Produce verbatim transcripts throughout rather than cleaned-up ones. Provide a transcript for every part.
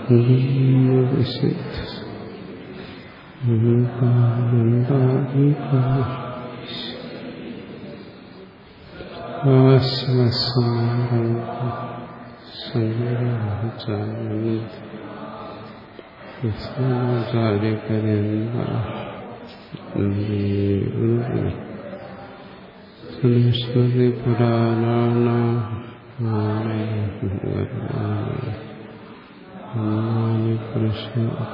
സംസ്കൃതി പുരാണ പുരുഷ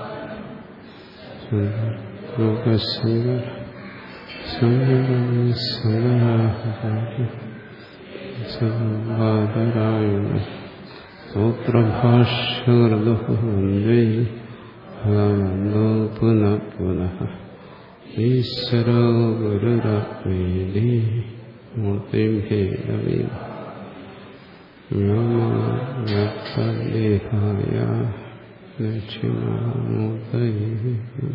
ലോകശങ്കര സംഗരായണ സൂത്രഭാഷ്യകൃതോ വന്ദേ ഭഗവന്തോ പുനഃ പുനഃ ഈശ്വരോ ഗുരുരാത്മേതി മൂർത്തിം ഭേദവേ വ്യോമവ്യാപ്തദേഹായ ദക്ഷിണാമൂർത്തയേ.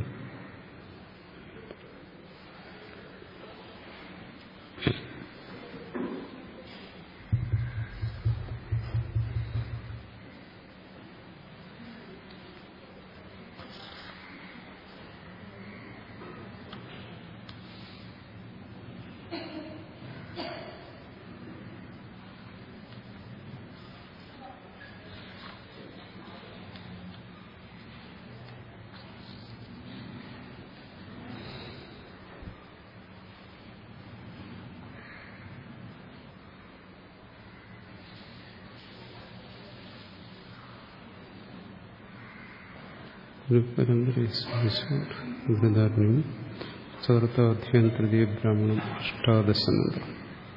പരമ്പരയെ സ്മരിച്ചുകൊണ്ടും ചതുർത്ഥാധ്യായം തൃതീയ ബ്രാഹ്മണം അഷ്ടാദശമന്ത്രം.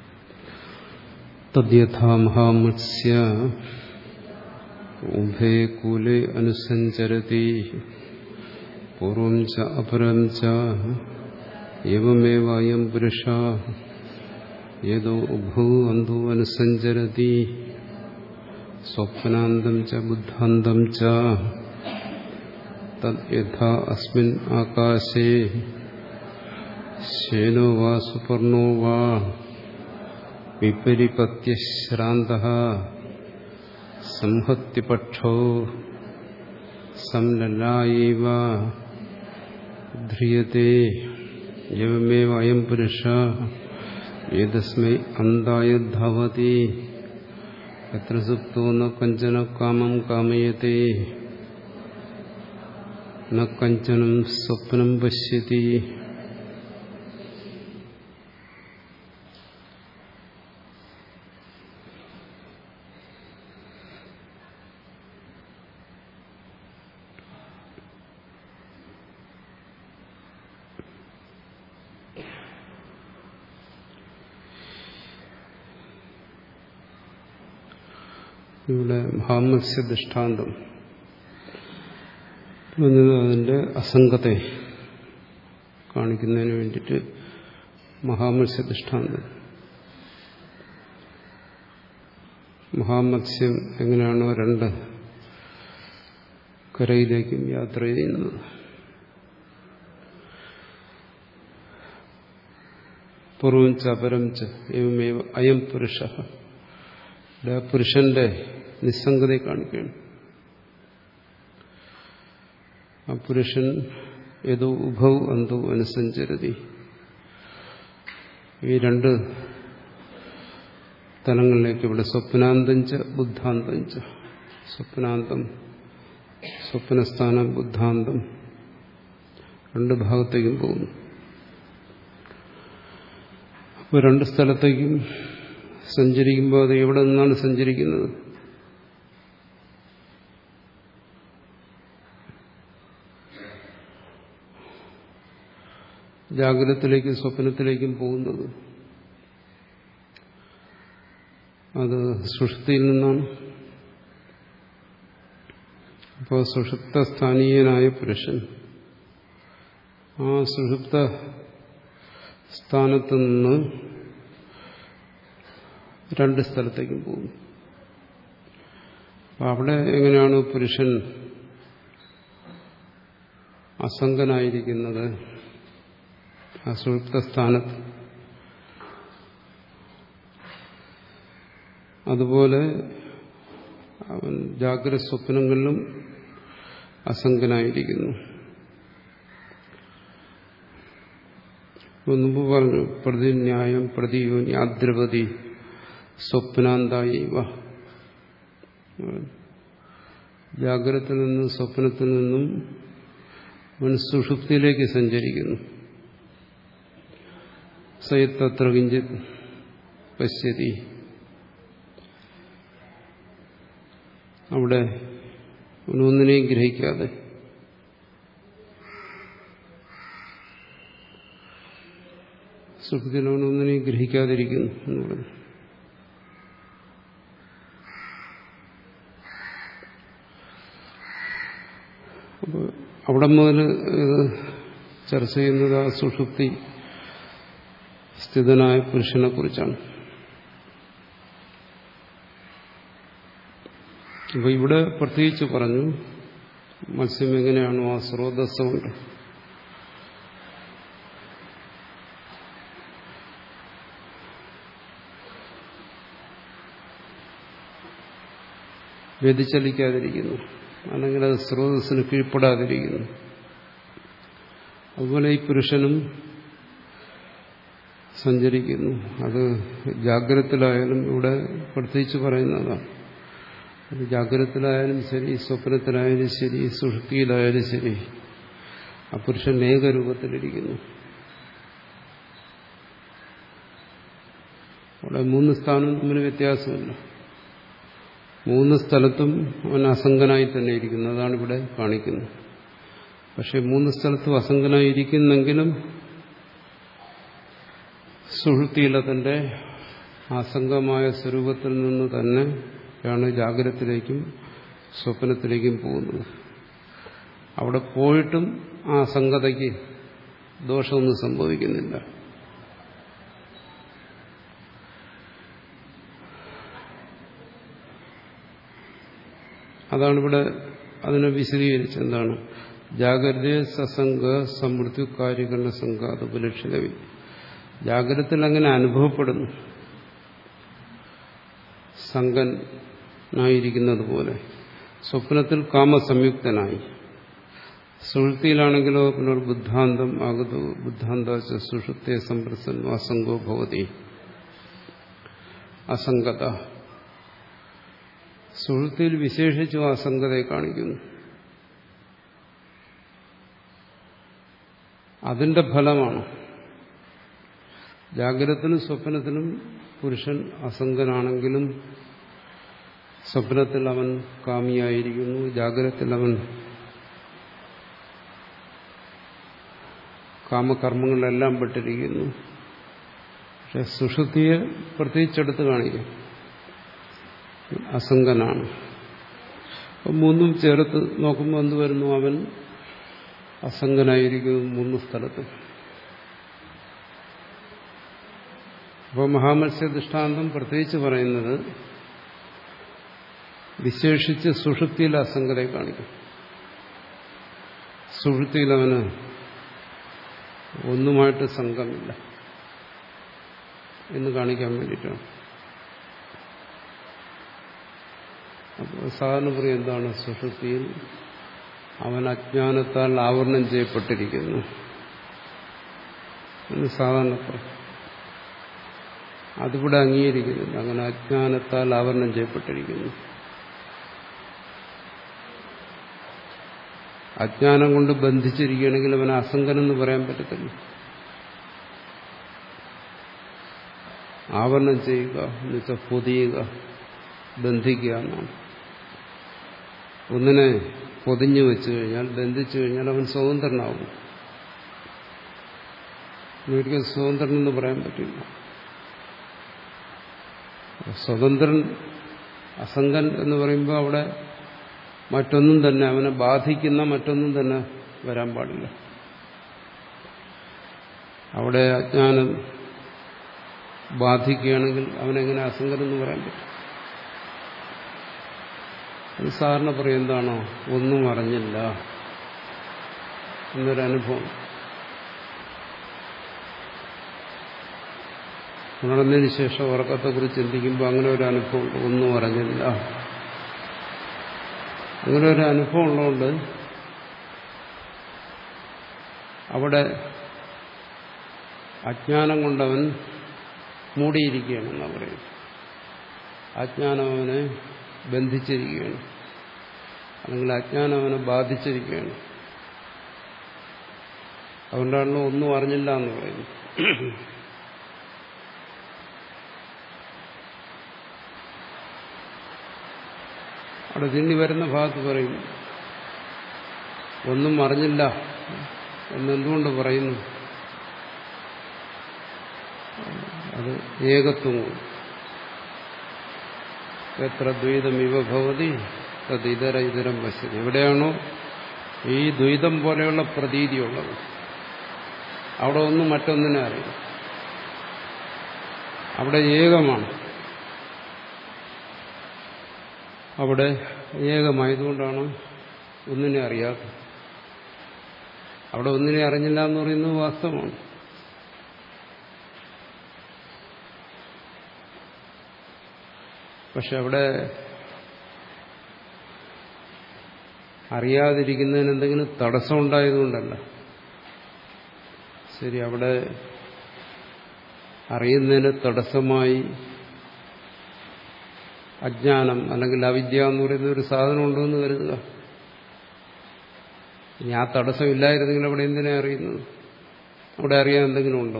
തദ്യഥാ മഹാമത്സ്യ ഉഭേ കൂലേ അനുസഞ്ചരതി പൂർവം ച അപരം ച ഏവമേവായം പുരുഷാ യദോ ഉഭൗ അന്തോ അനുസഞ്ചരതി സ്വപ്നാന്തം ച ബുദ്ധാന്തം ച തദ്യഥാ അസ്മിൻ ആകാശേ ശേനോ വാ സുപർണോ വാ വിപരിപത്യശ്രാന്തഃ സംഹത്യപക്ഷോ സംലലായൈവ ധ്രിയതേ എവമേവ അയം പുരുഷഃ ഏതസ്മൈ അന്തായ ധാവതി യത്ര സുപ്തോ ന കഞ്ചന കാമം കാമയതേ ന കഞ്ചനം സ്വപ്നം പശ്യതി. ഇവിടെ മഹാമത്സ്യ ദൃഷ്ടാന്തം അതിൻ്റെ അസംഗത്തെ കാണിക്കുന്നതിന് വേണ്ടിയിട്ട് മഹാമത്സ്യ ദൃഷ്ടാന്തം. മഹാമത്സ്യം എങ്ങനെയാണോ രണ്ട് കരയിലേക്കും യാത്ര ചെയ്യുന്നത്, പൂർവം ച അപരം ച ഏവമേവ അയം പുരുഷ, പുരുഷന്റെ നിസ്സംഗതയെ കാണിക്കുകയാണ്. ആ പുരുഷൻ ഏതോ ഉഭൗ അന്തോ അനുസഞ്ചരതി, ഈ രണ്ട് തലങ്ങളിലേക്ക് ഇവിടെ സ്വപ്നാന്തം ച ബുദ്ധാന്തം ച, സ്വപ്നാന്തം സ്വപ്നസ്ഥാനം ബുദ്ധാന്തം രണ്ട് ഭാഗത്തേക്കും പോകുന്നു. അപ്പോൾ രണ്ട് സ്ഥലത്തേക്കും സഞ്ചരിക്കുമ്പോൾ അത് എവിടെ നിന്നാണ് സഞ്ചരിക്കുന്നത്? ജാഗ്രതത്തിലേക്കും സ്വപ്നത്തിലേക്കും പോകുന്നത് അത് സുഷുപ്തിയിൽ നിന്നാണ്. അപ്പോൾ സുഷുപ്തസ്ഥാനീയനായ പുരുഷൻ ആ സുഷുപ്ത സ്ഥാനത്ത് നിന്ന് രണ്ട് സ്ഥലത്തേക്കും പോകുന്നു. അപ്പം അവിടെ എങ്ങനെയാണ് പുരുഷൻ അസംഗനായിരിക്കുന്നത്? ആ സുഷുപ്ത സ്ഥാനത്ത്. അതുപോലെ അവൻ ജാഗ്രത സ്വപ്നങ്ങളിലും അസംഗനായിരിക്കുന്നു. മുമ്പ് പറഞ്ഞു പ്രതിന്യായം പ്രതിയോനി ആദ്രപതി സ്വപ്നാന്തായവ. ജാഗ്രതത്തിൽ നിന്നും സ്വപ്നത്തിൽ നിന്നും അവൻ സുഷുപ്തിയിലേക്ക് സഞ്ചരിക്കുന്നു. സയത്തത്ര കിഞ്ചിത് പശ്യതി. അവിടെ അവനൊന്നിനെയും ഗ്രഹിക്കാതെ സുഖത്തിൽ അവനൊന്നിനെയും ഗ്രഹിക്കാതിരിക്കുന്നു എന്ന് പറഞ്ഞു. അപ്പോൾ അവിടെ മുതൽ ഇത് ചർച്ച ചെയ്യുന്നത് ആ സുഷുപ്തി സ്ഥിതനായ പുരുഷനെ കുറിച്ചാണ്. അപ്പൊ ഇവിടെ പ്രത്യേകിച്ച് പറഞ്ഞു മത്സ്യം എങ്ങനെയാണോ ആ സ്രോതസ്സുണ്ട് വ്യതിചലിക്കാതിരിക്കുന്നു, അല്ലെങ്കിൽ അത് സ്രോതസ്സിന് കീഴ്പ്പെടാതിരിക്കുന്നു. അതുപോലെ ഈ പുരുഷനും സഞ്ചരിക്കുന്നു. അത് ജാഗ്രതത്തിലായാലും ഇവിടെ പ്രത്യേകിച്ച് പറയുന്നതാണ്. അത് ജാഗ്രതത്തിലായാലും ശരി, സ്വപ്നത്തിലായാലും ശരി, സുഷുപ്തിയിലായാലും ശരി, ആ പുരുഷൻ ഏകരൂപത്തിലിരിക്കുന്നു. അവിടെ മൂന്ന് സ്ഥാനം തമ്മിൽ വ്യത്യാസമില്ല. മൂന്ന് സ്ഥലത്തും അവൻ അസംഗനായി തന്നെ ഇരിക്കുന്നു. അതാണ് ഇവിടെ കാണിക്കുന്നത്. പക്ഷെ മൂന്ന് സ്ഥലത്തും അസംഗനായി ഇരിക്കുന്നെങ്കിലും സുഷുപ്തിയിലെ തന്റെ അസംഗമായ സ്വരൂപത്തിൽ നിന്ന് തന്നെയാണ് ജാഗ്രതത്തിലേക്കും സ്വപ്നത്തിലേക്കും പോകുന്നത്. അവിടെ പോയിട്ടും ആ അസംഗതയ്ക്ക് ദോഷമൊന്നും സംഭവിക്കുന്നില്ല. അതാണിവിടെ അതിനെ വിശദീകരിച്ചത്. എന്താണ്? ജാഗ്രത സസംഗ സമൃദ്ധി കാര്യകരണ സംഘാത ഉപലക്ഷിതവി. ജാഗ്രതത്തിൽ അങ്ങനെ അനുഭവപ്പെടുന്നു, സംഗനായിരിക്കുന്നത് പോലെ. സ്വപ്നത്തിൽ കാമസംയുക്തനായി. സുഷുപ്തിയിലാണെങ്കിലോ പുനർബുദ്ധാന്തം ആകതോ ബുദ്ധാന്ത സുഷുപ്തേ സംപ്രസൻ അസംഗോ ഭവതി. അസംഗത സുഷുപ്തിയിൽ വിശേഷിച്ചും അസംഗതയെ കാണിക്കുന്നു. അതിന്റെ ഫലമാണ്. ജാഗ്രതത്തിലും സ്വപ്നത്തിലും പുരുഷൻ അസംഗനാണെങ്കിലും സ്വപ്നത്തിൽ അവൻ കാമിയായിരിക്കുന്നു, ജാഗ്രതത്തിൽ അവൻ കാമകർമ്മങ്ങളിലെല്ലാം പെട്ടിരിക്കുന്നു. പക്ഷെ സുഷുപ്തിയെ പ്രത്യേകിച്ചെടുത്ത് കാണിക്കും, അസംഗനാണ്. അപ്പം മൂന്നും ചേർത്ത് നോക്കുമ്പോൾ എന്ത് വരുന്നു? അവൻ അസംഗനായിരിക്കുന്നു മൂന്ന് സ്ഥലത്ത്. അപ്പോൾ മഹാമത്സ്യ ദൃഷ്ടാന്തം പ്രത്യേകിച്ച് പറയുന്നത് വിശേഷിച്ച് സുഷുപ്തിയിൽ അസംഗതയെ കാണിക്കും. സുഷുപ്തിയിൽ അവന് ഒന്നുമായിട്ട് സംഘമില്ല എന്ന് കാണിക്കാൻ വേണ്ടിയിട്ടാണ്. അപ്പോൾ സാധാരണ പറയും എന്താണ്? സുഷുപ്തിയിൽ അവൻ അജ്ഞാനത്താൽ ആവരണം ചെയ്യപ്പെട്ടിരിക്കുന്നു എന്ന് സാധാരണ പറയും. അതിവിടെ അംഗീകരിക്കുന്നില്ല. അങ്ങനെ അജ്ഞാനത്താൽ ആവരണം ചെയ്യപ്പെട്ടിരിക്കുന്നു. അജ്ഞാനം കൊണ്ട് ബന്ധിച്ചിരിക്കുകയാണെങ്കിൽ അവൻ അസംഗനെന്ന് പറയാൻ പറ്റത്തില്ല. ആവരണം ചെയ്യുക എന്ന് വെച്ചാൽ പൊതിയുക, ബന്ധിക്കുക എന്നാണ്. ഒന്നിനെ പൊതിഞ്ഞു വെച്ചു കഴിഞ്ഞാൽ, ബന്ധിച്ചു കഴിഞ്ഞാൽ അവൻ സ്വതന്ത്രനാവും. ഒരിക്കലും സ്വതന്ത്രനെന്ന് പറയാൻ പറ്റില്ല. സ്വതന്ത്രൻ അസംഗൻ എന്ന് പറയുമ്പോൾ അവിടെ മറ്റൊന്നും തന്നെ അവനെ ബാധിക്കുന്ന മറ്റൊന്നും തന്നെ വരാൻ പാടില്ല. അവിടെ അജ്ഞാനം ബാധിക്കുകയാണെങ്കിൽ അവനെങ്ങനെ അസംഗനെന്ന് പറയാൻ പറ്റും? അത് സാധാരണ പറയും എന്താണോ? ഒന്നും അറിഞ്ഞില്ല എന്നൊരനുഭവം. ഉണർന്നതിന് ശേഷം ഉറക്കത്തെക്കുറിച്ച് ചിന്തിക്കുമ്പോൾ അങ്ങനെ ഒരു അനുഭവം ഉണ്ട്. ഒന്നും അറിഞ്ഞില്ല. അങ്ങനെ ഒരു അനുഭവം ഉള്ളതുകൊണ്ട് അവിടെ അജ്ഞാനം കൊണ്ടവൻ മൂടിയിരിക്കുകയാണെന്നാണ് പറയുന്നത്. അജ്ഞാനം അവനെ ബന്ധിച്ചിരിക്കുകയാണ്, അല്ലെങ്കിൽ അജ്ഞാനം അവനെ ബാധിച്ചിരിക്കുകയാണ്. അതുകൊണ്ടാണല്ലോ ഒന്നും അറിഞ്ഞില്ല എന്ന് പറയുന്നത്. അവിടെ തിന്നി വരുന്ന ഭാഗത്ത് പറയും ഒന്നും അറിഞ്ഞില്ല എന്നെന്തുകൊണ്ട് പറയുന്നു? അത് ഏകത്വം. എത്ര ദ്വൈതമിവ ഭവതി തത് ഇതര ഇതരം പശ്യതി. എവിടെയാണോ ഈ ദ്വൈതം പോലെയുള്ള പ്രതീതിയുള്ളത് അവിടെ ഒന്നും മറ്റൊന്നിനെ അറിയും. അവിടെ ഏകമാണ്. അവിടെ ഏകമായതുകൊണ്ടാണ് ഒന്നിനെ അറിയാത്തത്. അവിടെ ഒന്നിനെ അറിഞ്ഞില്ല എന്ന് പറയുന്നത് വാസ്തവമാണ്. പക്ഷെ അവിടെ അറിയാതിരിക്കുന്നതിന് എന്തെങ്കിലും തടസ്സം ഉണ്ടായതുകൊണ്ടല്ല. ശരി, അവിടെ അറിയുന്നതിന് തടസ്സമായി അജ്ഞാനം അല്ലെങ്കിൽ അവിദ്യ എന്ന് പറയുന്ന ഒരു സാധനം ഉണ്ടെന്ന് കരുതുക. ഇനി ആ തടസ്സം ഇല്ലായിരുന്നെങ്കിൽ അവിടെ എന്തിനാ അറിയുന്നത്? അവിടെ അറിയാൻ എന്തെങ്കിലും ഉണ്ടോ?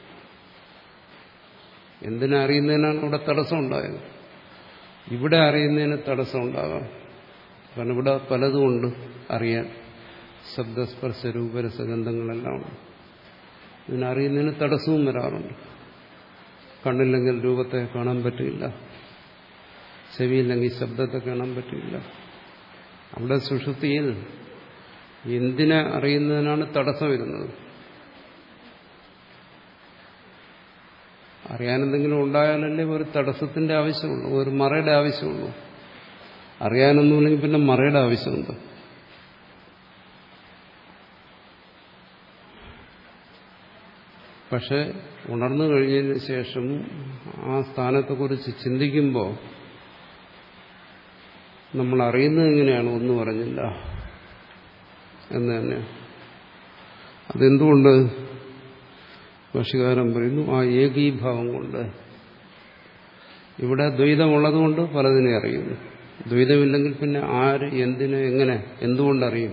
എന്തിനാ അറിയുന്നതിനാണ് അവിടെ തടസ്സം ഉണ്ടായത്? ഇവിടെ അറിയുന്നതിന് തടസ്സം ഉണ്ടാകാം. കാരണം ഇവിടെ പലതും ഉണ്ട് അറിയാൻ. ശബ്ദസ്പർശ രൂപരസഗന്ധങ്ങളെല്ലാം ഉണ്ട്. ഇതിനറിയുന്നതിന് തടസ്സവും വരാറുണ്ട്. കണ്ണില്ലെങ്കിൽ രൂപത്തെ കാണാൻ പറ്റില്ല, ചെവിയില്ലെങ്കിൽ ശബ്ദത്തെ കാണാൻ പറ്റില്ല. അവിടെ സുഷുപ്തിയിൽ എന്തിനെ അറിയുന്നതിനാണ് തടസ്സം വരുന്നത്? അറിയാനെന്തെങ്കിലും ഉണ്ടായാലല്ലേ ഒരു തടസ്സത്തിന്റെ ആവശ്യമുള്ളൂ, ഒരു മറയുടെ ആവശ്യമുള്ളൂ. അറിയാനൊന്നുമില്ലെങ്കിൽ പിന്നെ മറയുടെ ആവശ്യമുണ്ട്. പക്ഷെ ഉണർന്നു കഴിഞ്ഞതിന് ശേഷം ആ സ്ഥാനത്തെക്കുറിച്ച് ചിന്തിക്കുമ്പോൾ നമ്മൾ അറിയുന്നത് എങ്ങനെയാണ്? ഒന്നും അറിഞ്ഞില്ല എന്ന് തന്നെ. അതെന്തുകൊണ്ട്? ഭാഷ്യകാരൻ പറയുന്നു ആ ഏകീഭാവം കൊണ്ട്. ഇവിടെ ദ്വൈതമുള്ളതുകൊണ്ട് പലതിനെ അറിയുന്നു. ദ്വൈതമില്ലെങ്കിൽ പിന്നെ ആര്, എന്തിന്, എങ്ങനെ, എന്തുകൊണ്ടറിയും?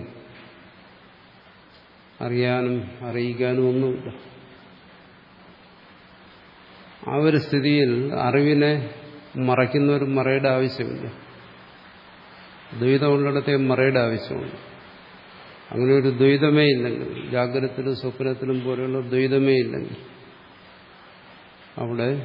അറിയാനും അറിയിക്കാനും ഒന്നുമില്ല. ആ ഒരു സ്ഥിതിയിൽ അറിവിനെ മറയ്ക്കുന്ന ഒരു മറയുടെ ആവശ്യമില്ല. ദ്വൈതമുള്ളിടത്തെ മറയുടെ ആവശ്യമുണ്ട്. അങ്ങനെ ഒരു ദ്വൈതമേ ഇല്ലെങ്കിൽ, ജാഗ്രതത്തിലും സ്വപ്നത്തിലും പോലെയുള്ള ദ്വൈതമേ ഇല്ലെങ്കിൽ അവിടെ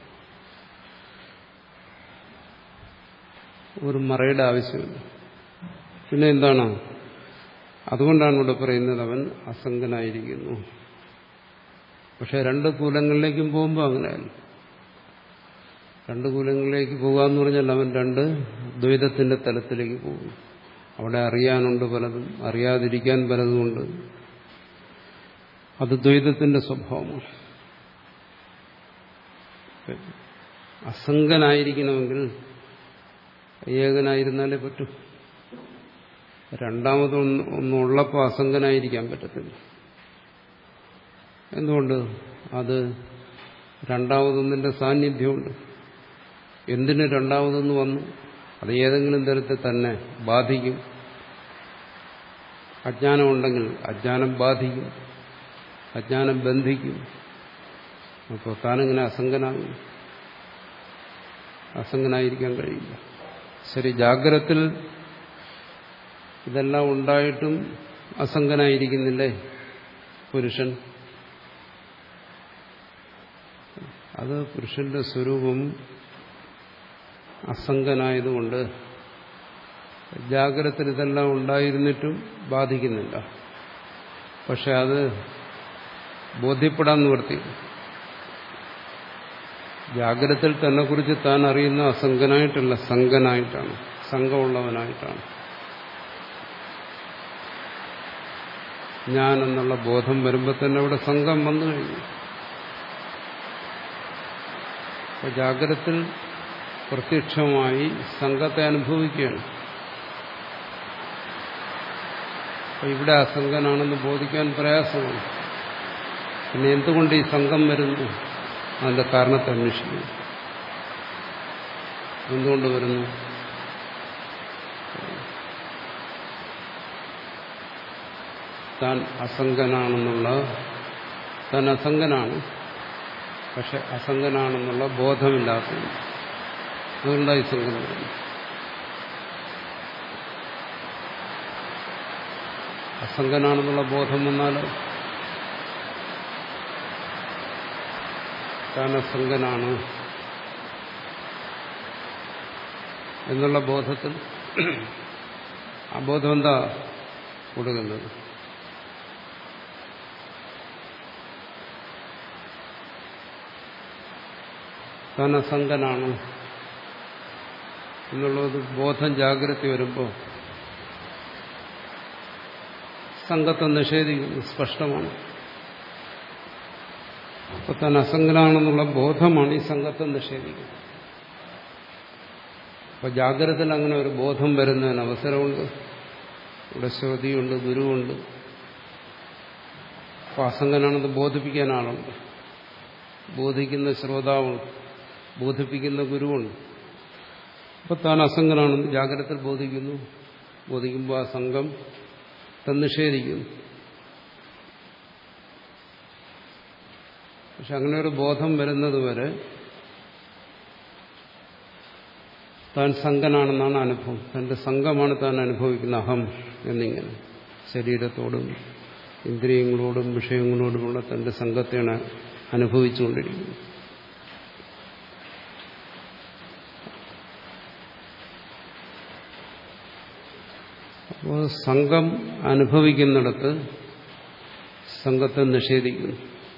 ഒരു മറയുടെ ആവശ്യമില്ല. പിന്നെ എന്താണ്? അതുകൊണ്ടാണ് ഇവിടെ പറയുന്നത് അവൻ അസംഗനായിരിക്കുന്നു. പക്ഷെ രണ്ട് കൂലങ്ങളിലേക്കും പോകുമ്പോൾ അങ്ങനെയല്ല. രണ്ട് കൂലങ്ങളിലേക്ക് പോകാന്ന് പറഞ്ഞാൽ അവൻ രണ്ട് ദ്വൈതത്തിന്റെ തലത്തിലേക്ക് പോകും. അവിടെ അറിയാനുണ്ട് പലതും, അറിയാതിരിക്കാൻ പലതുമുണ്ട്. അത് ദ്വൈതത്തിന്റെ സ്വഭാവമാണ്. അസംഗനായിരിക്കണമെങ്കിൽ ഏകനായിരുന്നാലേ പറ്റൂ. രണ്ടാമതൊന്ന് ഒന്നുള്ളപ്പോൾ അസംഗനായിരിക്കാൻ പറ്റത്തില്ല. എന്തുകൊണ്ട്? അത് രണ്ടാമതൊന്നിന്റെ സാന്നിധ്യമുണ്ട്. എന്തിന് രണ്ടാമതൊന്ന് വന്നു? അത് ഏതെങ്കിലും തരത്തിൽ തന്നെ ബാധിക്കും. അജ്ഞാനമുണ്ടെങ്കിൽ അജ്ഞാനം ബാധിക്കും, അജ്ഞാനം ബന്ധിക്കും. അപ്പോൾ താനിങ്ങനെ അസംഗനാകും. അസംഗനായിരിക്കാൻ കഴിയില്ല. ശരി, ജാഗ്രതത്തിൽ ഇതെല്ലാം ഉണ്ടായിട്ടും അസംഗനായിരിക്കുന്നില്ലേ പുരുഷൻ? അത് പുരുഷന്റെ സ്വരൂപം അസംഗനായതുകൊണ്ട് ജാഗ്രതത്തിൽ ഇതെല്ലാം ഉണ്ടായിരുന്നിട്ടും ബാധിക്കുന്നില്ല. പക്ഷെ അത് ബോധ്യപ്പെടാൻ നിവർത്തി. ജാഗ്രതത്തിൽ തന്നെ കുറിച്ച് താൻ അറിയുന്ന അസംഗനായിട്ടല്ല, സംഗനായിട്ടാണ്, സംഘമുള്ളവനായിട്ടാണ്. ഞാൻ എന്നുള്ള ബോധം വരുമ്പോൾ തന്നെ അവിടെ സംഘം വന്നു കഴിഞ്ഞു. അപ്പൊ ജാഗ്രതത്തിൽ പ്രത്യക്ഷമായി സംഘത്തെ അനുഭവിക്കുകയാണ്. അപ്പൊ ഇവിടെ അസംഗനാണെന്ന് ബോധിക്കാൻ പ്രയാസമാണ്. പിന്നെ എന്തുകൊണ്ട് ഈ സംഘം വരുന്നു? അതിന്റെ കാരണത്തെ അന്വേഷിക്കുന്നു. എന്തുകൊണ്ട് വരുന്നു? താൻ അസംഗനാണെന്നുള്ള താൻ അസംഗനാണ്, പക്ഷെ അസംഗനാണെന്നുള്ള ബോധമില്ലാത്തത്. അതുകൊണ്ടായി സംഘം വരുന്നു. അസംഗനാണെന്നുള്ള ബോധം വന്നാൽ താൻ അസംഗനാണ് എന്നുള്ള ബോധത്തിൽ ആ ബോധം എന്താ കൊടുക്കുന്നത്? താൻ അസംഗനാണ് എന്നുള്ളത് ബോധം ജാഗ്രത വരുമ്പോൾ സംഘത്തെ നിഷേധിക്കുന്നു. സ്പഷ്ടമാണ്. അപ്പൊ താൻ അസംഗനാണെന്നുള്ള ബോധമാണ് ഈ സംഘത്തെ നിഷേധിക്കുന്നത്. അപ്പൊ ജാഗ്രതയിൽ അങ്ങനെ ഒരു ബോധം വരുന്നതിന് അവസരമുണ്ട്. ഇവിടെ ശ്രുതിയുണ്ട്, ഗുരുവുണ്ട്. അപ്പൊ അസംഗനാണെന്ന് ബോധിപ്പിക്കാൻ ആളുണ്ട്, ബോധിക്കുന്ന ശ്രോതാവുണ്ട്, ബോധിപ്പിക്കുന്ന ഗുരുവുണ്ട്. അപ്പൊ താൻ അസംഗനാണെന്ന് ജാഗ്രതയിൽ ബോധിക്കുന്നു. ബോധിക്കുമ്പോൾ ആ സംഘം താൻ നിഷേധിക്കുന്നു. പക്ഷെ അങ്ങനെ ഒരു ബോധം വരുന്നത് വരെ താൻ സംഘനാണെന്നാണ് അനുഭവം. തന്റെ സംഘമാണ് താൻ അനുഭവിക്കുന്ന അഹം എന്നിങ്ങനെ ശരീരത്തോടും ഇന്ദ്രിയങ്ങളോടും വിഷയങ്ങളോടുമുള്ള തന്റെ സംഘത്തെയാണ് അനുഭവിച്ചുകൊണ്ടിരിക്കുന്നത്. അപ്പോൾ സംഘം അനുഭവിക്കുന്നിടത്ത് സംഘത്തെ നിഷേധിക്കുന്നു.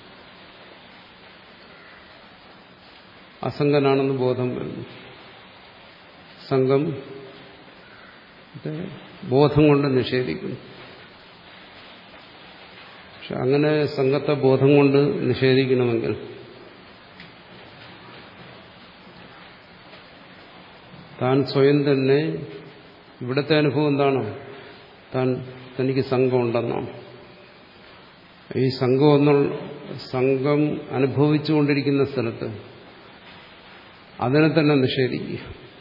അസംഗനാണെന്ന് ബോധം വരുന്നു. സംഘം ബോധം കൊണ്ട് നിഷേധിക്കുന്നു. പക്ഷെ അങ്ങനെ സംഘത്തെ ബോധം കൊണ്ട് നിഷേധിക്കണമെങ്കിൽ താൻ സ്വയം തന്നെ ഇവിടുത്തെ അനുഭവം എന്താണ്? താൻ തനിക്ക് സംഘം ഉണ്ടെന്നാണ്. ഈ സംഘം എന്നുള്ള സംഘം അനുഭവിച്ചുകൊണ്ടിരിക്കുന്ന സ്ഥലത്ത് അതിനെ തന്നെ നിഷേധിക്കുക.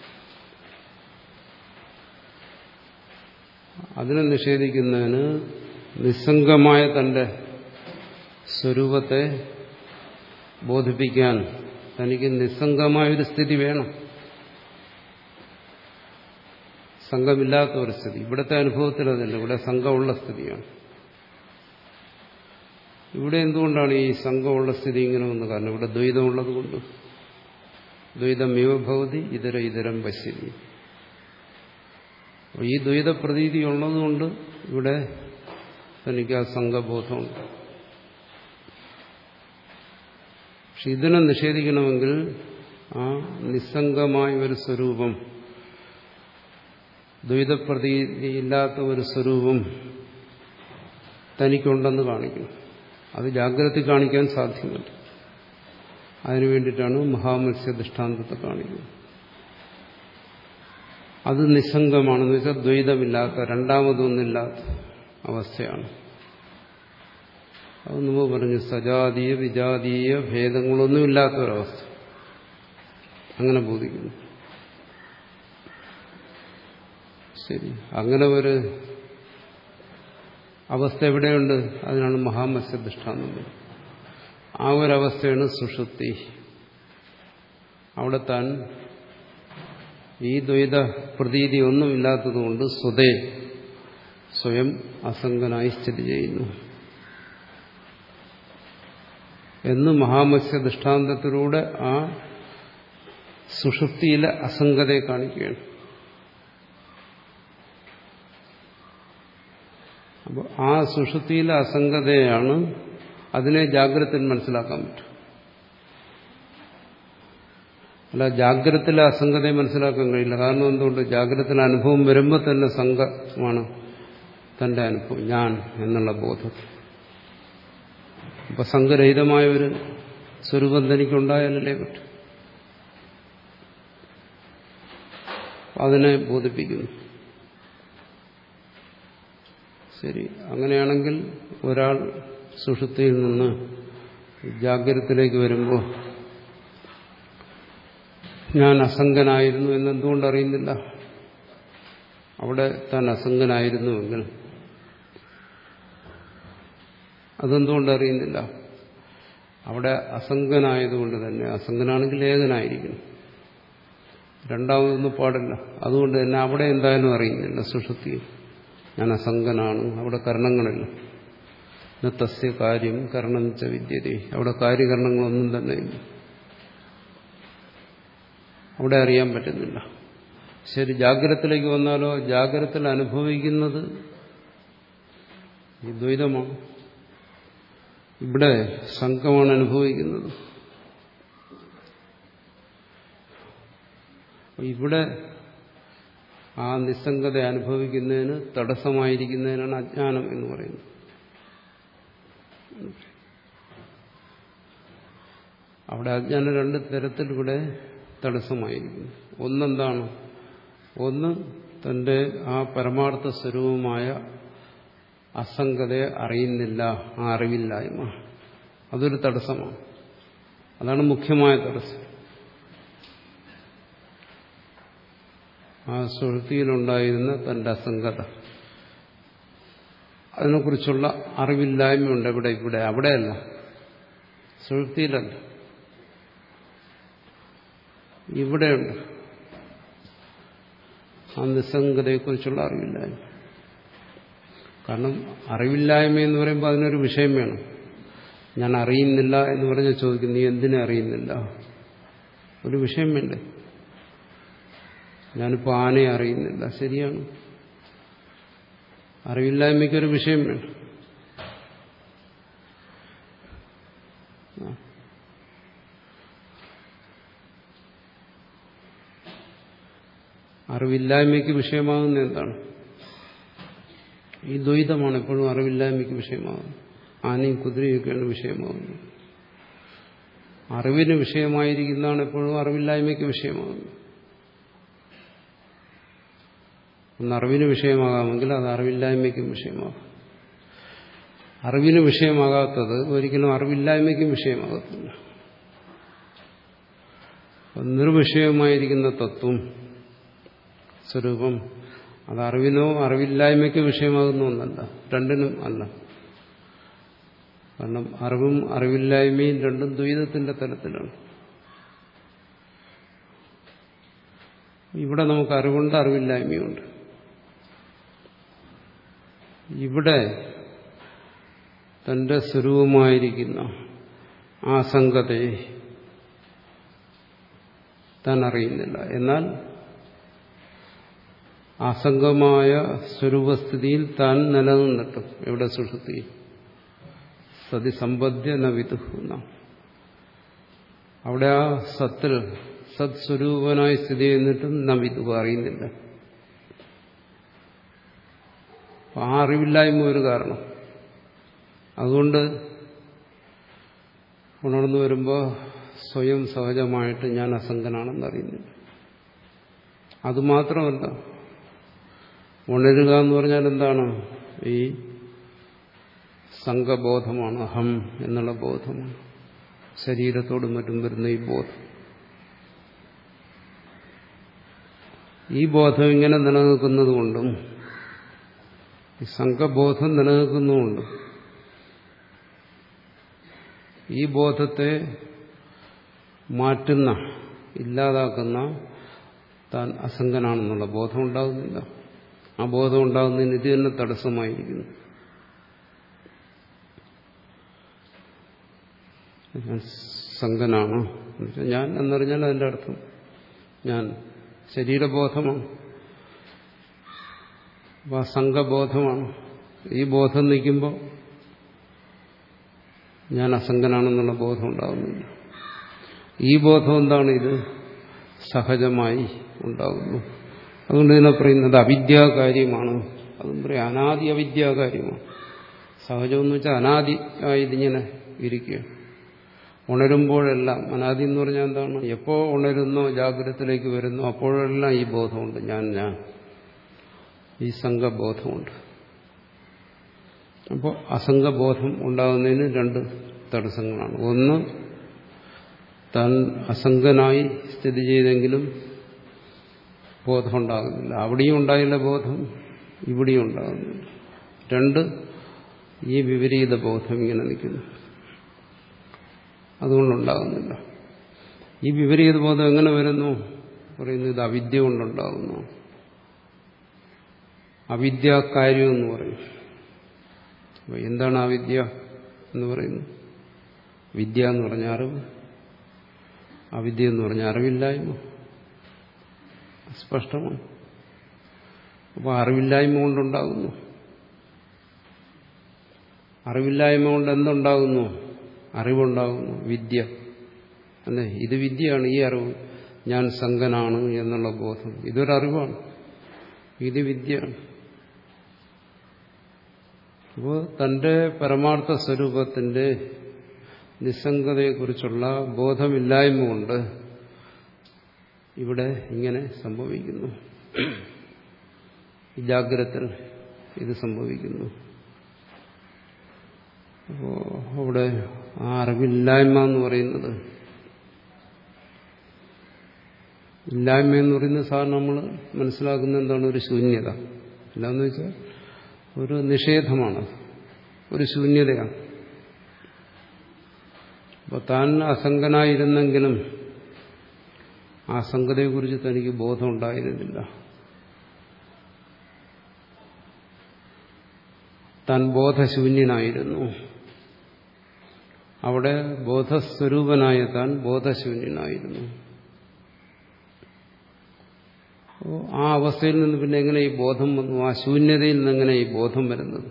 അതിനെ നിഷേധിക്കുന്നതിന് നിസ്സംഗമായ തന്റെ സ്വരൂപത്തെ ബോധിപ്പിക്കാൻ തനിക്ക് നിസ്സംഗമായൊരു സ്ഥിതി വേണം. സംഘമില്ലാത്ത ഒരു സ്ഥിതി. ഇവിടുത്തെ അനുഭവത്തിൽ അതല്ല, ഇവിടെ സംഘമുള്ള സ്ഥിതിയാണ്. ഇവിടെ എന്തുകൊണ്ടാണ് ഈ സംഘമുള്ള സ്ഥിതി ഇങ്ങനെ വന്നത്? കാരണം ഇവിടെ ദ്വൈതമുള്ളത് കൊണ്ട്. ദ്വൈതമേവ ഭവതി ഇതര ഇതരം പശ്യതി. ഈ ദ്വൈത പ്രതീതി ഉള്ളതുകൊണ്ട് ഇവിടെ തനിക്ക് ആ സംഘബോധമുണ്ട്. പക്ഷെ ഇതിനെ നിഷേധിക്കണമെങ്കിൽ ആ നിസ്സംഗമായ ഒരു സ്വരൂപം, ദ്വൈതപ്രതീതിയില്ലാത്ത ഒരു സ്വരൂപം തനിക്കുണ്ടെന്ന് കാണിക്കണം. അത് ജാഗ്രത കാണിക്കാൻ സാധ്യമല്ല. അതിനു വേണ്ടിയിട്ടാണ് മഹാമത്സ്യ ദൃഷ്ടാന്തത്തെ കാണിക്കുന്നത്. അത് നിസ്സംഗമാണെന്ന് വെച്ചാൽ ദ്വൈതമില്ലാത്ത, രണ്ടാമതൊന്നില്ലാത്ത അവസ്ഥയാണ്. അത് നമ്മൾ പറഞ്ഞു, സജാതീയ വിജാതീയ ഭേദങ്ങളൊന്നുമില്ലാത്ത ഒരവസ്ഥ. അങ്ങനെ ബോധിക്കുന്നു. ശരി, അങ്ങനെ ഒരു അവസ്ഥ എവിടെയുണ്ട്? അതിനാണ് മഹാമത്സ്യ ദൃഷ്ടാന്തം. ആ ഒരവസ്ഥയാണ് സുഷുപ്തി. അവിടെ താൻ ഈ ദ്വൈത പ്രതീതി ഒന്നുമില്ലാത്തതുകൊണ്ട് സ്വതേ സ്വയം അസംഗനായി സ്ഥിതി ചെയ്യുന്നു എന്ന് മഹാമത്സ്യ ദൃഷ്ടാന്തത്തിലൂടെ ആ സുഷുപ്തിയിലെ അസംഗതയെ കാണിക്കുകയാണ്. അപ്പോൾ ആ സുഷുപ്തിയിലെ അസംഗതയാണ്, അതിനെ ജാഗ്രതയിൽ മനസ്സിലാക്കാൻ പറ്റും. അല്ല, ജാഗ്രതത്തിലെ അസംഗതയെ മനസ്സിലാക്കാൻ കഴിയില്ല. കാരണം എന്തുകൊണ്ട്? ജാഗ്രതത്തിലെ അനുഭവം വരുമ്പോൾ തന്നെ സംഘമാണ് തന്റെ അനുഭവം, ഞാൻ എന്നുള്ള ബോധത്തിൽ. അപ്പൊ സംഘരഹിതമായ ഒരു സ്വരൂപം തനിക്കുണ്ടായാലല്ലേ പറ്റും. അതിനെ ബോധിപ്പിക്കുന്നു. ശരി, അങ്ങനെയാണെങ്കിൽ ഒരാൾ സുഷുപ്തിയിൽ നിന്ന് ജാഗ്രതത്തിലേക്ക് വരുമ്പോൾ ഞാൻ അസംഗനായിരുന്നു എന്നെന്തുകൊണ്ട് അറിയുന്നില്ല? അവിടെ താൻ അസംഗനായിരുന്നുവെങ്കിൽ അതെന്തുകൊണ്ട് അറിയുന്നില്ല? അവിടെ അസംഗനായതുകൊണ്ട് തന്നെ, അസംഗനാണെങ്കിൽ ഏകനായിരിക്കണം, രണ്ടാമതൊന്നും പാടില്ല. അതുകൊണ്ട് തന്നെ അവിടെ എന്തായാലും അറിയുന്നില്ല. സുഷുപ്തിയിൽ ഞാൻ അസംഗനാണ്, അവിടെ കരണങ്ങളില്ല. തസ്യ കാര്യം കരണം ച വിദ്യതേ, അവിടെ കാര്യകരണങ്ങളൊന്നും തന്നെ ഇല്ല, അവിടെ അറിയാൻ പറ്റുന്നില്ല. ശരി, ജാഗ്രതത്തിലേക്ക് വന്നാലോ? ജാഗ്രതത്തിൽ അനുഭവിക്കുന്നത് ഈ ദ്വൈതമാണ്. ഇവിടെ സംഘമാണ് അനുഭവിക്കുന്നത്. ഇവിടെ ആ നിസ്സംഗത അനുഭവിക്കുന്നതിന് തടസ്സമായിരിക്കുന്നതിനാണ് അജ്ഞാനം എന്ന് പറയുന്നത്. അവിടെ അജ്ഞാനം രണ്ട് തരത്തിൽ ഇവിടെ തടസ്സമായിരിക്കുന്നു. ഒന്നെന്താണ്? ഒന്ന് തന്റെ ആ പരമാർത്ഥ സ്വരൂപമായ അസംഗതയെ അറിയുന്നില്ല, ആ അറിവില്ലായ്മ, അതൊരു തടസ്സമാണ്. അതാണ് മുഖ്യമായ തടസ്സം. ആ സുഷുപ്തിയിലുണ്ടായിരുന്ന തന്റെ അസംഗത, അതിനെക്കുറിച്ചുള്ള അറിവില്ലായ്മയുണ്ട്. ഇവിടെ ഇവിടെ അവിടെയല്ല, സുഷുപ്തിയിലല്ല, ഇവിടെയുണ്ട്. ആ നിസ്സംഗതയെക്കുറിച്ചുള്ള അറിവില്ലായ്മ. കാരണം അറിവില്ലായ്മ എന്ന് പറയുമ്പോൾ അതിനൊരു വിഷയം വേണം. ഞാൻ അറിയുന്നില്ല എന്ന് പറഞ്ഞ് ചോദിക്കും, നീ എന്തിനെ അറിയുന്നില്ല? ഒരു വിഷയം വേണ്ടേ? ഞാനിപ്പോൾ ആനയെ അറിയുന്നില്ല, ശരിയാണ്. അറിവില്ലായ്മയ്ക്കൊരു വിഷയം വേണം. അറിവില്ലായ്മയ്ക്ക് വിഷയമാകുന്ന എന്താണ്? ഈ ദ്വൈതമാണ് എപ്പോഴും അറിവില്ലായ്മയ്ക്ക് വിഷയമാകുന്നത്. ആനയും കുതിരയൊക്കെയാണ് വിഷയമാകുന്നത്. അറിവിന് വിഷയമായിരിക്കുന്നതാണ് എപ്പോഴും അറിവില്ലായ്മയ്ക്ക് വിഷയമാകുന്നത്. ഒന്ന് അറിവിന് വിഷയമാകാമെങ്കിൽ അത് അറിവില്ലായ്മയ്ക്കും വിഷയമാകും. അറിവിന് വിഷയമാകാത്തത് ഒരിക്കലും അറിവില്ലായ്മയ്ക്കും വിഷയമാകത്തില്ല. നിർവിഷയമായിരിക്കുന്ന തത്വം, സ്വരൂപം, അത് അറിവിനോ അറിവില്ലായ്മയ്ക്ക് വിഷയമാകുന്ന ഒന്നല്ല, രണ്ടിനും അല്ല. കാരണം അറിവും അറിവില്ലായ്മയും രണ്ടും ദ്വൈതത്തിന്റെ തലത്തിലാണ്. ഇവിടെ നമുക്ക് അറിവുണ്ട്, അറിവില്ലായ്മയുണ്ട്. ഇവിടെ തന്റെ സ്വരൂപമായിരിക്കുന്ന ആ സംഗതയെ താൻ അറിയുന്നില്ല. എന്നാൽ അസംഗമായ സ്വരൂപസ്ഥിതിയിൽ താൻ നിലനിന്നിട്ടും, എവിടെ? സുഷുപ്തിയിൽ. സതി സമ്പദ്യ ന വിദുഃ. അവിടെ ആ സത്തിൽ സത് സ്വരൂപനായി സ്ഥിതി ചെയ്യുന്നിട്ടും ന വിദുഃ, അറിയുന്നില്ല. ആ അറിവില്ലായ്മ ഒരു കാരണം. അതുകൊണ്ട് ഉണർന്നു വരുമ്പോൾ സ്വയം സഹജമായിട്ട് ഞാൻ അസംഗനാണെന്ന് അറിയുന്നില്ല. അതുമാത്രമല്ല, ഉണരുക എന്ന് പറഞ്ഞാൽ എന്താണ്? ഈ സംഘബോധമാണ്, അഹം എന്നുള്ള ബോധമാണ്, ശരീരത്തോടും മറ്റും വരുന്ന ഈ ബോധം. ഈ ബോധം ഇങ്ങനെ നിലനിൽക്കുന്നതുകൊണ്ടും ഈ സംഘബോധം നിലനിൽക്കുന്നതുകൊണ്ടും ഈ ബോധത്തെ മാറ്റുന്ന, ഇല്ലാതാക്കുന്ന താൻ അസംഗനാണെന്നുള്ള ബോധം ഉണ്ടാകുന്നില്ല. ആ ബോധം ഉണ്ടാകുന്നതിന് ഇത് തന്നെ തടസ്സമായിരിക്കുന്നു. ഞാൻ സംഗനാണ്, ഞാൻ എന്നറിഞ്ഞാൽ അതിൻ്റെ അർത്ഥം ഞാൻ ശരീരബോധമാണ്, അപ്പോൾ ആ സംഘബോധമാണ്. ഈ ബോധം നിൽക്കുമ്പോൾ ഞാൻ അസംഗനാണെന്നുള്ള ബോധം ഉണ്ടാകുന്നില്ല. ഈ ബോധം എന്താണ്? ഇത് സഹജമായി ഉണ്ടാകുന്നു. അതുകൊണ്ട് ഇതിനെ പറയുന്നത് അവിദ്യാകാര്യമാണ്. അതും പറയാം അനാദി അവിദ്യാകാര്യമാണ്. സഹജമെന്ന് വെച്ചാൽ അനാദി ആയി ഇതിങ്ങനെ ഇരിക്കുക. ഉണരുമ്പോഴെല്ലാം, അനാദി എന്ന് പറഞ്ഞാൽ എന്താണ്? എപ്പോ ഉണരുന്നോ, ജാഗ്രതത്തിലേക്ക് വരുന്നോ, അപ്പോഴെല്ലാം ഈ ബോധമുണ്ട്, ഞാൻ ഞാൻ ഈ സംഘബോധമുണ്ട്. അപ്പോൾ അസംഗബോധം ഉണ്ടാകുന്നതിന് രണ്ട് തടസ്സങ്ങളാണ്. ഒന്ന്, താൻ അസംഗനായി സ്ഥിതി ചെയ്തെങ്കിലും ബോധം ഉണ്ടാകുന്നില്ല. അവിടെയും ഉണ്ടായില്ല ബോധം, ഇവിടെയും ഉണ്ടാകുന്നില്ല. രണ്ട്, ഈ വിപരീത ബോധം ഇങ്ങനെ നിൽക്കുന്നു, അതുകൊണ്ടുണ്ടാകുന്നില്ല. ഈ വിപരീത ബോധം എങ്ങനെ വരുന്നു? പറയുന്നത് ഇത് അവിദ്യ കൊണ്ടുണ്ടാകുന്നു. അവിദ്യാകാര്യം എന്ന് പറയും. അപ്പോൾ എന്താണ് അവിദ്യ എന്ന് പറയുന്നത്? വിദ്യ എന്ന് പറഞ്ഞ അറിവ്, അവിദ്യ എന്ന് പറഞ്ഞ അറിവില്ലായ്മ. സ്പഷ്ടമാണ്. അപ്പോൾ അറിവില്ലായ്മ കൊണ്ടുണ്ടാകുന്നു. അറിവില്ലായ്മ കൊണ്ട് എന്തുണ്ടാകുന്നു? അറിവുണ്ടാകുന്നു, വിദ്യ. അല്ലേ? ഇത് വിദ്യയാണ്. ഈ അറിവ്, ഞാൻ സംഗനാണ് എന്നുള്ള ബോധം, ഇതൊരറിവാണ്. ഇത് വിദ്യയാണ്. അപ്പോൾ തന്റെ പരമാർത്ഥ സ്വരൂപത്തിന്റെ നിസ്സംഗതയെക്കുറിച്ചുള്ള ബോധമില്ലായ്മ കൊണ്ട് ഇവിടെ ഇങ്ങനെ സംഭവിക്കുന്നു. ഈ ജാഗ്രതയിൽ ഇത് സംഭവിക്കുന്നു. അപ്പോൾ അവിടെ ആ അറിവില്ലായ്മ എന്ന് പറയുന്നത്, ഇല്ലായ്മ എന്ന് പറയുന്നത് സാധാരണ നമ്മൾ മനസ്സിലാക്കുന്ന എന്താണ്? ഒരു ശൂന്യത. എന്താന്ന് വെച്ചാൽ ഒരു നിഷേധമാണ്, ഒരു ശൂന്യതയാണ്. അപ്പോൾ താൻ അസംഗനായിരുന്നെങ്കിലും ആ അസംഗതയെക്കുറിച്ച് തനിക്ക് ബോധം ഉണ്ടായിരുന്നില്ല. താൻ ബോധശൂന്യനായിരുന്നു. അവിടെ ബോധസ്വരൂപനായ താൻ ബോധശൂന്യനായിരുന്നു. ആ അവസ്ഥയിൽ നിന്ന് പിന്നെ എങ്ങനെ ഈ ബോധം വന്നു? ആ ശൂന്യതയിൽ നിന്ന് എങ്ങനെ ഈ ബോധം വരുന്നത്?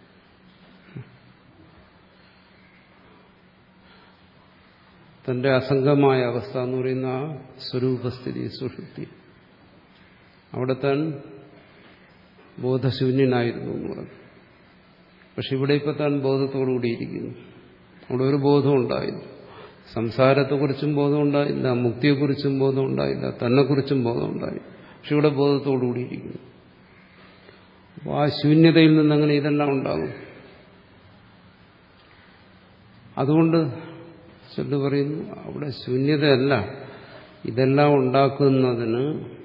തന്റെ അസംഗമായ അവസ്ഥ എന്ന് പറയുന്ന ആ സ്വരൂപസ്ഥിതി, സുഷുപ്തി, അവിടെ താൻ ബോധശൂന്യനായിരുന്നു എന്ന് പറഞ്ഞു. പക്ഷെ ഇവിടെ ഇപ്പം താൻ ബോധത്തോടുകൂടിയിരിക്കുന്നു. അവിടെ ഒരു ബോധം ഉണ്ടായില്ല. സംസാരത്തെക്കുറിച്ചും ബോധം ഉണ്ടായില്ല, മുക്തിയെക്കുറിച്ചും ബോധം ഉണ്ടായില്ല, തന്നെക്കുറിച്ചും ബോധം ഉണ്ടായില്ല. പക്ഷെ ഇവിടെ ബോധത്തോടുകൂടിയിരിക്കുന്നു. അപ്പോൾ ആ ശൂന്യതയിൽ നിന്നങ്ങനെ ഇതെല്ലാം ഉണ്ടാകും. അതുകൊണ്ട് ചൊല്ലു പറയുന്നു, അവിടെ ശൂന്യതയല്ല, ഇതെല്ലാം ഉണ്ടാക്കുന്നതിന്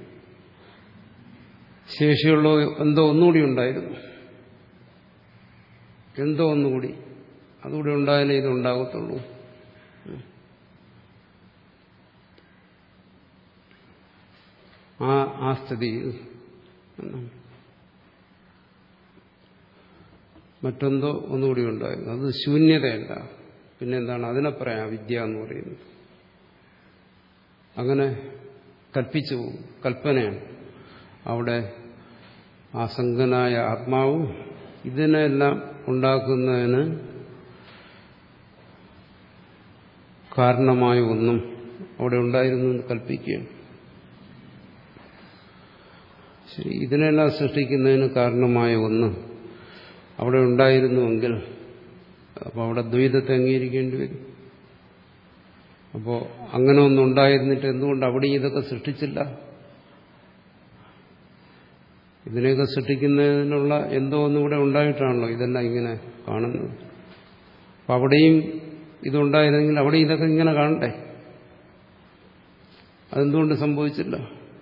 ശേഷിയുള്ള എന്തോ ഒന്നുകൂടി ഉണ്ടായിരുന്നു. എന്തോ ഒന്നുകൂടി, അതുകൂടി ഉണ്ടായാലേ ഇത് ഉണ്ടാകത്തുള്ളൂ. ആ ആ സ്ഥിതിയിൽ മറ്റെന്തോ ഒന്നുകൂടി ഉണ്ടായിരുന്നു. അത് ശൂന്യതയല്ല, പിന്നെന്താണ്? അതിനെ പറയാം അവിദ്യ എന്ന് പറയുന്നത്. അങ്ങനെ കൽപ്പിച്ചു പോകും, കൽപ്പനയാണ്. അവിടെ ആസംഗനായ ആത്മാവും ഇതിനെല്ലാം ഉണ്ടാക്കുന്നതിന് കാരണമായ ഒന്നും അവിടെ ഉണ്ടായിരുന്നു എന്ന് കൽപ്പിക്കുകയാണ്. ശരി, ഇതിനെല്ലാം സൃഷ്ടിക്കുന്നതിന് കാരണമായ ഒന്ന് അവിടെ ഉണ്ടായിരുന്നുവെങ്കിൽ അപ്പോൾ അവിടെ ദ്വൈതത്തെ അംഗീകരിക്കേണ്ടി വരും. അപ്പോൾ അങ്ങനെ ഒന്നും ഉണ്ടായിരുന്നിട്ട് എന്തുകൊണ്ട് അവിടെ ഇതൊക്കെ സൃഷ്ടിച്ചില്ല? ഇതിനെയൊക്കെ സൃഷ്ടിക്കുന്നതിനുള്ള എന്തോ ഒന്നും ഇവിടെ ഉണ്ടായിട്ടാണല്ലോ ഇതെല്ലാം ഇങ്ങനെ കാണുന്നത്. അപ്പം അവിടെയും ഇതുണ്ടായിരുന്നെങ്കിൽ അവിടെ ഇതൊക്കെ ഇങ്ങനെ കാണണ്ടേ? അതെന്തുകൊണ്ട് സംഭവിച്ചില്ല?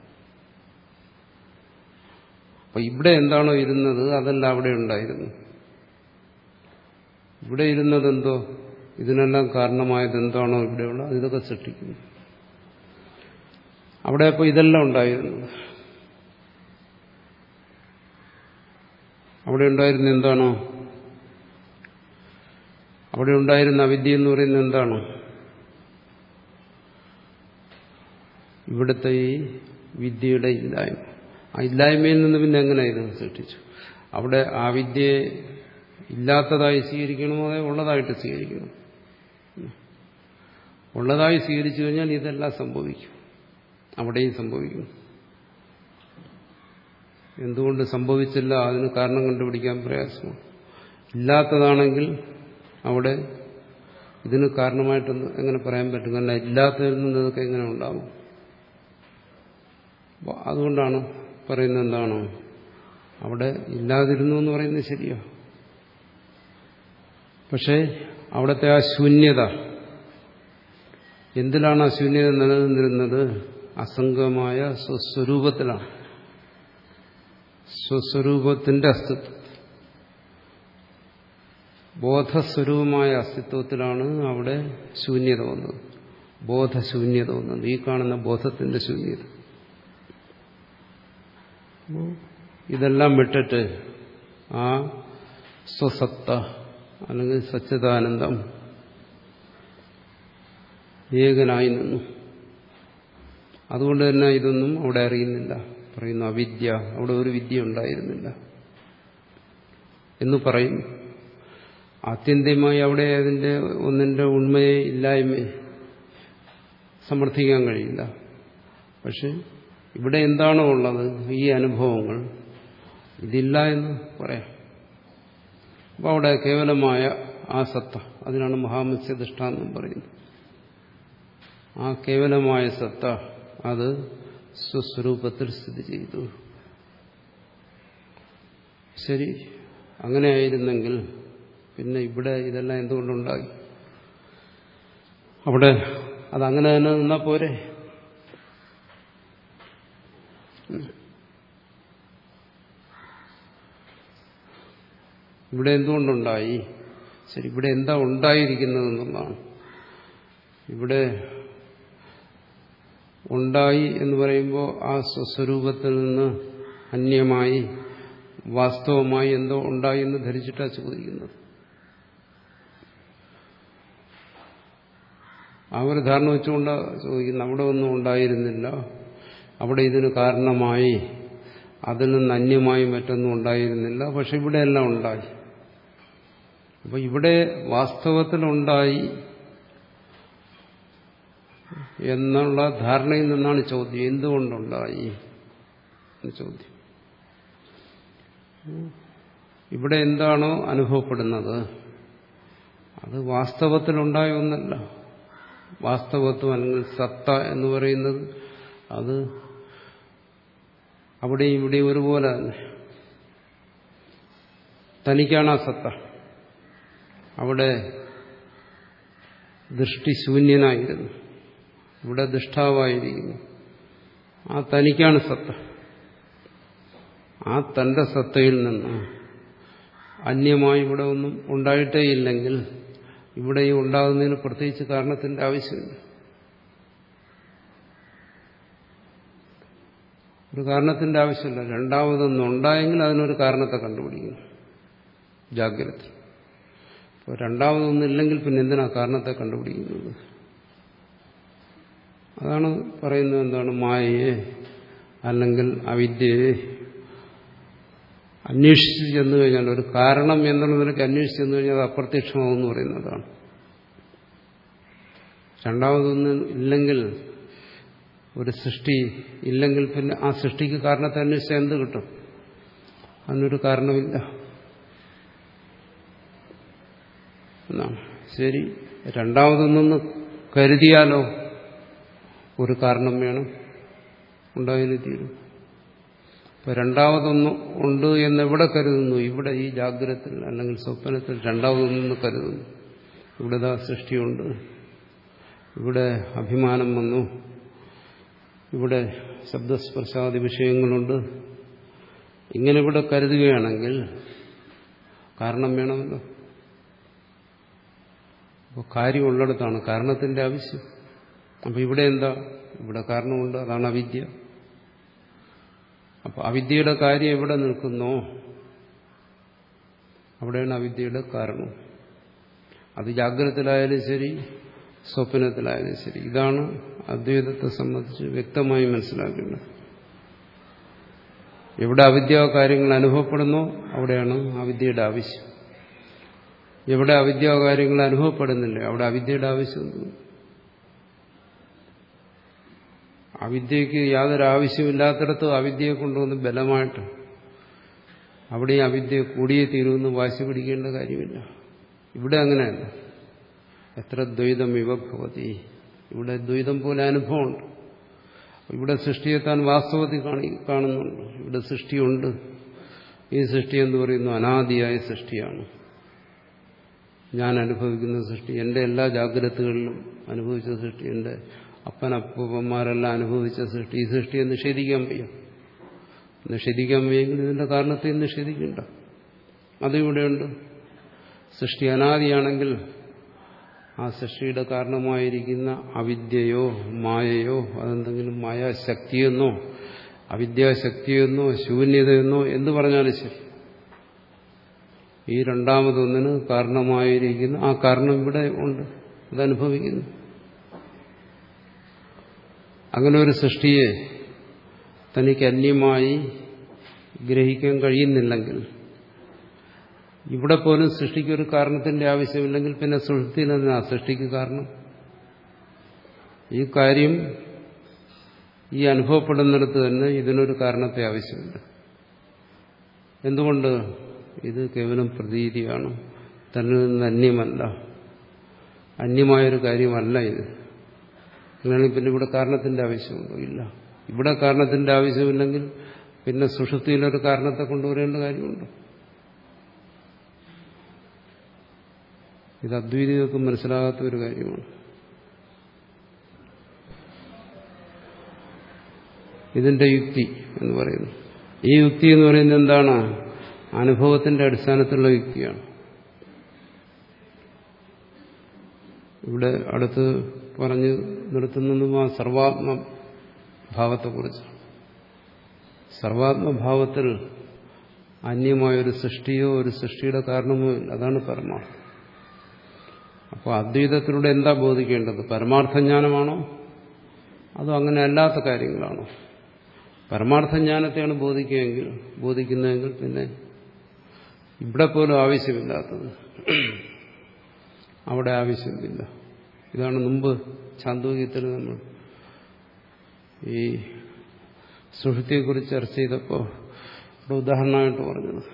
അപ്പൊ ഇവിടെ എന്താണോ ഇരുന്നത് അതല്ല അവിടെ ഉണ്ടായിരുന്നു. ഇവിടെ ഇരുന്നതെന്തോ, ഇതിനെല്ലാം കാരണമായത് എന്താണോ ഇവിടെയുള്ള ഇതൊക്കെ സൃഷ്ടിക്കുന്നു. അവിടെ അപ്പോൾ ഇതെല്ലാം ഉണ്ടായിരുന്നു. അവിടെ ഉണ്ടായിരുന്ന എന്താണോ, അവിടെ ഉണ്ടായിരുന്ന അവിദ്യ എന്ന് പറയുന്നത് എന്താണോ? ഇവിടുത്തെ ഈ വിദ്യയുടെ ഇല്ലായ്മ. ആ ഇല്ലായ്മയിൽ നിന്ന് പിന്നെ എങ്ങനെ ഇത് സൃഷ്ടിച്ചു? അവിടെ ആ വിദ്യയെ ഇല്ലാത്തതായി സ്വീകരിക്കണമോ അതേ ഉള്ളതായിട്ട് സ്വീകരിക്കണം? ഉള്ളതായി സ്വീകരിച്ചു കഴിഞ്ഞാൽ ഇതെല്ലാം സംഭവിക്കും, അവിടെയും സംഭവിക്കും. എന്തുകൊണ്ട് സംഭവിച്ചില്ല? അതിന് കാരണം കണ്ടുപിടിക്കാൻ പ്രയാസമാണ്. ഇല്ലാത്തതാണെങ്കിൽ അവിടെ ഇതിന് കാരണമായിട്ടൊന്ന് എങ്ങനെ പറയാൻ പറ്റും? കാരണം ഇല്ലാത്തതിൽ നിന്ന് ഇതൊക്കെ എങ്ങനെ ഉണ്ടാകും? അതുകൊണ്ടാണ് പറയുന്നത് എന്താണോ അവിടെ ഇല്ലാതിരുന്നു എന്ന് പറയുന്നത് ശരിയോ? പക്ഷേ അവിടുത്തെ ആ ശൂന്യത, എന്തിലാണ് ആ ശൂന്യത നിലനിന്നിരുന്നത്? അസംഗമായ സ്വസ്വരൂപത്തിലാണ്, സ്വസ്വരൂപത്തിന്റെ അസ്തിത്വം, ബോധസ്വരൂപമായ അസ്തിത്വത്തിലാണ് അവിടെ ശൂന്യത വന്നത്, ബോധശൂന്യത വന്നത്, ഈ കാണുന്ന ബോധത്തിന്റെ ശൂന്യത. ഇതെല്ലാം വിട്ടിട്ട് ആ സ്വസത്ത അല്ലെങ്കിൽ സച്ചിദാനന്ദം ഏകനായി നിന്നു. അതുകൊണ്ട് തന്നെ ഇതൊന്നും അവിടെ അറിയുന്നില്ല. പറയുന്നു അവിദ്യ, അവിടെ ഒരു വിദ്യ ഉണ്ടായിരുന്നില്ല എന്ന് പറയും. ആത്യന്തികമായി അവിടെ അതിന്റെ ഒന്നിന്റെ ഉണ്മയെ ഇല്ലായ്മയെ സമർത്ഥിക്കാൻ കഴിയില്ല. പക്ഷെ ഇവിടെ എന്താണോ ഉള്ളത്, ഈ അനുഭവങ്ങൾ, ഇതില്ല എന്ന് പറയാം. അപ്പോൾ അവിടെ കേവലമായ ആ സത്ത, അതിനാണ് മഹാമത്സ്യദൃഷ്ടാന്തം പറയുന്നത്. ആ കേവലമായ സത്ത അത് സ്വസ്വരൂപത്തിൽ സ്ഥിതി ചെയ്തു. ശരി, അങ്ങനെയായിരുന്നെങ്കിൽ പിന്നെ ഇവിടെ ഇതെല്ലാം എന്തുകൊണ്ടുണ്ടായി? അവിടെ അതങ്ങനെ തന്നെ നിന്നാ പോരെ? ഇവിടെ എന്തുകൊണ്ടുണ്ടായി? ശരി, ഇവിടെ എന്താ ഉണ്ടായിരിക്കുന്നത് എന്നുള്ളതാണ്. ഇവിടെ ഉണ്ടായി എന്ന് പറയുമ്പോൾ ആ സ്വസ്വരൂപത്തിൽ നിന്ന് അന്യമായി വാസ്തവമായി എന്തോ ഉണ്ടായി എന്ന് ധരിച്ചിട്ടാണ് ചോദിക്കുന്നത്. ആ ഒരു ധാരണ വെച്ചുകൊണ്ട് ചോദിക്കുന്നത്. അവിടെ ഒന്നും ഉണ്ടായിരുന്നില്ല, അവിടെ ഇതിന് കാരണമായി അതിൽ നിന്ന് അന്യമായി മറ്റൊന്നും ഉണ്ടായിരുന്നില്ല, പക്ഷെ ഇവിടെ എല്ലാം ഉണ്ടായി. അപ്പോൾ ഇവിടെ വാസ്തവത്തിലുണ്ടായി എന്നുള്ള ധാരണയിൽ നിന്നാണ് ചോദ്യം, എന്തുകൊണ്ടുണ്ടായി ചോദ്യം. ഇവിടെ എന്താണോ അനുഭവപ്പെടുന്നത് അത് വാസ്തവത്തിലുണ്ടായ ഒന്നല്ല. വാസ്തവത്വം അല്ലെങ്കിൽ സത്ത എന്ന് പറയുന്നത് അത് അവിടെയും ഇവിടെയും ഒരുപോലെ തന്നെ. തനിക്കാണ് ആ സത്ത. അവിടെ ദൃഷ്ടിശൂന്യനായിരുന്നു, ഇവിടെ ദൃഷ്ടാവായിരിക്കുന്നു. ആ തനിക്കാണ് സത്ത. ആ തന്റെ സത്തയിൽ നിന്ന് അന്യമായി ഇവിടെ ഒന്നും ഉണ്ടായിട്ടേ ഇല്ലെങ്കിൽ ഇവിടെ ഈ ഉണ്ടാകുന്നതിന് പ്രത്യേകിച്ച് കാരണത്തിന്റെ ആവശ്യമില്ല. ഒരു കാരണത്തിന്റെ ആവശ്യമില്ല. രണ്ടാമതൊന്നും ഉണ്ടായെങ്കിൽ അതിനൊരു കാരണത്തെ കണ്ടുപിടിക്കുന്നു ജാഗ്രത. അപ്പോൾ രണ്ടാമതൊന്നില്ലെങ്കിൽ പിന്നെ എന്തിനാ കാരണത്തെ കണ്ടുപിടിക്കുന്നത്? അതാണ് പറയുന്നത്. എന്താണ്? മായയെ അല്ലെങ്കിൽ അവിദ്യയെ അന്വേഷിച്ച് ചെന്നു കഴിഞ്ഞാൽ, ഒരു കാരണം എന്നുള്ള നിലയ്ക്ക് അന്വേഷിച്ച് ചെന്നു കഴിഞ്ഞാൽ അത് അപ്രത്യക്ഷമാവെന്ന് പറയുന്നതാണ്. രണ്ടാമതൊന്നും ഇല്ലെങ്കിൽ, ഒരു സൃഷ്ടി ഇല്ലെങ്കിൽ പിന്നെ ആ സൃഷ്ടിക്ക് കാരണത്തെ അന്വേഷിച്ചാൽ എന്ത് കിട്ടും? അതിനൊരു കാരണമില്ല എന്നാണ്. ശരി, രണ്ടാമതൊന്നൊന്ന് കരുതിയാലോ ഒരു കാരണം വേണം, ഉണ്ടായാലും തീരും. ഇപ്പൊ രണ്ടാമതൊന്ന് ഉണ്ട് എന്നെവിടെ കരുതുന്നു? ഇവിടെ ഈ ജാഗ്രതത്തിൽ അല്ലെങ്കിൽ സ്വപ്നത്തിൽ രണ്ടാമതൊന്നു കരുതുന്നു. ഇവിടെ ദാ സൃഷ്ടിയുണ്ട്, ഇവിടെ അഭിമാനം വന്നു, ഇവിടെ ശബ്ദസ്പർശാദി വിഷയങ്ങളുണ്ട്. ഇങ്ങനെ ഇവിടെ കരുതുകയാണെങ്കിൽ കാരണം വേണമല്ലോ. അപ്പോൾ കാര്യമുള്ളിടത്താണ് കാരണത്തിന്റെ ആവശ്യം. അപ്പൊ ഇവിടെ എന്താ? ഇവിടെ കാരണമുണ്ട്, അതാണ് അവിദ്യ. അപ്പൊ അവിദ്യയുടെ കാര്യം എവിടെ നിൽക്കുന്നോ അവിടെയാണ് അവിദ്യയുടെ കാരണം. അത് ജാഗ്രതത്തിലായാലും ശരി, സ്വപ്നത്തിലായാലും ശരി. ഇതാണ് അദ്വൈതത്തെ സംബന്ധിച്ച് വ്യക്തമായി മനസ്സിലാക്കേണ്ടത്. എവിടെ അവിദ്യാ കാര്യങ്ങൾ അനുഭവപ്പെടുന്നോ അവിടെയാണ് അവിദ്യയുടെ ആവശ്യം. എവിടെ അവിദ്യാ കാര്യങ്ങൾ അനുഭവപ്പെടുന്നില്ല അവിടെ അവിദ്യയുടെ ആവശ്യം. അവിദ്യക്ക് യാതൊരു ആവശ്യമില്ലാത്തിടത്ത് അവിദ്യയെ കൊണ്ടുവന്ന് ബലമായിട്ട് അവിടെ അവിദ്യ കൂടിയേ തീരുമെന്ന് വാശി പിടിക്കേണ്ട കാര്യമില്ല. ഇവിടെ അങ്ങനെയല്ല. എത്ര ദ്വൈതം വിഭവതി, ഇവിടെ ദ്വൈതം പോലെ അനുഭവമുണ്ട്. ഇവിടെ സൃഷ്ടിയെ താൻ വാസ്തവത്തിൽ കാണി കാണുന്നുണ്ട്. ഇവിടെ സൃഷ്ടിയുണ്ട്. ഈ സൃഷ്ടി എന്ന് പറയുന്നു അനാദിയായ സൃഷ്ടിയാണ്. ഞാൻ അനുഭവിക്കുന്ന സൃഷ്ടി, എൻ്റെ എല്ലാ ജാഗ്രതകളിലും അനുഭവിച്ച സൃഷ്ടി, എൻ്റെ അപ്പനപ്പന്മാരെല്ലാം അനുഭവിച്ച സൃഷ്ടി, ഈ സൃഷ്ടിയെ നിഷേധിക്കാൻ വയ്യ. നിഷേധിക്കാൻ വയ്യെങ്കിൽ ഇതിന്റെ കാരണത്തെ നിഷേധിക്കണ്ട. അതിവിടെയുണ്ട്. സൃഷ്ടി അനാദിയാണെങ്കിൽ ആ സൃഷ്ടിയുടെ കാരണമായിരിക്കുന്ന അവിദ്യയോ മായയോ അതെന്തെങ്കിലും മായാശക്തിയെന്നോ അവിദ്യാശക്തിയെന്നോ ശൂന്യതയെന്നോ എന്ത് പറഞ്ഞാലും ശരി, ഈ രണ്ടാമതൊന്നിന് കാരണമായിരിക്കുന്ന ആ കാരണം ഇവിടെ ഉണ്ട്, അതനുഭവിക്കുന്നു. അങ്ങനെ ഒരു സൃഷ്ടിയെ തനിക്ക് അന്യമായി ഗ്രഹിക്കാൻ കഴിയുന്നില്ലെങ്കിൽ, ഇവിടെ പോലും സൃഷ്ടിക്കൊരു കാരണത്തിന്റെ ആവശ്യമില്ലെങ്കിൽ പിന്നെ സുഷുപ്തിയിലെന്നാ സൃഷ്ടിക്ക് കാരണം? ഈ കാര്യം ഈ അനുഭവപ്പെടുന്നിടത്ത് തന്നെ ഇതിനൊരു കാരണത്തെ ആവശ്യമില്ല. എന്തുകൊണ്ട്? ഇത് കേവലം പ്രതീതിയാണ്, തന്നിൽ നിന്ന് അന്യമല്ല, അന്യമായൊരു കാര്യമല്ല ഇത്. അങ്ങനെയാണെങ്കിൽ പിന്നെ ഇവിടെ കാരണത്തിന്റെ ആവശ്യമുണ്ടോ? ഇല്ല. ഇവിടെ കാരണത്തിന്റെ ആവശ്യമില്ലെങ്കിൽ പിന്നെ സുഷുപ്തിയിലൊരു കാരണത്തെ കൊണ്ടുവരേണ്ട കാര്യമുണ്ടോ? ഇത് അദ്വൈതികൾക്ക് മനസ്സിലാകാത്ത ഒരു കാര്യമാണ്. ഇതിന്റെ യുക്തി എന്ന് പറയുന്നു. ഈ യുക്തി എന്ന് പറയുന്നത് എന്താണ്? അനുഭവത്തിന്റെ അടിസ്ഥാനത്തിലുള്ള യുക്തിയാണ്. ഇവിടെ അടുത്ത് പറഞ്ഞു നിർത്തുന്നതും ആ സർവാത്മഭാവത്തെക്കുറിച്ച്. സർവാത്മഭാവത്തിൽ അന്യമായൊരു സൃഷ്ടിയോ ഒരു സൃഷ്ടിയുടെ കാരണമോ ഇല്ല. അതാണ് പരമാർത്ഥം. അപ്പോൾ അദ്വൈതത്തിലൂടെ എന്താ ബോധിക്കേണ്ടത്? പരമാർത്ഥജ്ഞാനമാണോ അതോ അങ്ങനെ അല്ലാത്ത കാര്യങ്ങളാണോ? പരമാർത്ഥജ്ഞാനത്തെയാണ് ബോധിക്കുകയെങ്കിൽ ബോധിക്കുന്നതെങ്കിൽ പിന്നെ ഇവിടെ പോലും ആവശ്യമില്ലാത്തത് അവിടെ ആവശ്യമില്ല. ഇതാണ് മുമ്പ് ഛാന്തോക്യത്തിൽ നമ്മൾ ഈ സുഷുപ്തിയെക്കുറിച്ച് ചർച്ച ചെയ്തപ്പോൾ ഇവിടെ ഉദാഹരണമായിട്ട് പറഞ്ഞത്.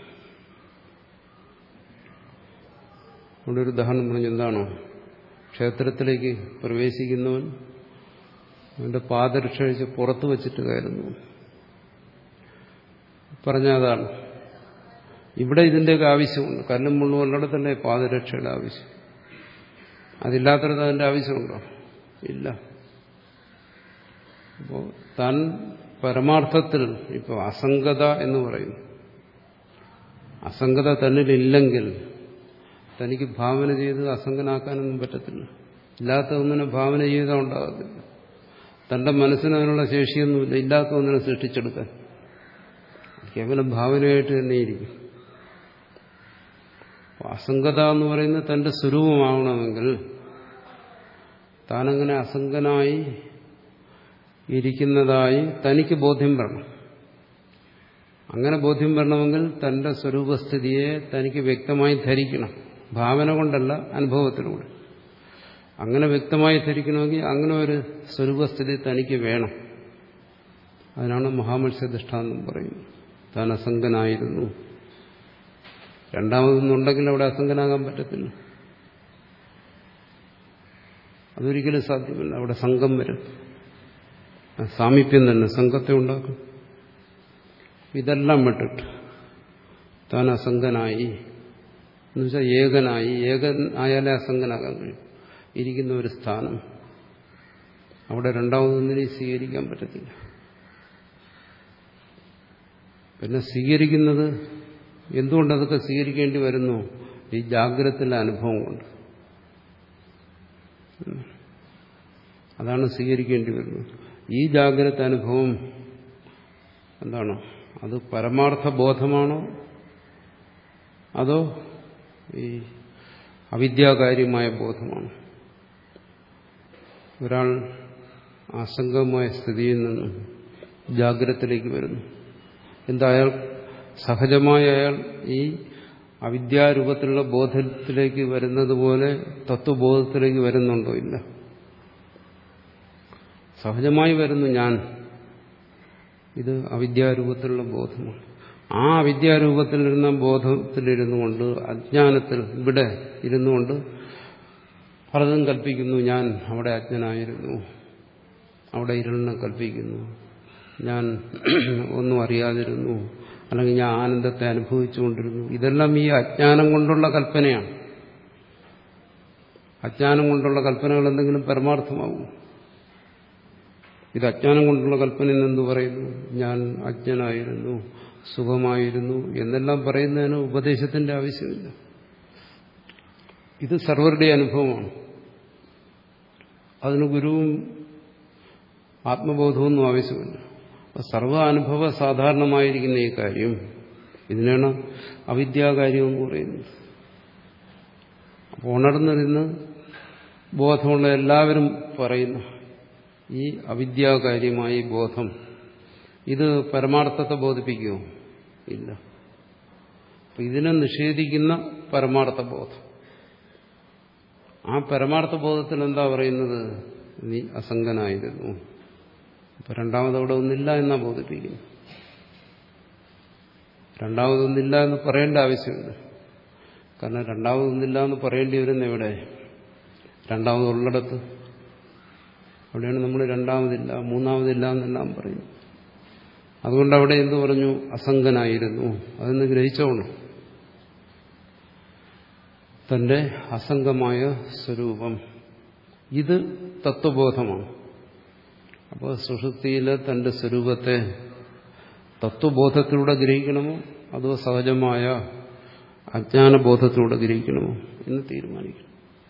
ഇവിടെ ഒരു ഉദാഹരണം പറഞ്ഞു. എന്താണോ? ക്ഷേത്രത്തിലേക്ക് പ്രവേശിക്കുന്നവൻ അവന്റെ പാദരക്ഷ അഴിച്ച് പുറത്ത് വച്ചിട്ട് കയറുന്നു പറഞ്ഞ അതാണ്. ഇവിടെ ഇതിൻ്റെയൊക്കെ ആവശ്യമുണ്ട്. കല്ലും മുള്ളും ഉള്ളിടത്തല്ലേ പാദരക്ഷയുടെ ആവശ്യം. അതില്ലാത്തടത്ത് അതിൻ്റെ ആവശ്യമുണ്ടോ? ഇല്ല. അപ്പോൾ താൻ പരമാർത്ഥത്തിൽ ഇപ്പോൾ അസംഗത എന്ന് പറയുന്നു. അസംഗത തന്നിലില്ലെങ്കിൽ തനിക്ക് ഭാവന ചെയ്ത് അസംഗനാക്കാനൊന്നും പറ്റത്തില്ല. ഇല്ലാത്ത ഒന്നിനെ ഭാവന ചെയ്താൽ ഉണ്ടാകത്തില്ല. തന്റെ മനസ്സിന് അതിനുള്ള ശേഷിയൊന്നുമില്ല ഇല്ലാത്ത ഒന്നിനെ സൃഷ്ടിച്ചെടുക്കാൻ. കേവലം ഭാവനയായിട്ട് തന്നെ ഇരിക്കും. അസംഗത എന്ന് പറയുന്നത് തന്റെ സ്വരൂപമാവണമെങ്കിൽ താനങ്ങനെ അസംഗനായി ഇരിക്കുന്നതായി തനിക്ക് ബോധ്യം വരണം. അങ്ങനെ ബോധ്യം വരണമെങ്കിൽ തന്റെ സ്വരൂപസ്ഥിതിയെ തനിക്ക് വ്യക്തമായി ധരിക്കണം. ഭാവന കൊണ്ടല്ല, അനുഭവത്തിലൂടെ. അങ്ങനെ വ്യക്തമായി ധരിക്കണമെങ്കിൽ അങ്ങനെ ഒരു സ്വരൂപസ്ഥിതി തനിക്ക് വേണം. അതിനാണ് മഹാമത്സ്യദൃഷ്ടാന്തം പറയുന്നത്. താൻ അസംഗനായിരുന്നു. രണ്ടാമതൊന്നുണ്ടെങ്കിൽ അവിടെ അസംഗനാകാൻ പറ്റത്തില്ല. അതൊരിക്കലും സാധ്യമല്ല. അവിടെ സംഘം വരും. സാമീപ്യം തന്നെ സംഘത്തെ ഉണ്ടാക്കും. ഇതെല്ലാം വിട്ടിട്ട് താൻ അസംഗനായി എന്നുവെച്ചാൽ ഏകനായി, ഏകൻ ആയാലേ അസംഗനാകാൻ കഴിയും. ഇരിക്കുന്ന ഒരു സ്ഥാനം അവിടെ രണ്ടാമതൊന്നിനെയും സ്വീകരിക്കാൻ പറ്റത്തില്ല. പിന്നെ സ്വീകരിക്കുന്നത് എന്തുകൊണ്ടതൊക്കെ സ്വീകരിക്കേണ്ടി വരുന്നു? ഈ ജാഗ്രതയിലെ അനുഭവം കൊണ്ട്. അതാണ് സ്വീകരിക്കേണ്ടി വരുന്നത്. ഈ ജാഗ്രത അനുഭവം എന്താണ്? അത് പരമാർത്ഥ ബോധമാണോ അതോ ഈ അവിദ്യാകാര്യമായ ബോധമാണോ? ഒരാൾ ആസംഗമായ സ്ഥിതിയിൽ നിന്നും ജാഗ്രതത്തിലേക്ക് വരുന്നു. എന്താ അയാൾ സഹജമായ അയാൾ ഈ അവിദ്യാരൂപത്തിലുള്ള ബോധത്തിലേക്ക് വരുന്നത് പോലെ തത്വബോധത്തിലേക്ക് വരുന്നുണ്ടോ? ഇല്ല. സഹജമായി വരുന്നു ഞാൻ. ഇത് അവിദ്യാരൂപത്തിലുള്ള ബോധമാണ്. ആ അവിദ്യാരൂപത്തിലിരുന്ന ബോധത്തിലിരുന്നു കൊണ്ട് അജ്ഞാനത്തിൽ ഇവിടെ ഇരുന്നുകൊണ്ട് പലതും കൽപ്പിക്കുന്നു. ഞാൻ അവിടെ അജ്ഞനായിരുന്നു, അവിടെ ഇരുളിനെ കൽപ്പിക്കുന്നു, ഞാൻ ഒന്നും അറിയാതിരുന്നു, അല്ലെങ്കിൽ ഞാൻ ആനന്ദത്തെ അനുഭവിച്ചുകൊണ്ടിരുന്നു. ഇതെല്ലാം ഈ അജ്ഞാനം കൊണ്ടുള്ള കൽപ്പനയാണ്. അജ്ഞാനം കൊണ്ടുള്ള കൽപ്പനകൾ എന്തെങ്കിലും പരമാർത്ഥമാവും? ഇത് അജ്ഞാനം കൊണ്ടുള്ള കൽപ്പന എന്നെന്ത് പറയുന്നു? ഞാൻ അജ്ഞനായിരുന്നു, സുഖമായിരുന്നു എന്നെല്ലാം പറയുന്നതിന് ഉപദേശത്തിന്റെ ആവശ്യമില്ല. ഇത് സർവരുടെ അനുഭവമാണ്. അതിന് ഗുരുവും ആത്മബോധമൊന്നും ആവശ്യമില്ല. സർവ അനുഭവ സാധാരണമായിരിക്കുന്ന ഈ കാര്യം, ഇതിനാണ് അവിദ്യാകാര്യം എന്ന് പറയുന്നത്. അപ്പോൾ ഉണർന്നിരുന്ന് ബോധമുള്ള എല്ലാവരും പറയുന്നു ഈ അവിദ്യാകാര്യമായ ബോധം ഇത് പരമാർത്ഥത്തെ ബോധിപ്പിക്കുമോ? ഇല്ല. അപ്പൊ ഇതിനെ നിഷേധിക്കുന്ന പരമാർത്ഥ ബോധം, ആ പരമാർത്ഥ ബോധത്തിൽ എന്താ പറയുന്നത്? നീ അസംഗനായിരുന്നു. അപ്പൊ രണ്ടാമതവിടെ ഒന്നില്ല എന്നാ ബോധിപ്പിക്കുന്നു. രണ്ടാമതൊന്നില്ല എന്ന് പറയേണ്ട ആവശ്യമില്ല. കാരണം രണ്ടാമതൊന്നില്ല എന്ന് പറയേണ്ടി വരുന്ന എവിടെ? രണ്ടാമതുള്ളിടത്ത്. അവിടെയാണ് നമ്മൾ രണ്ടാമതില്ല മൂന്നാമതില്ല എന്നെല്ലാം പറയുന്നു. അതുകൊണ്ട് അവിടെ എന്തു പറഞ്ഞു? അസംഗനായിരുന്നു. അതെന്ന് ഗ്രഹിച്ചോളൂ. തന്റെ അസംഗമായ സ്വരൂപം, ഇത് തത്വബോധമാണ്. അപ്പോൾ സുഷുപ്തിയിലെ തന്റെ സ്വരൂപത്തെ തത്വബോധത്തിലൂടെ ഗ്രഹിക്കണമോ അതോ സഹജമായ അജ്ഞാനബോധത്തിലൂടെ ഗ്രഹിക്കണമോ എന്ന് തീരുമാനിക്കണം.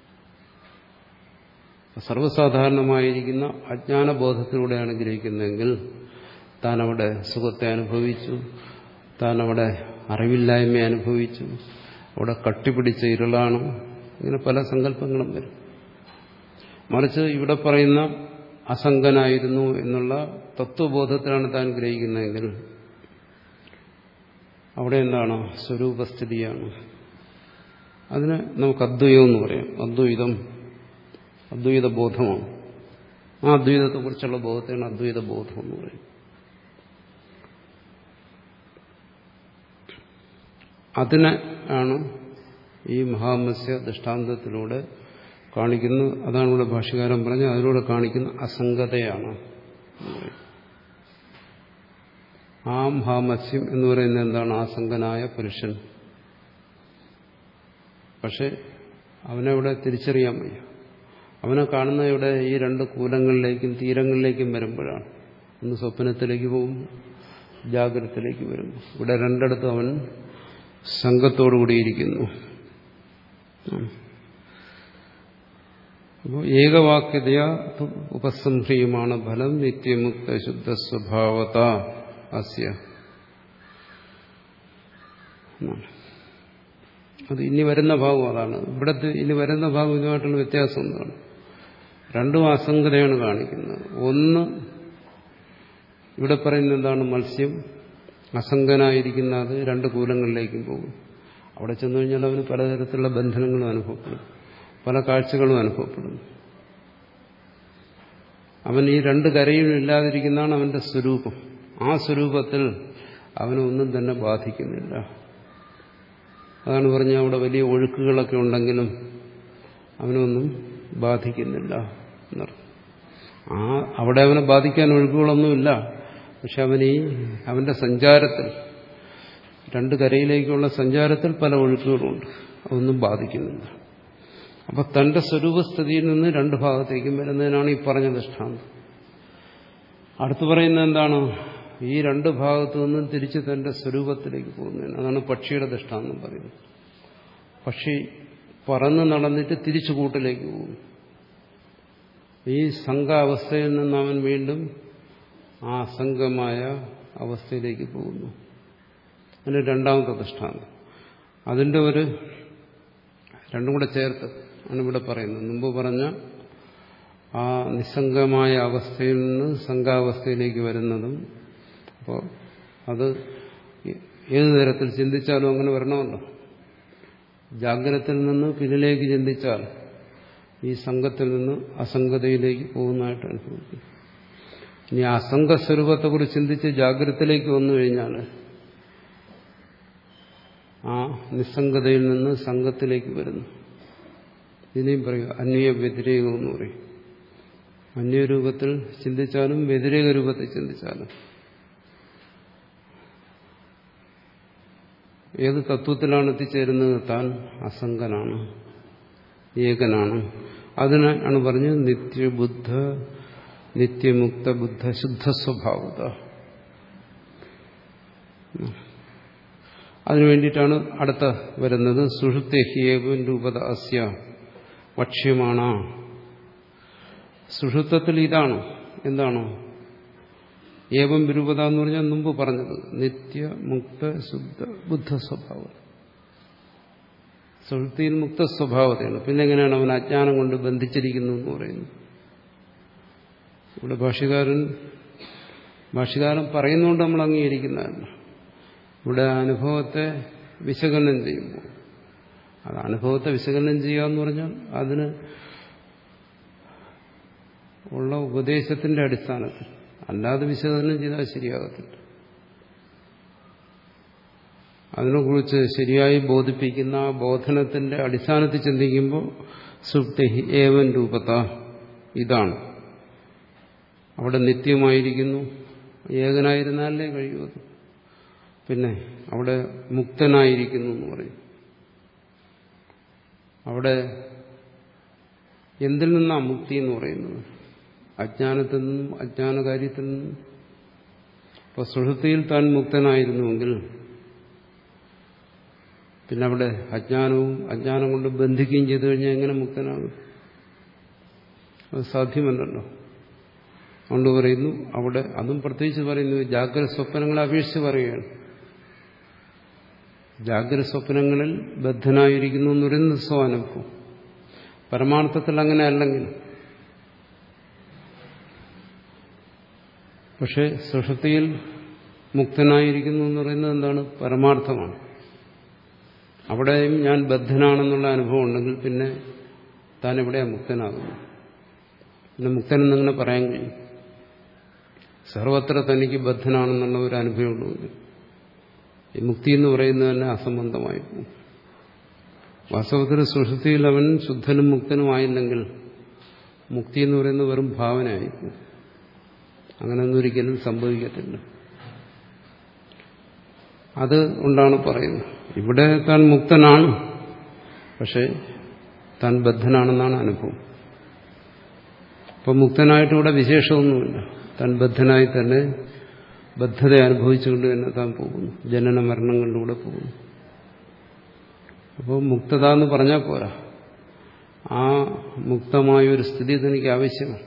സർവ്വസാധാരണമായിരിക്കുന്ന അജ്ഞാനബോധത്തിലൂടെയാണ് ഗ്രഹിക്കുന്നതെങ്കിൽ താൻ അവിടെ സുഖത്തെ അനുഭവിച്ചു, താൻ അവിടെ അറിവില്ലായ്മ അനുഭവിച്ചു, അവിടെ കട്ടിപിടിച്ച ഇരുളാണ്, ഇങ്ങനെ പല സങ്കല്പങ്ങളും വരും. മറിച്ച് ഇവിടെ പറയുന്ന അസംഗനായിരുന്നു എന്നുള്ള തത്വബോധത്തിലാണ് താൻ ഗ്രഹിക്കുന്നതെങ്കിൽ അവിടെ എന്താണ്? സ്വരൂപസ്ഥിതിയാണ്. അതിന് നമുക്ക് അദ്വൈതം എന്ന് പറയാം. അദ്വൈതം അദ്വൈത ബോധമാണ്. ആ അദ്വൈതത്തെക്കുറിച്ചുള്ള ബോധത്തെയാണ് അദ്വൈത ബോധം എന്ന് പറയും. അതിനെ ആണ് ഈ മഹാമത്സ്യ ദൃഷ്ടാന്തത്തിലൂടെ കാണിക്കുന്നത്. അതാണ് ഇവിടെ ഭാഷ്യകാരൻ പറഞ്ഞത്. അതിലൂടെ കാണിക്കുന്ന അസംഗതയാണ്. ആ മഹാമത്സ്യം എന്ന് പറയുന്നത് എന്താണ്? ആസംഗനായ പുരുഷൻ. പക്ഷെ അവനവിടെ തിരിച്ചറിയാൻ വയ്യ. അവനെ കാണുന്ന ഇവിടെ ഈ രണ്ട് കൂലങ്ങളിലേക്കും തീരങ്ങളിലേക്കും വരുമ്പോഴാണ്. ഒന്ന് സ്വപ്നത്തിലേക്ക് പോകും, ജാഗ്രതത്തിലേക്ക് വരും. ഇവിടെ രണ്ടിടത്തും അവൻ സംഘത്തോടുകൂടിയിരിക്കുന്നു. അപ്പോൾ ഏകവാക്യതയാ ഉപസംഹ്രിയമാണ് ഫലം നിത്യമുക്ത ശുദ്ധ സ്വഭാവത അസ്യ. അത് ഇനി വരുന്ന ഭാഗം അതാണ്. ഇവിടത്തെ ഇനി വരുന്ന ഭാഗം ഇതുമായിട്ടുള്ള വ്യത്യാസം എന്താണ്? രണ്ടും അസംഗതയാണ് കാണിക്കുന്നത്. ഒന്ന് ഇവിടെ പറയുന്നത് എന്താണ്? മത്സ്യം അസംഗനായിരിക്കുന്ന അത് രണ്ട് കൂലങ്ങളിലേക്കും പോകും. അവിടെ ചെന്നു കഴിഞ്ഞാൽ അവന് പലതരത്തിലുള്ള ബന്ധനങ്ങളും അനുഭവപ്പെടും, പല കാഴ്ചകളും അനുഭവപ്പെടുന്നു. അവൻ ഈ രണ്ട് കരയും ഇല്ലാതിരിക്കുന്നതാണ് അവന്റെ സ്വരൂപം. ആ സ്വരൂപത്തിൽ അവനൊന്നും തന്നെ ബാധിക്കുന്നില്ല. അതാണ് പറഞ്ഞ അവിടെ വലിയ ഒഴുക്കുകളൊക്കെ ഉണ്ടെങ്കിലും അവനൊന്നും ബാധിക്കുന്നില്ല എന്നർത്ഥം. ആ അവിടെ അവനെ ബാധിക്കാൻ ഒഴുക്കുകളൊന്നുമില്ല. പക്ഷെ അവൻ ഈ അവന്റെ സഞ്ചാരത്തിൽ, രണ്ട് കരയിലേക്കുള്ള സഞ്ചാരത്തിൽ പല ഒഴുക്കുകളുണ്ട്, അതൊന്നും ബാധിക്കുന്നില്ല. അപ്പൊ തന്റെ സ്വരൂപസ്ഥിതിയിൽ നിന്ന് രണ്ട് ഭാഗത്തേക്കും വരുന്നതിനാണ് ഈ പറഞ്ഞ ദൃഷ്ടാന്തം. അടുത്ത് പറയുന്നത് എന്താണ്? ഈ രണ്ട് ഭാഗത്തു നിന്നും തിരിച്ച് തന്റെ സ്വരൂപത്തിലേക്ക് പോകുന്നതിന്. അതാണ് പക്ഷിയുടെ ദൃഷ്ടാന്തം പറയുന്നത്. പക്ഷി പറന്ന് നടന്നിട്ട് തിരിച്ചു കൂട്ടിലേക്ക് പോകും. ഈ സംഘാവസ്ഥയിൽ നിന്ന് അവൻ വീണ്ടും ആ അസംഗമായ അവസ്ഥയിലേക്ക് പോകുന്നു. അതിന് രണ്ടാമത്തെ ദൃഷ്ടാന്തം. അതിന്റെ ഒരു രണ്ടും കൂടെ ചേർത്ത് ആണ് ഇവിടെ പറയുന്നത്. മുമ്പ് പറഞ്ഞ ആ നിസ്സംഗമായ അവസ്ഥയിൽ നിന്ന് സംഘാവസ്ഥയിലേക്ക് വരുന്നതും, അപ്പോൾ അത് ഏതു തരത്തിൽ ചിന്തിച്ചാലും അങ്ങനെ വരണമല്ലോ. ജാഗ്രതത്തിൽ നിന്ന് പിന്നിലേക്ക് ചിന്തിച്ചാൽ ഈ സംഘത്തിൽ നിന്ന് അസംഗതയിലേക്ക് പോകുന്നതായിട്ട് അനുഭവിക്കും. ഇനി അസംഗസ്വരൂപത്തെക്കുറിച്ച് ചിന്തിച്ച് ജാഗ്രതത്തിലേക്ക് വന്നു കഴിഞ്ഞാൽ ആ നിസ്സംഗതയിൽ നിന്ന് സംഘത്തിലേക്ക് വരുന്നു. ഇതിനെയും പറയും അന്വയ വ്യതിരേകം എന്ന് പറയും. അന്യരൂപത്തിൽ ചിന്തിച്ചാലും വ്യതിരേക രൂപത്തിൽ ചിന്തിച്ചാലും ഏത് തത്വത്തിലാണ് എത്തിച്ചേരുന്നത്? താൻ അസംഗനാണ്. ഏകനാണ്. അതിനാണ് പറഞ്ഞത് നിത്യബുദ്ധ നിത്യമുക്ത ബുദ്ധ ശുദ്ധ സ്വഭാവത. അതിനു വേണ്ടിയിട്ടാണ് അടുത്ത വരുന്നത് സുഷുപ്തേഹ്യേവം രൂപത അസ്യ വക്ഷ്യമാണ്. സുഷുപ്തത്തിൽ ഇതാണ് എന്താണ് ഏവം രൂപത എന്ന് പറഞ്ഞാൽ മുമ്പ് പറഞ്ഞത് നിത്യ മുക്ത ശുദ്ധ ബുദ്ധ സ്വഭാവം. സുഷുപ്തിയിൽ മുക്ത സ്വഭാവതയാണ്. പിന്നെ എങ്ങനെയാണ് അവൻ അജ്ഞാനം കൊണ്ട് ബന്ധിച്ചിരിക്കുന്നു എന്ന് പറയുന്നത്? ഇവിടെ ഭാഷ്യകാരൻ ഭാഷ്യകാരൻ പറയുന്നതുകൊണ്ട് നമ്മൾ അംഗീകരിക്കുന്നതല്ല. ഇവിടെ അനുഭവത്തെ വിശകലനം ചെയ്യുമ്പോൾ അത് അനുഭവത്തെ വിശകലനം ചെയ്യുക എന്ന് പറഞ്ഞാൽ അതിന് ഉള്ള ഉപദേശത്തിന്റെ അടിസ്ഥാനത്തിൽ, അല്ലാതെ വിശകലനം ചെയ്താൽ ശരിയാകത്തില്ല. അതിനെക്കുറിച്ച് ശരിയായി ബോധിപ്പിക്കുന്ന ആ ബോധനത്തിന്റെ അടിസ്ഥാനത്തിൽ ചിന്തിക്കുമ്പോൾ സുപ്തി ഏവൻ രൂപത ഇതാണ്. അവിടെ നിത്യമായിരിക്കുന്നു, ഏകനായിരുന്നാലേ കഴിയൂ. പിന്നെ അവിടെ മുക്തനായിരിക്കുന്നു എന്ന് പറയും. അവിടെ എന്തിൽ നിന്നാണ് മുക്തി എന്ന് പറയുന്നത്? അജ്ഞാനത്തിൽ നിന്നും അജ്ഞാനകാര്യത്തിൽ നിന്നും. അപ്പോൾ സുഷുപ്തിയിൽ താൻ മുക്തനായിരുന്നുവെങ്കിൽ പിന്നെ അവിടെ അജ്ഞാനവും അജ്ഞാനം കൊണ്ട് ബന്ധിക്കുകയും ചെയ്തു കഴിഞ്ഞാൽ എങ്ങനെ മുക്തനാകും? അത് സാധ്യമല്ലല്ലോ. അതുകൊണ്ട് പറയുന്നു അവിടെ, അതും പ്രത്യേകിച്ച് പറയുന്നു ജാഗ്രത സ്വപ്നങ്ങളെ അപേക്ഷിച്ച് പറയുകയാണ്. ജാഗ്രത സ്വപ്നങ്ങളിൽ ബദ്ധനായിരിക്കുന്നു എന്ന് പറയുന്നത് സ്വാനുഭവം. പരമാർത്ഥത്തിൽ അങ്ങനെ അല്ലെങ്കിൽ, പക്ഷെ സുഷുപ്തിയിൽ മുക്തനായിരിക്കുന്നു എന്ന് പറയുന്നത് എന്താണ്? പരമാർത്ഥമാണ്. അവിടെയും ഞാൻ ബദ്ധനാണെന്നുള്ള അനുഭവം ഉണ്ടെങ്കിൽ പിന്നെ താൻ എവിടെയാണ് മുക്തനാകുന്നു? പിന്നെ മുക്തനെന്നിങ്ങനെ പറയാൻ കഴിയും? സർവത്ര തനിക്ക് ബദ്ധനാണെന്നുള്ള ഒരു അനുഭവമുള്ളൂ. ഈ മുക്തി എന്ന് പറയുന്നത് തന്നെ അസംബന്ധമായി പോകും. വാസ്തവത്തിൽ സുഷുപ്തിയിൽ അവൻ ശുദ്ധനും മുക്തനും ആയില്ലെങ്കിൽ മുക്തി എന്ന് പറയുന്നത് വെറും ഭാവനയായിരിക്കും. അങ്ങനെയൊന്നും ഒരിക്കലും സംഭവിക്കത്തില്ല. അത് കൊണ്ടാണ് പറയുന്നത് ഇവിടെ താൻ മുക്തനാണ്, പക്ഷെ താൻ ബദ്ധനാണെന്നാണ് അനുഭവം. അപ്പം മുക്തനായിട്ട് ഇവിടെ വിശേഷമൊന്നുമില്ല. താൻ ബദ്ധനായി തന്നെ ബദ്ധത അനുഭവിച്ചുകൊണ്ട് തന്നെ താൻ പോകുന്നു, ജനന മരണങ്ങളിലൂടെ പോകുന്നു. അപ്പോൾ മുക്തത എന്ന് പറഞ്ഞാൽ പോരാ, ആ മുക്തമായൊരു സ്ഥിതി തനിക്ക് ആവശ്യമാണ്.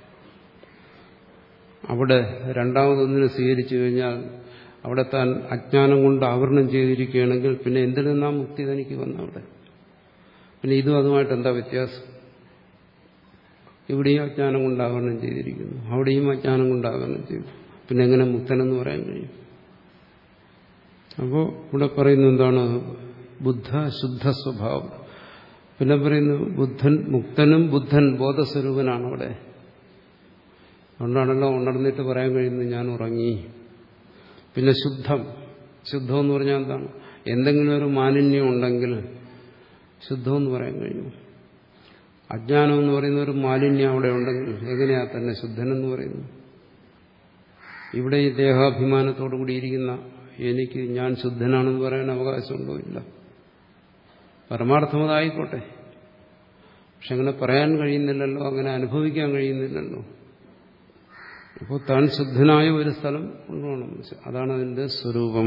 അവിടെ രണ്ടാമതൊന്നിനെ സ്വീകരിച്ചു കഴിഞ്ഞാൽ അവിടെ താൻ അജ്ഞാനം കൊണ്ട് ആവരണം ചെയ്തിരിക്കുകയാണെങ്കിൽ പിന്നെ എന്തിൽ നിന്നാ മുക്തി തനിക്ക് വന്ന അവിടെ? പിന്നെ ഇതും അതുമായിട്ട് എന്താ വ്യത്യാസം? ഇവിടെയും അജ്ഞാനം കൊണ്ട് ആവരണം ചെയ്തിരിക്കുന്നു, അവിടെയും അജ്ഞാനം കൊണ്ട് ആവരണം ചെയ്തു. പിന്നെ എങ്ങനെ മുക്തനെന്ന് പറയാൻ കഴിയും? അപ്പോൾ ഇവിടെ പറയുന്നത് എന്താണ്? ബുദ്ധ ശുദ്ധ സ്വഭാവം. പിന്നെ പറയുന്നു ബുദ്ധൻ മുക്തനും ബുദ്ധൻ ബോധസ്വരൂപനാണ് അവിടെ. അതുകൊണ്ടാണല്ലോ ഉണർന്നിട്ട് പറയാൻ കഴിയുന്നത് ഞാൻ ഉറങ്ങി. പിന്നെ ശുദ്ധം. ശുദ്ധം എന്ന് പറഞ്ഞാൽ എന്താണ്? എന്തെങ്കിലും ഒരു മാലിന്യം ഉണ്ടെങ്കിൽ ശുദ്ധം എന്ന് പറയാൻ കഴിയും. അജ്ഞാനം എന്ന് പറയുന്ന ഒരു മാലിന്യം അവിടെ ഉണ്ടെങ്കിൽ എങ്ങനെയാ തന്നെ ശുദ്ധനെന്ന് പറയുന്നു? ഇവിടെ ഈ ദേഹാഭിമാനത്തോടു കൂടിയിരിക്കുന്ന എനിക്ക് ഞാൻ ശുദ്ധനാണെന്ന് പറയാൻ അവകാശമുണ്ടോ? ഇല്ല. പരമാർത്ഥമതായിക്കോട്ടെ, പക്ഷെ അങ്ങനെ പറയാൻ കഴിയുന്നില്ലല്ലോ, അങ്ങനെ അനുഭവിക്കാൻ കഴിയുന്നില്ലല്ലോ. അപ്പോൾ താൻ ശുദ്ധനായ ഒരു സ്ഥലം കൊണ്ടുപോകണം. അതാണ് അതിന്റെ സ്വരൂപം.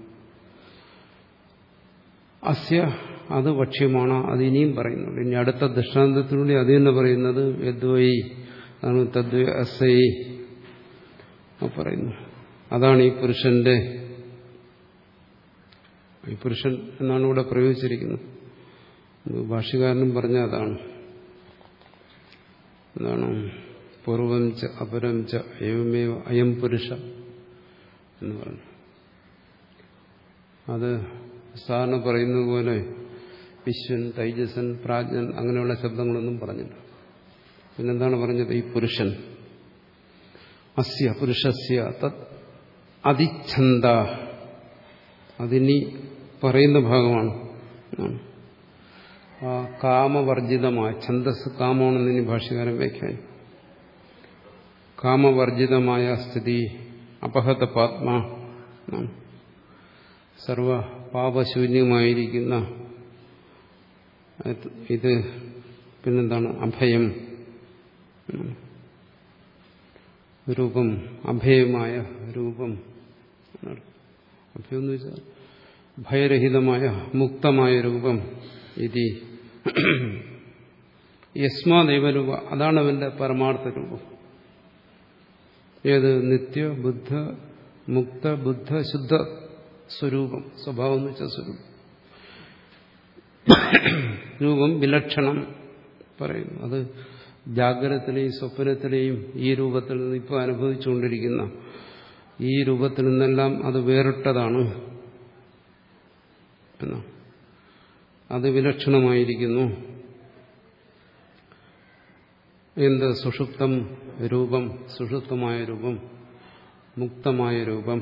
അസ്യ അത് ഭക്ഷ്യമാണ്. അത് ഇനിയും പറയുന്നുണ്ട്. ഇനി അടുത്ത ദൃഷ്ടാന്തത്തിലൂടെ അത് തന്നെ പറയുന്നത് യദ്വൈ തദ്വൈ അസൈ പറയുന്നു. അതാണ് ഈ പുരുഷന്റെ, ഈ പുരുഷൻ എന്നാണ് ഇവിടെ പ്രയോഗിച്ചിരിക്കുന്നത്. ഭാഷ്യകാരനും പറഞ്ഞ അതാണ്. എന്താണ്? പൂർവം ച അപരം ച ഏവമേവ അയം പുരുഷ എന്ന് പറഞ്ഞു. അത് സാധാരണ പറയുന്നത് പോലെ വിശ്വൻ, തൈജസൻ, പ്രാജ്ഞൻ അങ്ങനെയുള്ള ശബ്ദങ്ങളൊന്നും പറഞ്ഞില്ല. പിന്നെന്താണ് പറഞ്ഞത്? ഈ പുരുഷൻ അസ്യ പുരുഷസ്യ തത് അതിച്ഛന്ത. അതിനി പറയുന്ന ഭാഗമാണ്. ആ കാമവർജിതമായ ഛന്ദസ് കാമമാണെന്ന് ഇനി ഭാഷ്യകാരൻ വ്യാഖ്യാനം. കാമവർജിതമായ സ്ഥിതി അപഹത പാത്മ, സർവ പാപശൂന്യമായിരിക്കുന്ന ഇത് പിന്നെന്താണ് അഭയം രൂപം, അഭയമായ രൂപം. അഭയം എന്ന് വെച്ചാൽ ഭയരഹിതമായ മുക്തമായ രൂപം. ഇതി യസ്മാദേവരൂപ, അതാണ് അവന്റെ പരമാർത്ഥ രൂപം. ഏത്? നിത്യ ബുദ്ധ മുക്ത ബുദ്ധ ശുദ്ധ സ്വരൂപം. സ്വഭാവം എന്ന് വെച്ചാൽ സ്വരൂപം. രൂപം വിലക്ഷണം പറയുന്നു. അത് ജാഗ്രതത്തിലെയും സ്വപ്നത്തിലെയും ഈ രൂപത്തിൽ നിന്ന് ഇപ്പോൾ അനുഭവിച്ചുകൊണ്ടിരിക്കുന്ന ഈ രൂപത്തിൽ നിന്നെല്ലാം അത് വേറിട്ടതാണ്. അത് വിലക്ഷണമായിരിക്കുന്നു. എന്ത്? സുഷുപ്തം രൂപം, സുഷുപ്തമായ രൂപം, മുക്തമായ രൂപം.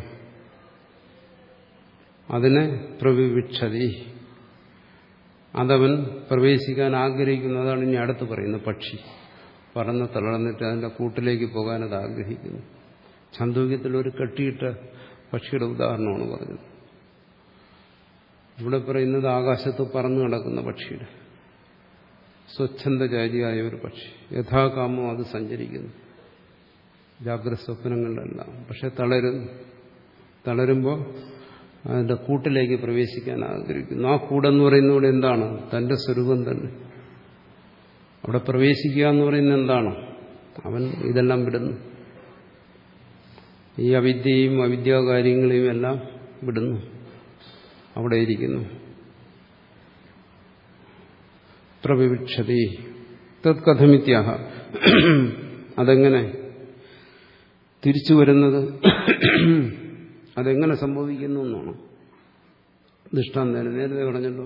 അതിനെ പ്രവിവിക്ഷതി, അതവൻ പ്രവേശിക്കാൻ ആഗ്രഹിക്കുന്നതാണ്. ഇനി അടുത്ത് പറയുന്നത് പക്ഷി പറന്ന് തളർന്നിട്ട് അതിന്റെ കൂട്ടിലേക്ക് പോകാൻ അത് ആഗ്രഹിക്കുന്നു. ഛാന്ദോഗ്യത്തിൽ ഒരു കെട്ടിയിട്ട പക്ഷിയുടെ ഉദാഹരണമാണ് പറഞ്ഞത്. ഇവിടെ പറയുന്നത് ആകാശത്ത് പറന്നു കിടക്കുന്ന പക്ഷിയുടെ, സ്വച്ഛന്ദചാരിയായ ഒരു പക്ഷി. യഥാകാമം അത് സഞ്ചരിക്കുന്നു ജാഗ്രത സ്വപ്നങ്ങളിലെല്ലാം. പക്ഷെ തളരുന്നു. തളരുമ്പോൾ അതിന്റെ കൂട്ടിലേക്ക് പ്രവേശിക്കാൻ ആഗ്രഹിക്കുന്നു. ആ കൂടെന്ന് പറയുന്നവിടെ എന്താണ്? തന്റെ സ്വരൂപം തന്നെ. അവിടെ പ്രവേശിക്കുക എന്ന് പറയുന്നത് എന്താണ്? അവൻ ഇതെല്ലാം വിടുന്നു. ഈ അവിദ്യയും അവിദ്യാകാര്യങ്ങളെയും എല്ലാം വിടുന്നു. അവിടെ ഇരിക്കുന്നു. പ്രവിവിക്ഷതി തത് കഥമിത്യാഹ. അതെങ്ങനെ തിരിച്ചു വരുന്നത്? അതെങ്ങനെ സംഭവിക്കുന്നു എന്നാണ് ദൃഷ്ടാന്തം. നേരത്തെ പറഞ്ഞല്ലോ,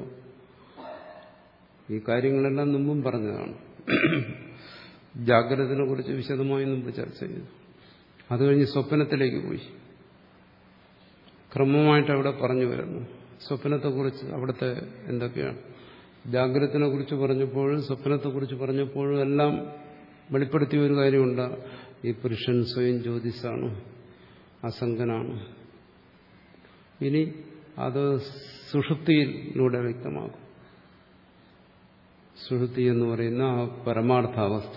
ഈ കാര്യങ്ങളെല്ലാം മുമ്പും പറഞ്ഞതാണ്. ജാഗ്രതയെ കുറിച്ച് വിശദമായി മുമ്പ് ചർച്ച ചെയ്തു. അത് കഴിഞ്ഞ് സ്വപ്നത്തിലേക്ക് പോയി. ക്രമമായിട്ട് അവിടെ പറഞ്ഞു വരുന്നു. സ്വപ്നത്തെക്കുറിച്ച് അവിടുത്തെ എന്തൊക്കെയാണ്? ജാഗ്രതയെ കുറിച്ച് പറഞ്ഞപ്പോഴും സ്വപ്നത്തെക്കുറിച്ച് പറഞ്ഞപ്പോഴും എല്ലാം വെളിപ്പെടുത്തിയ ഒരു കാര്യമുണ്ട്. ഈ പുരുഷൻ സ്വയം ജ്യോതിസാണ്, അസംഗനാണ്. ഇനി അത് സുഷുപ്തിയിലൂടെ വ്യക്തമാകും. സുഷുപ്തി എന്ന് പറയുന്ന ആ പരമാർത്ഥാവസ്ഥ,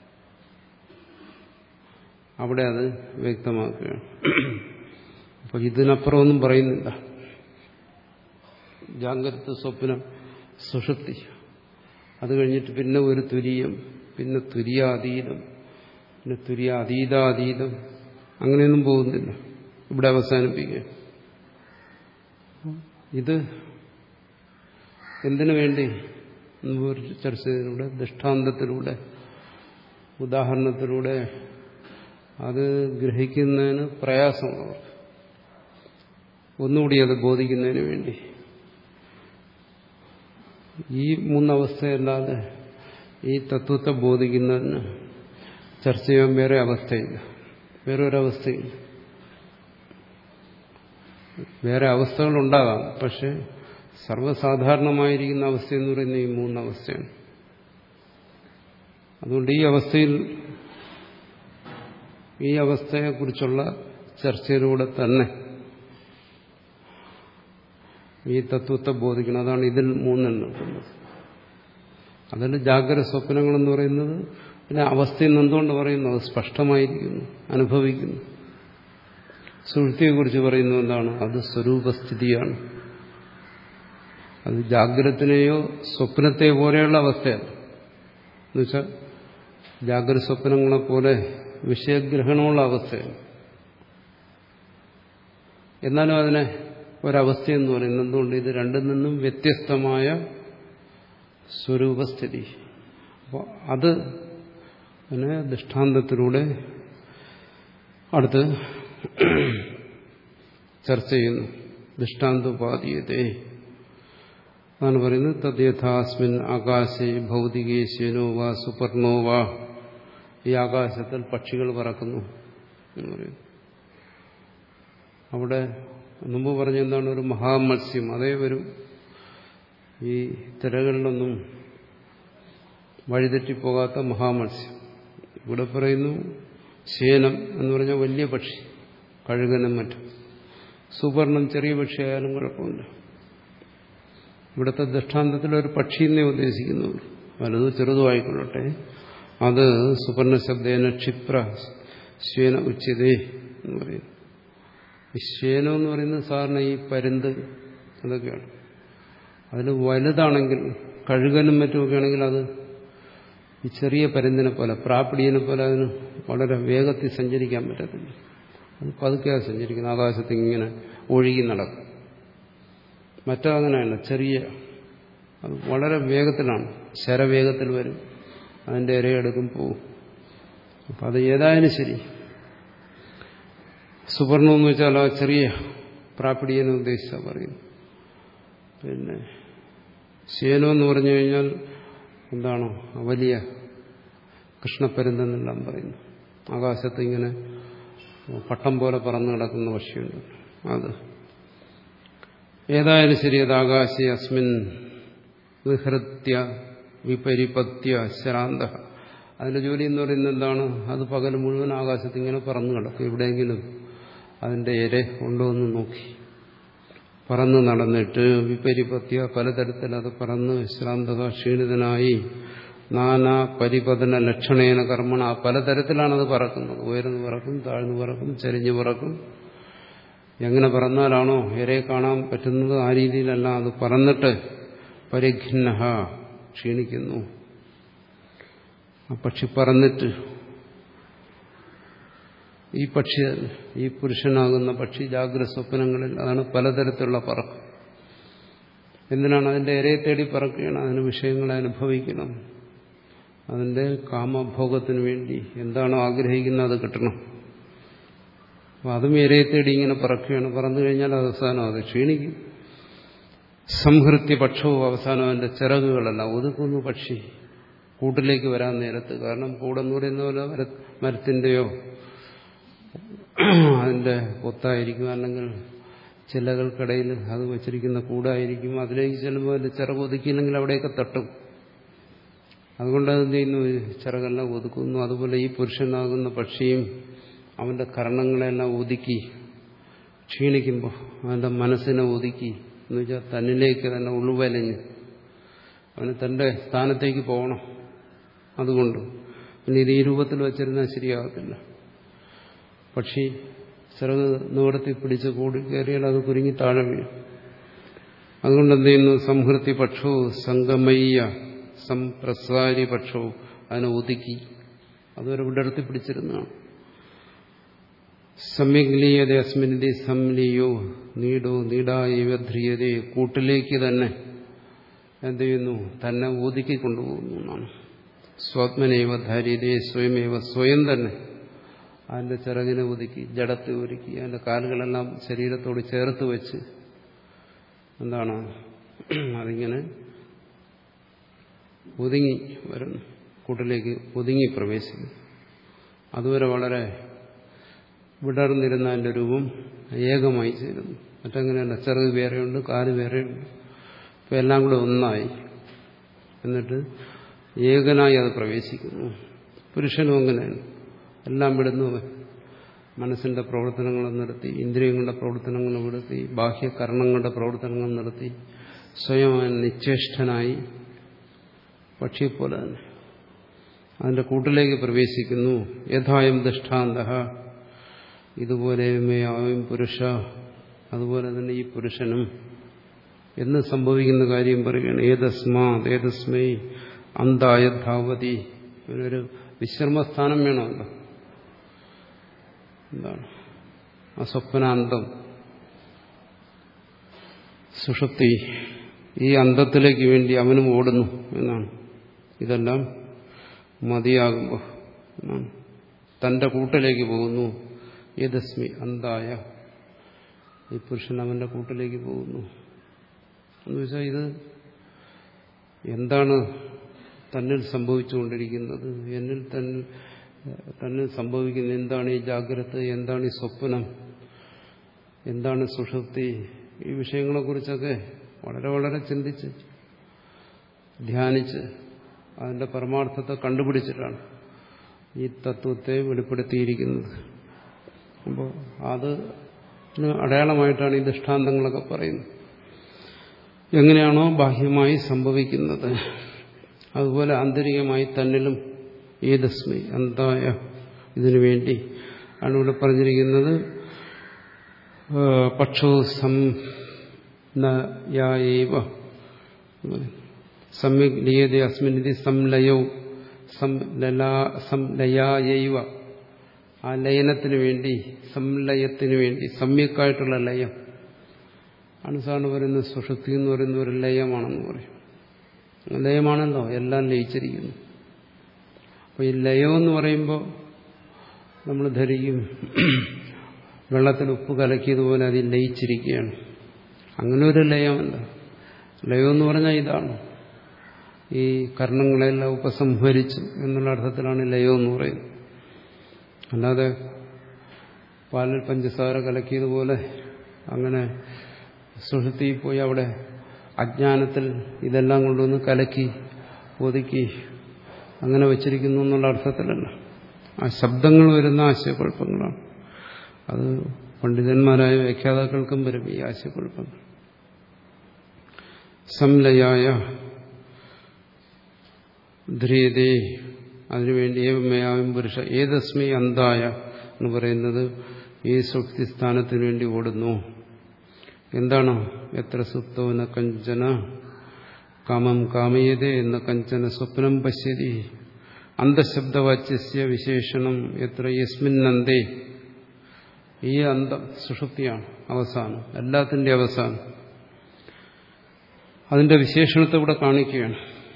അവിടെ അത് വ്യക്തമാക്കുകയാണ്. അപ്പൊ ഇതിനപ്പുറമൊന്നും പറയുന്നില്ല. ജാഗ്രത, സ്വപ്നം, സുഷുപ്തി, അത് കഴിഞ്ഞിട്ട് പിന്നെ ഒരു തുരീയം, പിന്നെ തുര്യാതീതം, പിന്നെ തുര്യാതീതാതീതം, അങ്ങനെയൊന്നും പോകുന്നില്ല. ഇവിടെ അവസാനിപ്പിക്കുക. ഇത് എന്തിനു വേണ്ടി ചർച്ച ചെയ്തതിലൂടെ, ദൃഷ്ടാന്തത്തിലൂടെ, ഉദാഹരണത്തിലൂടെ അത് ഗ്രഹിക്കുന്നതിന് പ്രയാസമുള്ളവർക്ക് ഒന്നുകൂടി അത് ബോധിക്കുന്നതിന് വേണ്ടി. ഈ മൂന്നവസ്ഥയല്ലാതെ ഈ തത്വത്തെ ബോധിക്കുന്നതിന് ചർച്ച ചെയ്യാൻ വേറെ അവസ്ഥയില്ല. വേറെ ഒരവസ്ഥയില്ല. വേറെ അവസ്ഥകളുണ്ടാകാം, പക്ഷെ സർവ്വസാധാരണമായിരിക്കുന്ന അവസ്ഥ എന്ന് പറയുന്ന ഈ മൂന്നവസ്ഥയാണ്. അതുകൊണ്ട് ഈ അവസ്ഥയിൽ ഈ അവസ്ഥയെക്കുറിച്ചുള്ള ചർച്ചയിലൂടെ തന്നെ ഈ തത്വത്തെ ബോധിക്കണം. അതാണ് ഇതിൽ മൂന്നിൽ നിൽക്കുന്നത്. അതിൽ ജാഗ്രത സ്വപ്നങ്ങളെന്ന് പറയുന്നത് പിന്നെ അവസ്ഥയിൽ നിന്നുകൊണ്ട് പറയുന്നു, അത് സ്പഷ്ടമായിരിക്കുന്നു, അനുഭവിക്കുന്നു. സുഷുപ്തിയെക്കുറിച്ച് പറയുന്നത് എന്താണ്? അത് സ്വരൂപസ്ഥിതിയാണ്. അത് ജാഗ്രതത്തിനെയോ സ്വപ്നത്തെയോ പോലെയുള്ള അവസ്ഥയല്ല. എന്നുവെച്ചാൽ ജാഗ്രത സ്വപ്നങ്ങളെപ്പോലെ വിഷയഗ്രഹണമുള്ള അവസ്ഥയാണ്. എന്നാലും അതിനെ ഒരവസ്ഥയെന്ന് പറയുന്നത് എന്തുകൊണ്ട്? ഇത് രണ്ടിൽ നിന്നും വ്യത്യസ്തമായ സ്വരൂപസ്ഥിതി. അപ്പോൾ അത് പിന്നെ ദൃഷ്ടാന്തത്തിലൂടെ അടുത്ത് ചർച്ച ചെയ്യുന്നു. ദൃഷ്ടാന്തോപാദീയതേ അതാണ് പറയുന്നത്. തദ്യഥാസ്മിൻ ആകാശേ ഭൗതികേശ്വനോ വാ സുപർണോ വാ. ഈ ആകാശത്തിൽ പക്ഷികൾ പറക്കുന്നു എന്ന് പറയുന്നു. അവിടെ മുമ്പ് പറഞ്ഞെന്താണ്? ഒരു മഹാമത്സ്യം, അതേ വരും. ഈ തിരകളിലൊന്നും വഴിതെറ്റിപ്പോകാത്ത മഹാമത്സ്യം. ഇവിടെ പറയുന്നു ശേനം എന്ന് പറഞ്ഞാൽ വലിയ പക്ഷി, കഴുകനും മറ്റും. സുവർണം ചെറിയ പക്ഷിയായാലും കുഴപ്പമില്ല. ഇവിടുത്തെ ദൃഷ്ടാന്തത്തിൽ ഒരു പക്ഷിയെന്നേ ഉദ്ദേശിക്കുന്നു. വലുതോ ചെറുതോ ആയിക്കൊള്ളട്ടെ, അത് സുപർണ ശബ്ദേന ക്ഷിപ്ര ശ്വേന ഉച്ചതേ എന്ന് പറയുന്നു. ഈ ശ്വേനം എന്ന് പറയുന്നത് സാധാരണ ഈ പരുന്ത് അതൊക്കെയാണ്. അതിൽ വലുതാണെങ്കിൽ കഴുകനും മറ്റുമൊക്കെ ആണെങ്കിൽ അത് ഈ ചെറിയ പരുന്തിനെ പോലെ, പ്രാപ്പിടിയനെ പോലെ അതിന് വളരെ വേഗത്തിൽ സഞ്ചരിക്കാൻ പറ്റത്തില്ല. അത് പതുക്കെയാണ് സഞ്ചരിക്കുന്നത്, ആകാശത്ത് ഇങ്ങനെ ഒഴുകി നടക്കും. മറ്റങ്ങനെയല്ല, ചെറിയ, അത് വളരെ വേഗത്തിലാണ്, ശരവേഗത്തിൽ വരും, അതിൻ്റെ ഇരയെടുക്കും പോവും. അപ്പം അത് ഏതായാലും ശരി, സുവർണം എന്ന് വെച്ചാൽ ആ ചെറിയ പ്രാപ്പിടിയനെ ഉദ്ദേശിച്ചാണ് പറയുന്നത്. പിന്നെ ശേനം എന്ന് പറഞ്ഞു കഴിഞ്ഞാൽ എന്താണോ വലിയ കൃഷ്ണപ്പരുന്തെന്നെല്ലാം പറയുന്നു. ആകാശത്ത് ഇങ്ങനെ പട്ടം പോലെ പറന്നു കിടക്കുന്ന പക്ഷിയുണ്ട്. അത് ഏതായാലും ശരി, അത് ആകാശി അസ്മിൻ വിഹൃത്യ വിപരിപത്യ ശ്രാന്ത. അതിന്റെ ജോലി എന്ന് പറയുന്നത് എന്താണ്? അത് പകൽ മുഴുവൻ ആകാശത്ത് ഇങ്ങനെ പറന്നു കിടക്കും. എവിടെയെങ്കിലും അതിന്റെ ഇര ഉണ്ടോ എന്ന് നോക്കി പറന്ന് നടന്നിട്ട് വിപരിപത്യ പലതരത്തിൽ അത് പറന്ന് ശ്രാന്തക ക്ഷീണിതനായി നാനാ പരിപതന ലക്ഷണേന കർമ്മണ പലതരത്തിലാണത് പറക്കുന്നത്. ഉയർന്നു പറക്കും, താഴ്ന്നു പറക്കും, ചരിഞ്ഞു പറക്കും. എങ്ങനെ പറന്നാലാണോ ഇരയെ കാണാൻ പറ്റുന്നത് ആ രീതിയിലല്ല അത് പറന്നിട്ട് പരിഘ്ന ക്ഷീണിക്കുന്നു. ആ പക്ഷി പറന്നിട്ട് ഈ പക്ഷി, ഈ പുരുഷനാകുന്ന പക്ഷി ജാഗ്രത സ്വപ്നങ്ങളിൽ അതാണ് പലതരത്തിലുള്ള പറക്കും. എന്തിനാണ്? അതിന്റെ ഇരയെ തേടി പറക്കുകയാണ്, അതിന് വിഷയങ്ങളെ അനുഭവിക്കണം, അതിന്റെ കാമഭോഗത്തിന് വേണ്ടി എന്താണോ ആഗ്രഹിക്കുന്നത് അത് കിട്ടണം. അപ്പം അതും ഇരയെ തേടി ഇങ്ങനെ പറക്കുകയാണ്. പറന്നു കഴിഞ്ഞാൽ അവസാനം അത് ക്ഷീണിക്കും. സംഹൃത്യ പക്ഷവും അവസാനം അതിന്റെ ചിറകുകളെല്ലാം ഒതുക്കുന്നു പക്ഷി കൂട്ടിലേക്ക് വരാൻ നേരത്ത്. കാരണം കൂടെന്ന് പറയുന്ന പോലെ മരത്തിന്റെയോ അതിന്റെ പൊത്തായിരിക്കും, അല്ലെങ്കിൽ ചില്ലകൾക്കിടയിൽ അത് വച്ചിരിക്കുന്ന കൂടായിരിക്കും. അതിലേക്ക് ചെല്ലുമ്പോൾ അതിന്റെ ചിറക് ഒതുക്കിയില്ലെങ്കിൽ അവിടെയൊക്കെ തട്ടും. അതുകൊണ്ട് അതെന്ത് ചെയ്യുന്നു? ചിറകെല്ലാം ഒതുക്കുന്നു. അതുപോലെ ഈ പുരുഷനാകുന്ന പക്ഷിയും അവന്റെ കർണങ്ങളെല്ലാം ഒതുക്കി ക്ഷീണിക്കുമ്പോൾ അവന്റെ മനസ്സിനെ ഒതുക്കി എന്ന് വെച്ചാൽ തന്നിലേക്ക് തന്നെ ഉൾവലിഞ്ഞ് അവന് തന്റെ സ്ഥാനത്തേക്ക് പോകണം. അതുകൊണ്ട് പിന്നെ ഇത് ഈ രൂപത്തിൽ വച്ചിരുന്നാൽ ശരിയാകത്തില്ല. പക്ഷി ചിറക് നിവർത്തി പിടിച്ച് കൂടി കയറിയാൽ അത് കുരുങ്ങി താഴെ വീഴും. അതുകൊണ്ട് എന്ത് ചെയ്യുന്നു? സംഹൃത്തി പക്ഷവും സംഗമയ്യ സംപ്രസാരി പക്ഷവും അതിനെ ഒതുക്കി അതുവരെ വിടർത്തി പിടിച്ചിരുന്നതാണ്. സമ്യഗ്ലീയത അസ്മിനിധി സംലീയോ നീടോ നീടായ ധ്രിയതേ കൂട്ടിലേക്ക് തന്നെ എന്ത് ചെയ്യുന്നു? തന്നെ ഒതുക്കി കൊണ്ടുപോകുന്നു എന്നാണ്. സ്വാത്മനേവ ധാര്യതേ സ്വയമേവ സ്വയം തന്നെ അതിന്റെ ചിറകിനെ ഒതുക്കി ജഡത്തെ ഒരുക്കി അതിന്റെ കാലുകളെല്ലാം ശരീരത്തോട് ചേർത്ത് വെച്ച് എന്താണ് അതിങ്ങനെ ഒതുങ്ങി വരുന്നു, കൂട്ടിലേക്ക് ഒതുങ്ങി പ്രവേശിക്കുന്നു. അതുവരെ വളരെ വിടർന്നിരുന്ന അതിന്റെ രൂപം ഏകമായി ചേരുന്നു. മറ്റങ്ങനെയല്ല, ചിറക് വേറെയുണ്ട്, കാല് വേറെയുണ്ട്, ഇപ്പം എല്ലാം കൂടെ ഒന്നായി. എന്നിട്ട് ഏകനായി അത് പ്രവേശിക്കുന്നു. പുരുഷനും അങ്ങനെയാണ്. എല്ലാം വിടുന്നു. മനസ്സിന്റെ പ്രവർത്തനങ്ങൾ നിർത്തി, ഇന്ദ്രിയങ്ങളുടെ പ്രവർത്തനങ്ങൾ നിർത്തി, ബാഹ്യകർണങ്ങളുടെ പ്രവർത്തനങ്ങൾ നിർത്തി സ്വയം നിശ്ചേഷ്ടനായി പക്ഷിയെപ്പോലെ തന്നെ അതിന്റെ കൂട്ടിലേക്ക് പ്രവേശിക്കുന്നു. യഥായം ദൃഷ്ടാന്ത ഇതുപോലെ മേയായും പുരുഷ, അതുപോലെ തന്നെ ഈ പുരുഷനും എന്ന് സംഭവിക്കുന്ന കാര്യം പറയുകയാണ്. ഏതസ്മാ ഏതസ്മൈ അന്തായ ധാവതി. ഒരു വിശ്രമസ്ഥാനം വേണമല്ലോ. എന്താണ് ആ സ്വപ്നാന്തം, സുഷുപ്തി, ഈ അന്തത്തിലേക്ക് വേണ്ടി അവനും ഓടുന്നു എന്നാണ്. ഇതെല്ലാം മതിയാകുമ്പോൾ എന്നാണ് തന്റെ കൂട്ടിലേക്ക് പോകുന്നു. ഏതസ്മി അന്തായ, ഈ പുരുഷൻ അവന്റെ കൂട്ടിലേക്ക് പോകുന്നു എന്ന് വെച്ചാൽ ഇത് എന്താണ് തന്നിൽ സംഭവിച്ചുകൊണ്ടിരിക്കുന്നത്, എന്നിൽ തന്നിൽ തന്നിൽ സംഭവിക്കുന്നത് എന്താണ്? ഈ ജാഗ്രത എന്താണ്? ഈ സ്വപ്നം എന്താണ്? സുഷുപ്തി, ഈ വിഷയങ്ങളെക്കുറിച്ചൊക്കെ വളരെ വളരെ ചിന്തിച്ച് ധ്യാനിച്ച് അതിന്റെ പരമാർത്ഥത്തെ കണ്ടുപിടിച്ചിട്ടാണ് ഈ തത്വത്തെ വെളിപ്പെടുത്തിയിരിക്കുന്നത്. അപ്പോൾ അത് അടയാളമായിട്ടാണ് ഈ ദൃഷ്ടാന്തങ്ങളൊക്കെ പറയുന്നത്. എങ്ങനെയാണോ ബാഹ്യമായി സംഭവിക്കുന്നത് അതുപോലെ ആന്തരികമായി തന്നിലും ഏതസ്മൈ അന്തായ ഇതിനു വേണ്ടി ആണ് ഇവിടെ പറഞ്ഞിരിക്കുന്നത്. പക്ഷോ സംലയൈവ സമ്യക് ലീയതേ അസ്മിന്നിതി സംലയോ സംലയൈവ ആ ലയനത്തിന് വേണ്ടി സംലയത്തിന് വേണ്ടി സമ്യക്കായിട്ടുള്ള ലയം ആണ് സാറിന് പറയുന്നത്. സുഷുപ്തി എന്ന് പറയുന്ന ഒരു ലയമാണെന്ന് പറയും. ലയമാണല്ലോ, എല്ലാം ലയിച്ചിരിക്കുന്നു. അപ്പോൾ ഈ ലയം എന്ന് പറയുമ്പോൾ നമ്മൾ ധരിക്കും വെള്ളത്തിൽ ഉപ്പ് കലക്കിയതുപോലെ അതിൽ ലയിച്ചിരിക്കുകയാണ്. അങ്ങനെ ഒരു ലയമല്ല. ലയം എന്ന് പറഞ്ഞാൽ ഇതാണ്, ഈ കർണങ്ങളെല്ലാം ഉപസംഹരിച്ചു എന്നുള്ള അർത്ഥത്തിലാണ് ലയം എന്ന് പറയുന്നത്. അല്ലാതെ പാലിൽ പഞ്ചസാര കലക്കിയതുപോലെ അങ്ങനെ സുഷുപ്തിയിൽ പോയി അവിടെ അജ്ഞാനത്തിൽ ഇതെല്ലാം കൊണ്ടുവന്ന് കലക്കി ഒതുക്കി അങ്ങനെ വച്ചിരിക്കുന്നു എന്നുള്ള അർത്ഥത്തിലല്ല. ആ ശബ്ദങ്ങൾ വരുന്ന ആശയക്കുഴപ്പങ്ങളാണ്. അത് പണ്ഡിതന്മാരായ വ്യാഖ്യാതാക്കൾക്കും വരും ഈ ആശയക്കുഴപ്പങ്ങൾ. സംലയായ ധ്രിയതേ അതിനുവേണ്ടി ഏവമയാവും പുരുഷ ഏതസ്മൈ അന്തായ എന്ന് പറയുന്നത് ഈ സുക്തി സ്ഥാനത്തിന് വേണ്ടി ഓടുന്നു. എന്താണ്? എത്ര സുപ്തോ ന കഞ്ചന കാമം കാമയതേ എന്ന കഞ്ചന സ്വപ്നം പശ്യതി അന്തശബ്ദവാച്യസ്യ വിശേഷണം എത്ര യസ്മിന്നന്തേ. ഈ അന്തം സുഷുപ്തിയാണ് അവസാനം, എല്ലാത്തിൻ്റെ അവസാനം. അതിന്റെ വിശേഷണത്തെ ഇവിടെ കാണിക്കുകയാണ്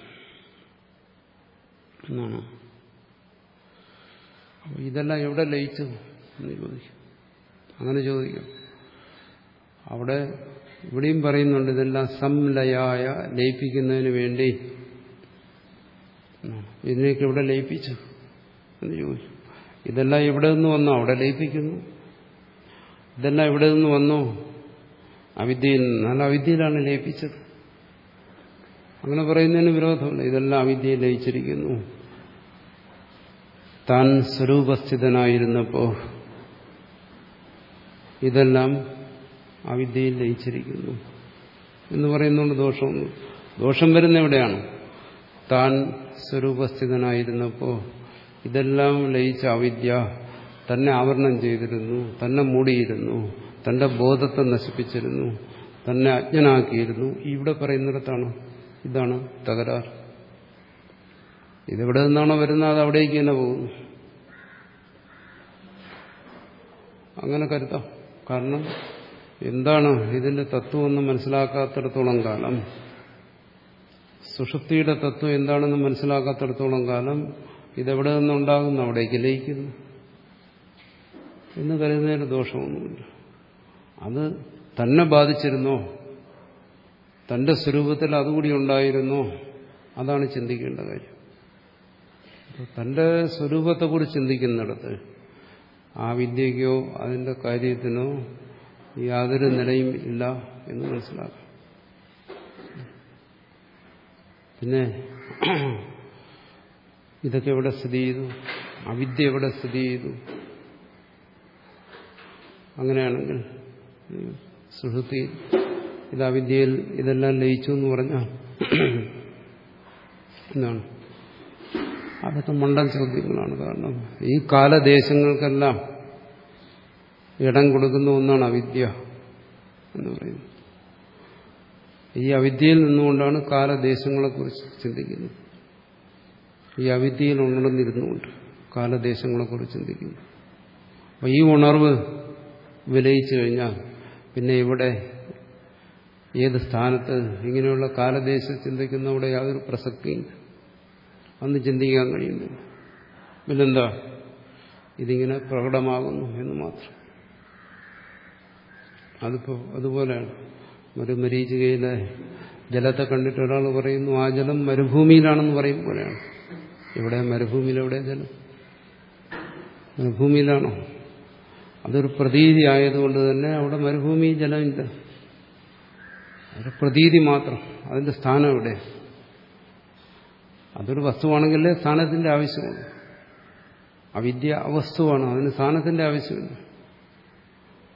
എന്നാണ്. അപ്പോൾ ഇതെല്ലാം എവിടെ ലയിച്ചു എന്ന് ചോദിക്കും. അങ്ങനെ ചോദിക്കും. അവിടെ ഇവിടെയും പറയുന്നുണ്ട് ഇതെല്ലാം സംലയായ ലയിപ്പിക്കുന്നതിന് വേണ്ടി. ഇതിനേക്ക് ഇവിടെ ലയിപ്പിച്ചു എന്ന് ചോദിച്ചു. ഇതെല്ലാം എവിടെ നിന്ന് വന്നോ അവിടെ ലയിപ്പിക്കുന്നു. ഇതെല്ലാം എവിടെ നിന്ന് വന്നോ? അവിദ്യയിൽ നിന്ന്. നല്ല അവിദ്യയിലാണ് ലയിപ്പിച്ചത്. അങ്ങനെ പറയുന്നതിന് വിരോധമില്ല. ഇതെല്ലാം അവിദ്യയിൽ ലയിച്ചിരിക്കുന്നു. താൻ സ്വരൂപസ്ഥിതനായിരുന്നപ്പോൾ ഇതെല്ലാം അവിദ്യയിൽ ലയിച്ചിരിക്കുന്നു എന്ന് പറയുന്നതുകൊണ്ട് ദോഷമൊന്നും. ദോഷം വരുന്ന എവിടെയാണ്? താൻ സ്വരൂപസ്ഥിതനായിരുന്നപ്പോൾ ഇതെല്ലാം ലയിച്ച അവിദ്യ തന്നെ ആവരണം ചെയ്തിരുന്നു, തന്നെ മൂടിയിരുന്നു, തന്റെ ബോധത്തെ നശിപ്പിച്ചിരുന്നു, തന്നെ അജ്ഞനാക്കിയിരുന്നു. ഇവിടെ പറയുന്നിടത്താണ് ഇതാണ് തകരാർ. ഇതെവിടെ നിന്നാണോ വരുന്നത് അത് അവിടേക്ക് തന്നെ പോകുന്നു. അങ്ങനെ കരുതാം. കാരണം എന്താണ് ഇതിന്റെ തത്വമെന്ന് മനസ്സിലാക്കാത്തിടത്തോളം കാലം, സുഷുപ്തിയുടെ തത്വം എന്താണെന്ന് മനസ്സിലാക്കാത്തിടത്തോളം കാലം ഇതെവിടെ നിന്നുണ്ടാകുന്നു അവിടേക്ക് ലയിക്കുന്നു എന്ന് കരുതുന്നതിന് ദോഷമൊന്നുമില്ല. അത് തന്നെ ബാധിച്ചിരുന്നോ, തന്റെ സ്വരൂപത്തിൽ അതുകൂടി ഉണ്ടായിരുന്നോ, അതാണ് ചിന്തിക്കേണ്ട കാര്യം. തന്റെ സ്വരൂപത്തെക്കുറിച്ച് ചിന്തിക്കുന്നിടത്ത് ആ വിദ്യയ്ക്കോ അതിന്റെ കാര്യത്തിനോ യാതൊരു നിലയും ഇല്ല എന്ന് മനസ്സിലാക്കാം. പിന്നെ ഇതൊക്കെ എവിടെ സ്ഥിതി ചെയ്തു? അവിദ്യ എവിടെ സ്ഥിതി ചെയ്തു? അങ്ങനെയാണെങ്കിൽ സുഷുപ്തി ഇത് അവിദ്യയിൽ ഇതെല്ലാം ലയിച്ചു എന്ന് പറഞ്ഞാൽ എന്താണ്? അതൊക്കെ മണ്ടൻ ചോദ്യങ്ങളാണ്. കാരണം ഈ കാലദേശങ്ങൾക്കെല്ലാം ഇടം കൊടുക്കുന്ന ഒന്നാണ് അവിദ്യ എന്ന് പറയുന്നത്. ഈ അവിദ്യയിൽ നിന്നുകൊണ്ടാണ് കാലദേശങ്ങളെക്കുറിച്ച് ചിന്തിക്കുന്നത്. ഈ അവിദ്യയിൽ ഉണർന്നിരുന്നുകൊണ്ട് കാലദേശങ്ങളെക്കുറിച്ച് ചിന്തിക്കുന്നു. അപ്പോൾ ഈ ഉണർവ് വിലയിച്ചു കഴിഞ്ഞാൽ പിന്നെ ഇവിടെ ഏത് സ്ഥാനത്ത് ഇങ്ങനെയുള്ള കാലദേശ ചിന്തിക്കുന്ന അവിടെ യാതൊരു പ്രസക്തിയില്ല. അന്ന് ചിന്തിക്കാൻ കഴിയുന്നില്ല. പിന്നെന്താ? ഇതിങ്ങനെ പ്രകടമാകുന്നു എന്ന് മാത്രം. അതിപ്പോ അതുപോലെയാണ്. മരുമരീചികയിലെ ജലത്തെ കണ്ടിട്ട് ഒരാൾ പറയുന്നു ആ ജലം മരുഭൂമിയിലാണെന്ന് പറയും പോലെയാണ്. ഇവിടെ മരുഭൂമിയിൽ എവിടെ ജലം? മരുഭൂമിയിലാണോ? അതൊരു പ്രതീതി ആയതുകൊണ്ട് തന്നെ അവിടെ മരുഭൂമി ജലമില്ല. അതൊരു പ്രതീതി മാത്രം. അതിന്റെ സ്ഥാനം എവിടെ? അതൊരു വസ്തുവാണെങ്കിലേ സ്ഥാനത്തിന്റെ ആവശ്യമുള്ളൂ. അവിദ്യ അവസ്തുവാണ്, അതിന് സ്ഥാനത്തിന്റെ ആവശ്യമില്ല.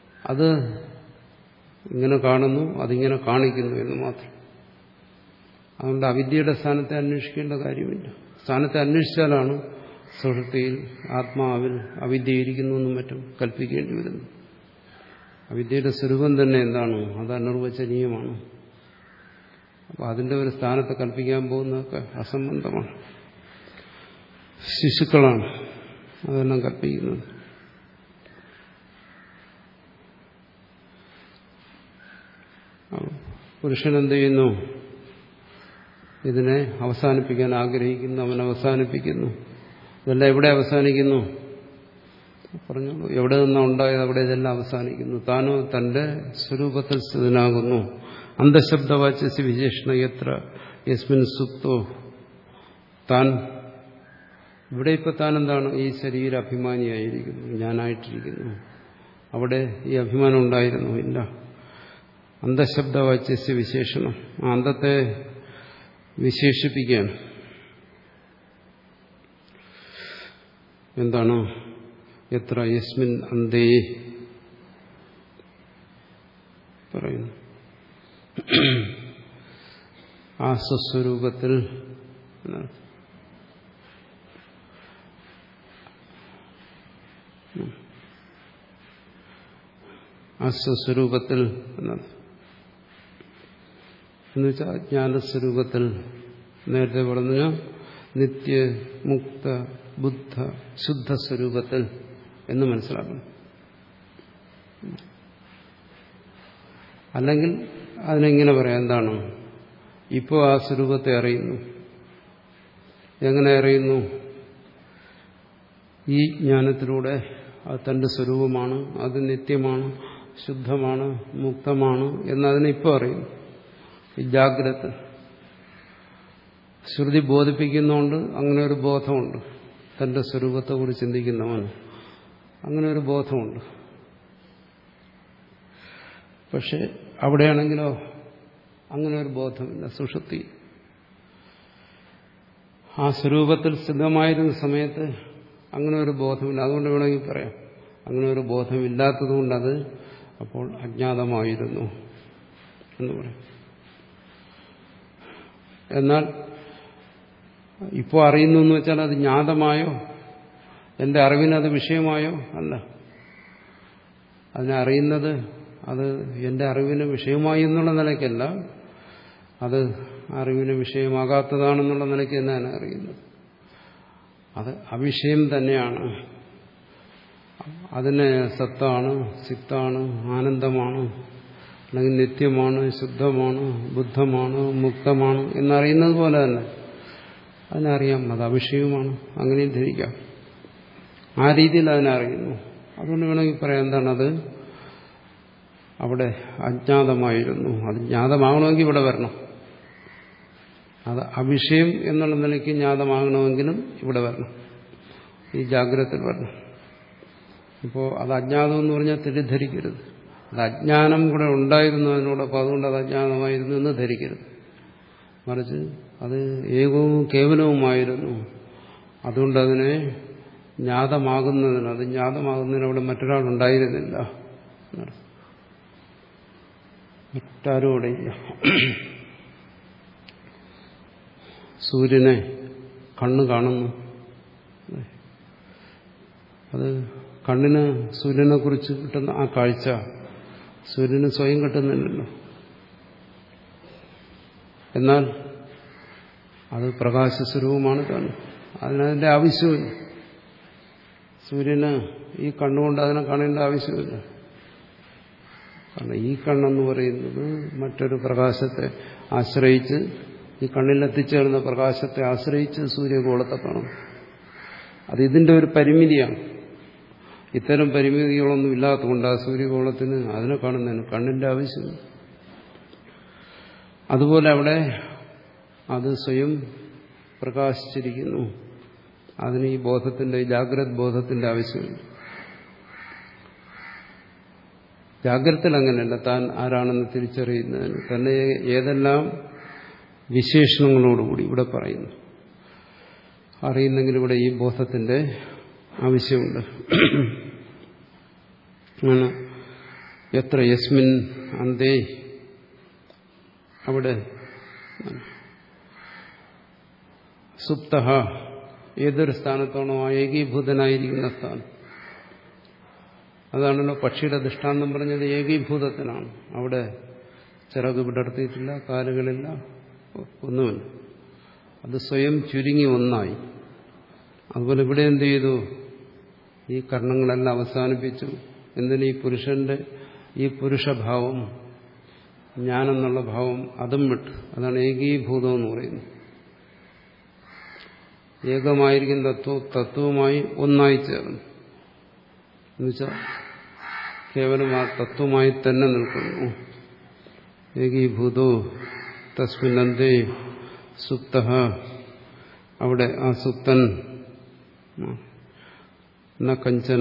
അത് ഇങ്ങനെ കാണുന്നു, അതിങ്ങനെ കാണിക്കുന്നു എന്ന് മാത്രം. അതുകൊണ്ട് അവിദ്യയുടെ സ്ഥാനത്തെ അന്വേഷിക്കേണ്ട കാര്യമില്ല. സ്ഥാനത്തെ അന്വേഷിച്ചാലാണ് സുഷുപ്തിയിൽ ആത്മാവിൽ അവിദ്യ ഇരിക്കുന്നു എന്നും മറ്റും കൽപ്പിക്കേണ്ടി വരുന്നു. അവിദ്യയുടെ സ്വരൂപം തന്നെ എന്താണ്? അത് അനിർവചനീയമാണ്. അപ്പം അതിൻ്റെ ഒരു സ്ഥാനത്ത് കൽപ്പിക്കാൻ പോകുന്നതൊക്കെ അസംബന്ധമാണ്. ശിശുക്കളാണ് അതെല്ലാം കൽപ്പിക്കുന്നത്. പുരുഷൻ എന്ത് ചെയ്യുന്നു? ഇതിനെ അവസാനിപ്പിക്കാൻ ആഗ്രഹിക്കുന്നു, അവൻ അവസാനിപ്പിക്കുന്നു. ഇതെല്ലാം എവിടെ അവസാനിക്കുന്നു? പറഞ്ഞോളൂ. എവിടെ നിന്നാണ് ഉണ്ടായത് അവിടെ ഇതെല്ലാം അവസാനിക്കുന്നു. താനോ തന്റെ സ്വരൂപത്തിൽ സ്ഥിതനാകുന്നു. അന്തശബ്ദവാച്യസ്യ വിശേഷണ എത്ര യസ്മിൻ സുപ്തോ. താൻ ഇവിടെ ഇപ്പൊ താൻ എന്താണ്? ഈ ശരീര അഭിമാനിയായിരിക്കുന്നു, ഞാനായിട്ടിരിക്കുന്നു. അവിടെ ഈ അഭിമാനം ഉണ്ടായിരുന്നു? ഇല്ല. അന്തശബ്ദവാച്യസ്യ വിശേഷണം, ആ അന്തത്തെ വിശേഷിപ്പിക്കാൻ എന്താണ്? എത്ര യസ്മിൻ അന്തേ പറയുന്നു. ആ സ്വസ്വരൂപത്തിൽ ആ സ്വസ്വരൂപത്തിൽ എന്നാണ് എന്നുവെച്ചാൽ ജ്ഞാനസ്വരൂപത്തിൽ. നേരത്തെ പറഞ്ഞ നിത്യ മുക്ത ബുദ്ധ ശുദ്ധ സ്വരൂപത്തിൽ എന്ന് മനസ്സിലാക്കണം. അല്ലെങ്കിൽ അതിനെങ്ങനെ പറയാം? എന്താണ്? ഇപ്പോൾ ആ സ്വരൂപത്തെ അറിയുന്നു. എങ്ങനെ അറിയുന്നു? ഈ ജ്ഞാനത്തിലൂടെ അത് തന്റെ സ്വരൂപമാണ്, അത് നിത്യമാണ്, ശുദ്ധമാണ്, മുക്തമാണ് എന്നതിനെ ഇപ്പോൾ അറിയുന്നു. ഈ ജാഗ്രത ശ്രുതി ബോധിപ്പിക്കുന്നതുകൊണ്ട് അങ്ങനെ ഒരു ബോധമുണ്ട്. തന്റെ സ്വരൂപത്തെക്കുറിച്ച് ചിന്തിക്കുന്നവൻ അങ്ങനെ ഒരു ബോധമുണ്ട്. പക്ഷെ അവിടെയാണെങ്കിലോ അങ്ങനെ ഒരു ബോധമില്ല. സുഷുപ്തി ആ സ്വരൂപത്തിൽ സ്ഥിതമായിരുന്ന സമയത്ത് അങ്ങനെ ഒരു ബോധമില്ല. അതുകൊണ്ട് വേണമെങ്കിൽ പറയാം അങ്ങനെ ഒരു ബോധമില്ലാത്തതുകൊണ്ടത് അപ്പോൾ അജ്ഞാതമായിരുന്നു എന്ന് പറയും. എന്നാൽ ഇപ്പോൾ അറിയുന്നു എന്ന് വെച്ചാൽ അത് ജ്ഞാതമായോ? എന്റെ അറിവിനത് വിഷയമായോ? അല്ല. അതിനെ അറിയുന്നത് അത് എന്റെ അറിവിന് വിഷയമായി എന്നുള്ള നിലയ്ക്കല്ല, അത് അറിവിന് വിഷയമാകാത്തതാണെന്നുള്ള നിലയ്ക്ക് തന്നെയാണ് അറിയുന്നത്. അത് അവിഷയം തന്നെയാണ്. അതിന് സത്താണ്, ചിത്താണ്, ആനന്ദമാണ്, അല്ലെങ്കിൽ നിത്യമാണ്, ശുദ്ധമാണ്, ബുദ്ധമാണ്, മുക്തമാണ് എന്നറിയുന്നത് പോലെ തന്നെ അതിനറിയാം അത് അവിഷയവുമാണ്. അങ്ങനെയും ധരിക്കാം. ആ രീതിയിൽ അതിനെ അറിയുന്നു. അതുകൊണ്ട് വേണമെങ്കിൽ പറയാം എന്താണത്? അവിടെ അജ്ഞാതമായിരുന്നു. അത് ജ്ഞാതമാകണമെങ്കിൽ ഇവിടെ വരണം. അത് അവിഷയം എന്നുള്ള നിലയ്ക്ക് ജ്ഞാതമാകണമെങ്കിലും ഇവിടെ വരണം, ഈ ജാഗ്രതയിൽ വരണം. ഇപ്പോൾ അത് അജ്ഞാതം എന്ന് പറഞ്ഞാൽ തെറ്റിദ്ധരിക്കരുത്. അത് അജ്ഞാനം കൂടെ ഉണ്ടായിരുന്നു അതിനോടൊപ്പം, അതുകൊണ്ട് അത് അജ്ഞാതമായിരുന്നു എന്ന് ധരിക്കരുത്. മറിച്ച് അത് ഏകവും കേവലവുമായിരുന്നു. അതുകൊണ്ട് അതിനെ ജ്ഞാതമാകുന്നതിന് അത് ജ്ഞാതമാകുന്നതിന് അവിടെ മറ്റൊരാളുണ്ടായിരുന്നില്ല, മറ്റാരും അവിടെ ഇല്ല. സൂര്യനെ കണ്ണ് കാണുന്നു. അത് കണ്ണിന് സൂര്യനെ കുറിച്ച് കിട്ടുന്ന ആ കാഴ്ച സൂര്യന് സ്വയം കിട്ടുന്നില്ലല്ലോ. എന്നാൽ അത് പ്രകാശസ്വരൂപമാണ് താനും. അതിനതിൻ്റെ ആവശ്യമില്ല. സൂര്യന് ഈ കണ്ണുകൊണ്ട് അതിനെ കാണേണ്ട ആവശ്യമില്ല. കാരണം ഈ കണ്ണെന്ന് പറയുന്നത് മറ്റൊരു പ്രകാശത്തെ ആശ്രയിച്ച്, ഈ കണ്ണിലെത്തിച്ചേർന്ന പ്രകാശത്തെ ആശ്രയിച്ച് സൂര്യഗോളത്തെ കാണും. അത് ഇതിന്റെ ഒരു പരിമിതിയാണ്. ഇത്തരം പരിമിതികളൊന്നും ഇല്ലാത്തതുകൊണ്ട് ആ സൂര്യഗോളത്തിന് അതിനെ കാണുന്നതിന് കണ്ണിന്റെ ആവശ്യമില്ല. അതുപോലെ അവിടെ അത് സ്വയം പ്രകാശിച്ചിരിക്കുന്നു. അതിന് ഈ ബോധത്തിന്റെ, ജാഗ്രത് ബോധത്തിന്റെ ആവശ്യമില്ല. ജാഗ്രതയിൽ അങ്ങനെയല്ല. താൻ ആരാണെന്ന് തിരിച്ചറിയുന്നതിന് തന്നെ ഏതെല്ലാം വിശേഷണങ്ങളോടുകൂടി ഇവിടെ പറയുന്നു അറിയുന്നെങ്കിൽ ഇവിടെ ഈ ബോധത്തിന്റെ ആവശ്യമുണ്ട്. ആണ് എത്ര യസ്മിൻ അന്തേ അവിടെ സുപ്തഃ ഏതൊരു സ്ഥാനത്താണോ ആ ഏകീഭൂതനായിരിക്കുന്ന സ്ഥാനം. അതാണല്ലോ പക്ഷിയുടെ ദൃഷ്ടാന്തം പറഞ്ഞത് ഏകീഭൂതത്തിനാണ്. അവിടെ ചിറക് വിടർത്തിയിട്ടില്ല, കാലുകളില്ല, ഒന്നുമില്ല. അത് സ്വയം ചുരുങ്ങി ഒന്നായി. അതുപോലെ ഇവിടെ എന്ത് ചെയ്തു? ഈ കർണങ്ങളെല്ലാം അവസാനിപ്പിച്ചു. എന്തിന്? ഈ പുരുഷന്റെ ഈ പുരുഷഭാവം, ഞാനെന്നുള്ള ഭാവം അതും വിട്ട്. അതാണ് ഏകീഭൂതം എന്ന് പറയുന്നത്. ഏകമായിരിക്കും തത്വം തത്വവുമായി ഒന്നായി ചേർന്നു. എന്നുവെച്ചാൽ കേവലം ആ തത്വമായി തന്നെ നിൽക്കുന്നു. ഏകീഭൂതോ തസ്മിന്നന്തേ സുപ്തഃ. അവിടെ ആ സുപ്തൻ ന കഞ്ചന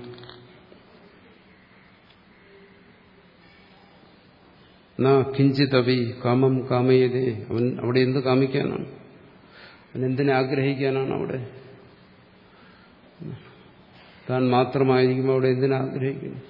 ന കിഞ്ചിതപി കാമം കാമയതേ. അവൻ അവിടെ എന്ത് കാമിക്കാനാണ്? അവൻ എന്തിനെ ആഗ്രഹിക്കാനാണ്? അവിടെ താൻ മാത്രമായിരിക്കുമ്പോൾ അവിടെ എന്തിനാഗ്രഹിക്കുന്നു?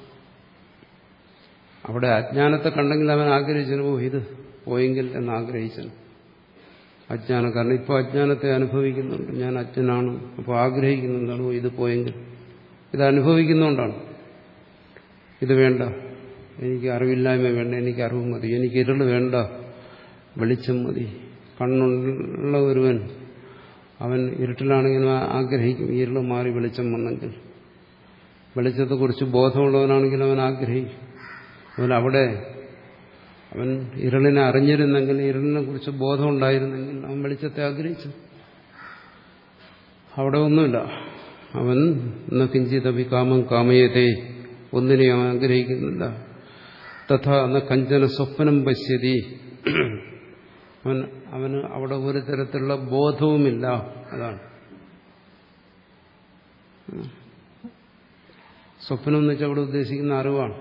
അവിടെ അജ്ഞാനത്തെ കണ്ടെങ്കിൽ അവൻ ആഗ്രഹിച്ചു, ഓ ഇത് പോയെങ്കിൽ എന്നാഗ്രഹിച്ചു. അജ്ഞാനം, കാരണം ഇപ്പോൾ അജ്ഞാനത്തെ അനുഭവിക്കുന്നുണ്ട്. ഞാൻ അജ്ഞനാണ്, അപ്പോൾ ആഗ്രഹിക്കുന്നുണ്ടാണ് ഓ ഇത് പോയെങ്കിൽ. ഇത് അനുഭവിക്കുന്നുകൊണ്ടാണ്. ഇത് വേണ്ട, എനിക്ക് അറിവില്ലായ്മ വേണ്ട, എനിക്ക് അറിവ് മതി, എനിക്ക് ഇരുൾ വേണ്ട, വെളിച്ചം മതി. കണ്ണുള്ള ഒരുവൻ അവൻ ഇരുട്ടിലാണെങ്കിലും ആഗ്രഹിക്കും ഇരുൾ മാറി വെളിച്ചം വന്നെങ്കിൽ. വെളിച്ചത്തെക്കുറിച്ച് ബോധമുള്ളവനാണെങ്കിലും അവൻ ആഗ്രഹിക്കും. അതുപോലെ അവിടെ അവൻ ഇരുളിനെ അറിഞ്ഞിരുന്നെങ്കിൽ, ഇരുളിനെ കുറിച്ച് ബോധമുണ്ടായിരുന്നെങ്കിൽ അവൻ വെളിച്ചത്തെ ആഗ്രഹിച്ചു. അവിടെ ഒന്നുമില്ല. അവൻ ന കിഞ്ചിതപി കാമം കാമയതേ, ഒന്നിനെയും അവൻ ആഗ്രഹിക്കുന്നില്ല. തഥാ ന കഞ്ചന സ്വപ്നം പശ്യതി, അവൻ അവന് അവിടെ ഒരു തരത്തിലുള്ള ബോധവുമില്ല. അതാണ് സ്വപ്നം എന്ന് വെച്ചാൽ അവിടെ ഉദ്ദേശിക്കുന്ന അറിവാണ്.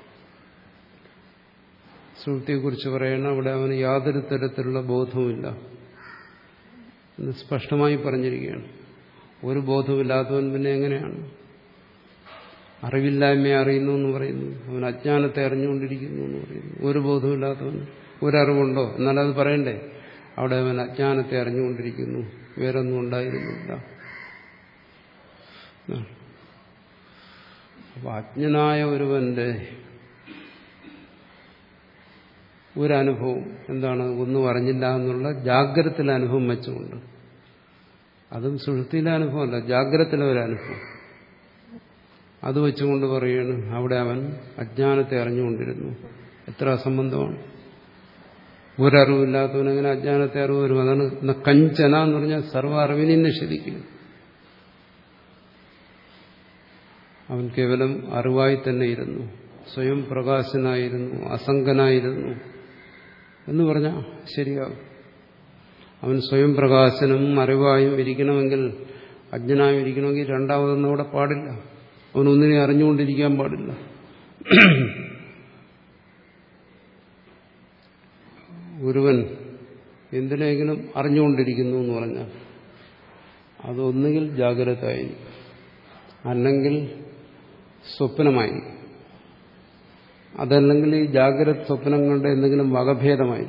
സുഹൃത്തിയെക്കുറിച്ച് പറയണം, അവിടെ അവന് യാതൊരു തരത്തിലുള്ള ബോധവുമില്ല എന്ന് സ്പഷ്ടമായി പറഞ്ഞിരിക്കുകയാണ്. ഒരു ബോധവുമില്ലാത്തവൻ പിന്നെ എങ്ങനെയാണ് അറിവില്ലായ്മയെ അറിയുന്നു എന്ന് പറയുന്നു? അവൻ അജ്ഞാനത്തെ അറിഞ്ഞുകൊണ്ടിരിക്കുന്നു എന്ന് പറയുന്നു. ഒരു ബോധവുമില്ലാത്തവൻ ഒരറിവുണ്ടോ? എന്നാലത് പറയണ്ടേ. അവിടെ അവൻ അജ്ഞാനത്തെ അറിഞ്ഞുകൊണ്ടിരിക്കുന്നു, വേറൊന്നും ഉണ്ടായിരുന്നില്ല. അപ്പൊ അജ്ഞനായ ഒരുവന്റെ ഒരനുഭവം എന്താണ്? ഒന്നും അറിഞ്ഞില്ല എന്നുള്ള ജാഗ്രതയിലെ അനുഭവം വെച്ചുകൊണ്ട്, അതും സുഷുപ്തിയിലെ അനുഭവമല്ല, ജാഗ്രതയിലെ ഒരനുഭവം, അത് വെച്ചുകൊണ്ട് പറയുകയാണ് അവിടെ അവൻ അജ്ഞാനത്തെ അറിഞ്ഞുകൊണ്ടിരുന്നു. എത്ര അസംബന്ധമാണ്! ഒരറിവില്ലാത്തവനെങ്ങനെ അജ്ഞാനത്തെ അറിവ് വരും? അതാണ് കഞ്ചന എന്ന് പറഞ്ഞാൽ സർവ്വ അറിവിനെയും നിഷേധിക്കുക. അവൻ കേവലം അറിവായി തന്നെ ഇരുന്നു, സ്വയം പ്രകാശനായിരുന്നു, അസംഗനായിരുന്നു എന്ന് പറഞ്ഞാൽ ശരിയാകും. അവൻ സ്വയം പ്രകാശനും അറിവായും ഇരിക്കണമെങ്കിൽ, അജ്ഞനായും ഇരിക്കണമെങ്കിൽ രണ്ടാമതൊന്നും അവിടെ പാടില്ല. അവനൊന്നിനെ അറിഞ്ഞുകൊണ്ടിരിക്കാൻ പാടില്ല. ഒരുവൻ എന്തിനെങ്കിലും അറിഞ്ഞുകൊണ്ടിരിക്കുന്നു എന്ന് പറഞ്ഞാൽ അതൊന്നുകിൽ ജാഗ്രതയായി, അല്ലെങ്കിൽ സ്വപ്നമായി, അതല്ലെങ്കിൽ ഈ ജാഗ്രത സ്വപ്നങ്ങളുടെ എന്തെങ്കിലും വകഭേദമായി.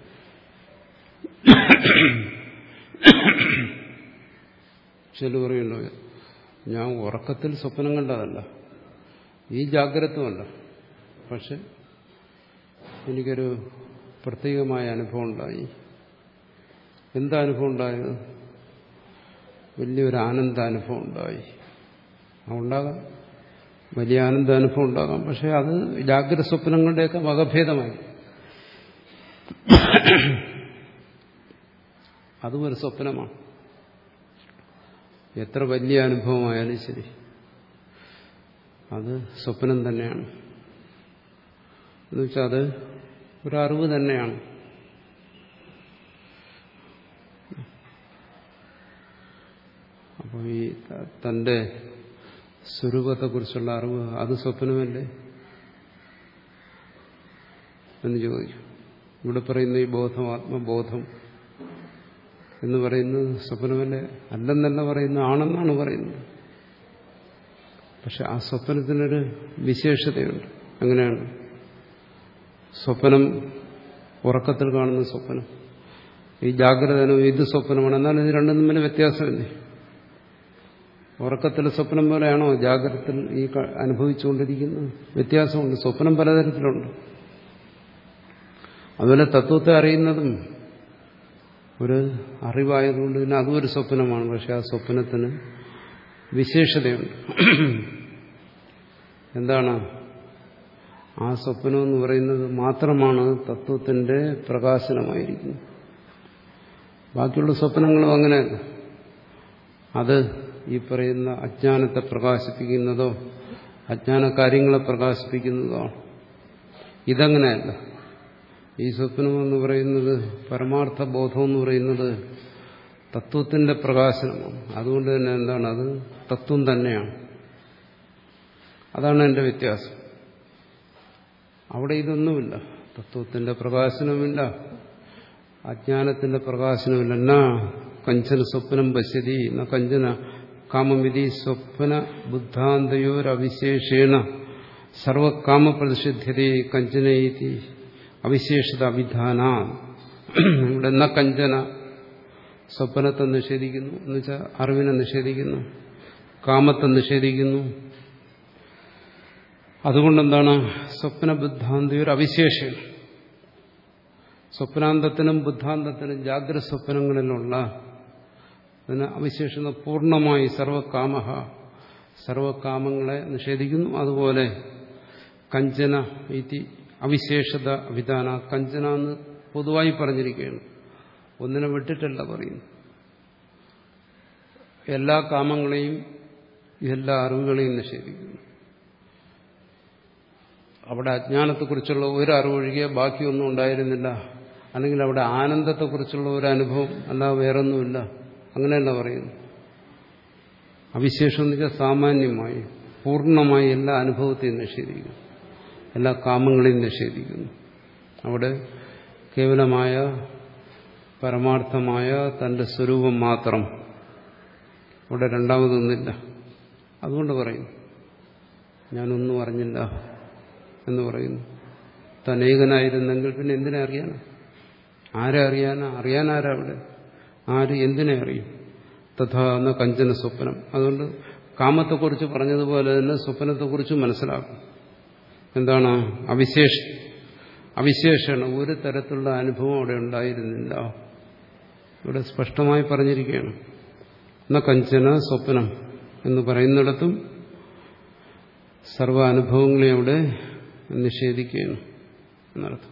ചില പറയുന്നു, ഞാൻ ഉറക്കത്തിൽ സ്വപ്നം കണ്ടതല്ല, ഈ ജാഗ്രതമല്ല, പക്ഷെ എനിക്കൊരു പ്രത്യേകമായ അനുഭവം ഉണ്ടായി. എന്താ അനുഭവം ഉണ്ടായത്? വലിയൊരു ആനന്ദാനുഭവം ഉണ്ടായി. ഉണ്ടാകാം, വലിയ ആനന്ദാനുഭവം ഉണ്ടാകാം, പക്ഷെ അത് ജാഗ്രത സ്വപ്നങ്ങളുടെയൊക്കെ വകഭേദമായി. അതും ഒരു സ്വപ്നമാണ്. എത്ര വലിയ അനുഭവമായാലും ശരി, അത് സ്വപ്നം തന്നെയാണ്. എന്നുവെച്ചാൽ അത് ഒരറിവ് തന്നെയാണ്. അപ്പോൾ ഈ തന്റെ സ്വരൂപത്തെക്കുറിച്ചുള്ള അറിവ് അത് സ്വപ്നമല്ലേ എന്ന് ചോദിക്കും. ഇവിടെ പറയുന്ന ഈ ബോധം, ആത്മബോധം എന്ന് പറയുന്നത് സ്വപ്നമല്ലേ? അല്ലെന്നല്ല പറയുന്നത്, ആണെന്നാണ് പറയുന്നത്. പക്ഷെ ആ സ്വപ്നത്തിനൊരു വിശേഷതയുണ്ട്. അങ്ങനെയാണ് സ്വപ്നം, ഉറക്കത്തിൽ കാണുന്ന സ്വപ്നം ഈ ജാഗ്രതനും ഇത് സ്വപ്നമാണ്. എന്നാൽ ഇത് രണ്ടും തമ്മിൽ വ്യത്യാസമില്ലേ? ഉറക്കത്തിലെ സ്വപ്നം പോലെയാണോ ജാഗ്രതത്തിൽ ഈ അനുഭവിച്ചുകൊണ്ടിരിക്കുന്നത്? വ്യത്യാസമുണ്ട്. സ്വപ്നം പലതരത്തിലുണ്ട്. അതുപോലെ തത്വത്തെ അറിയുന്നതും ഒരു അറിവായതുകൊണ്ട് തന്നെ അതും ഒരു സ്വപ്നമാണ്. പക്ഷെ ആ സ്വപ്നത്തിന് വിശേഷതയുണ്ട്. എന്താണ്? ആ സ്വപ്നം എന്ന് പറയുന്നത് മാത്രമാണ് തത്വത്തിന്റെ പ്രകാശനമായിരിക്കുന്നത്. ബാക്കിയുള്ള സ്വപ്നങ്ങളും അങ്ങനെയല്ല. അത് ഈ പറയുന്ന അജ്ഞാനത്തെ പ്രകാശിപ്പിക്കുന്നതോ അജ്ഞാന കാര്യങ്ങളെ പ്രകാശിപ്പിക്കുന്നതോ ആണ്. ഇതങ്ങനെയല്ല. ഈ സ്വപ്നം എന്ന് പറയുന്നത്, പരമാർത്ഥ ബോധം എന്ന് പറയുന്നത് തത്വത്തിന്റെ പ്രകാശനമാണ്. അതുകൊണ്ട് തന്നെ എന്താണ്? അത് തത്വം തന്നെയാണ്. അതാണ് എന്റെ വ്യത്യാസം. അവിടെ ഇതൊന്നുമില്ല. തത്വത്തിന്റെ പ്രകാശനമില്ല, അജ്ഞാനത്തിന്റെ പ്രകാശനമില്ല. എന്നാ കഞ്ചന സ്വപ്നം പശ്യതി ന കഞ്ചന കാമവിധി സ്വപ്ന ബുദ്ധാന്തയോരവിശേഷേണ സർവകാമപ്രതിഷിധ്യതേ കഞ്ചനൈതി അവിശേഷത അവിധാന. ഇവിടെ ന കഞ്ചന സ്വപ്നത്തെ നിഷേധിക്കുന്നു, എന്നുവെച്ചാൽ അറിവിനെ നിഷേധിക്കുന്നു, കാമത്തെ നിഷേധിക്കുന്നു. അതുകൊണ്ടെന്താണ്? സ്വപ്ന ബുദ്ധാന്തയൊരു അവിശേഷണം. സ്വപ്നാന്തത്തിനും ബുദ്ധാന്തത്തിനും ജാഗ്രത സ്വപ്നങ്ങളിലുള്ള അതിന് അവിശേഷത പൂർണ്ണമായി സർവകാമ സർവകാമങ്ങളെ നിഷേധിക്കുന്നു. അതുപോലെ കഞ്ചന ഇതി അവിശേഷത അഭിധാന. കഞ്ചന എന്ന് പൊതുവായി പറഞ്ഞിരിക്കുകയാണ്, ഒന്നിനെ വിട്ടിട്ടല്ല പറയുന്നു. എല്ലാ കാമങ്ങളെയും എല്ലാ അറിവുകളെയും നിഷേധിക്കുന്നു. അവിടെ അജ്ഞാനത്തെക്കുറിച്ചുള്ള ഒരു അറിവൊഴികെ ബാക്കിയൊന്നും ഉണ്ടായിരുന്നില്ല. അല്ലെങ്കിൽ അവിടെ ആനന്ദത്തെക്കുറിച്ചുള്ള ഒരു അനുഭവം അല്ലാതെ വേറൊന്നുമില്ല. അങ്ങനെയല്ല പറയുന്നു. അവിശേഷം എന്ന് വെച്ചാൽ സാമാന്യമായി പൂർണ്ണമായി എല്ലാ അനുഭവത്തെയും നിഷേധിക്കുന്നു, എല്ലാ കാമങ്ങളെയും നിഷേധിക്കുന്നു. അവിടെ കേവലമായ പരമാർത്ഥമായ തന്റെ സ്വരൂപം മാത്രം, അവിടെ രണ്ടാമതൊന്നില്ല. അതുകൊണ്ട് പറയുന്നു ഞാനൊന്നും അറിഞ്ഞില്ല എന്ന് പറയുന്നു. തനേകനായിരുന്നെങ്കിൽ പിന്നെ എന്തിനെ അറിയാനാ? ആരെ അറിയാനാ? അറിയാൻ ആരാ അവിടെ? ആര് എന്തിനെ അറിയും? തഥാ എന്ന കഞ്ചന സ്വപ്നം. അതുകൊണ്ട് കാമത്തെക്കുറിച്ച് പറഞ്ഞതുപോലെ തന്നെ സ്വപ്നത്തെക്കുറിച്ച് മനസ്സിലാക്കും. എന്താണ്? അവിശേഷ അവിശേഷമാണ്. ഒരു തരത്തിലുള്ള അനുഭവം അവിടെ ഉണ്ടായിരുന്നില്ല. ഇവിടെ സ്പഷ്ടമായി പറഞ്ഞിരിക്കുകയാണ്. എന്ന കഞ്ചന സ്വപ്നം എന്ന് പറയുന്നിടത്തും സർവ അനുഭവങ്ങളെ അവിടെ നിഷേധിക്കുകയാണ് എന്നർത്ഥം.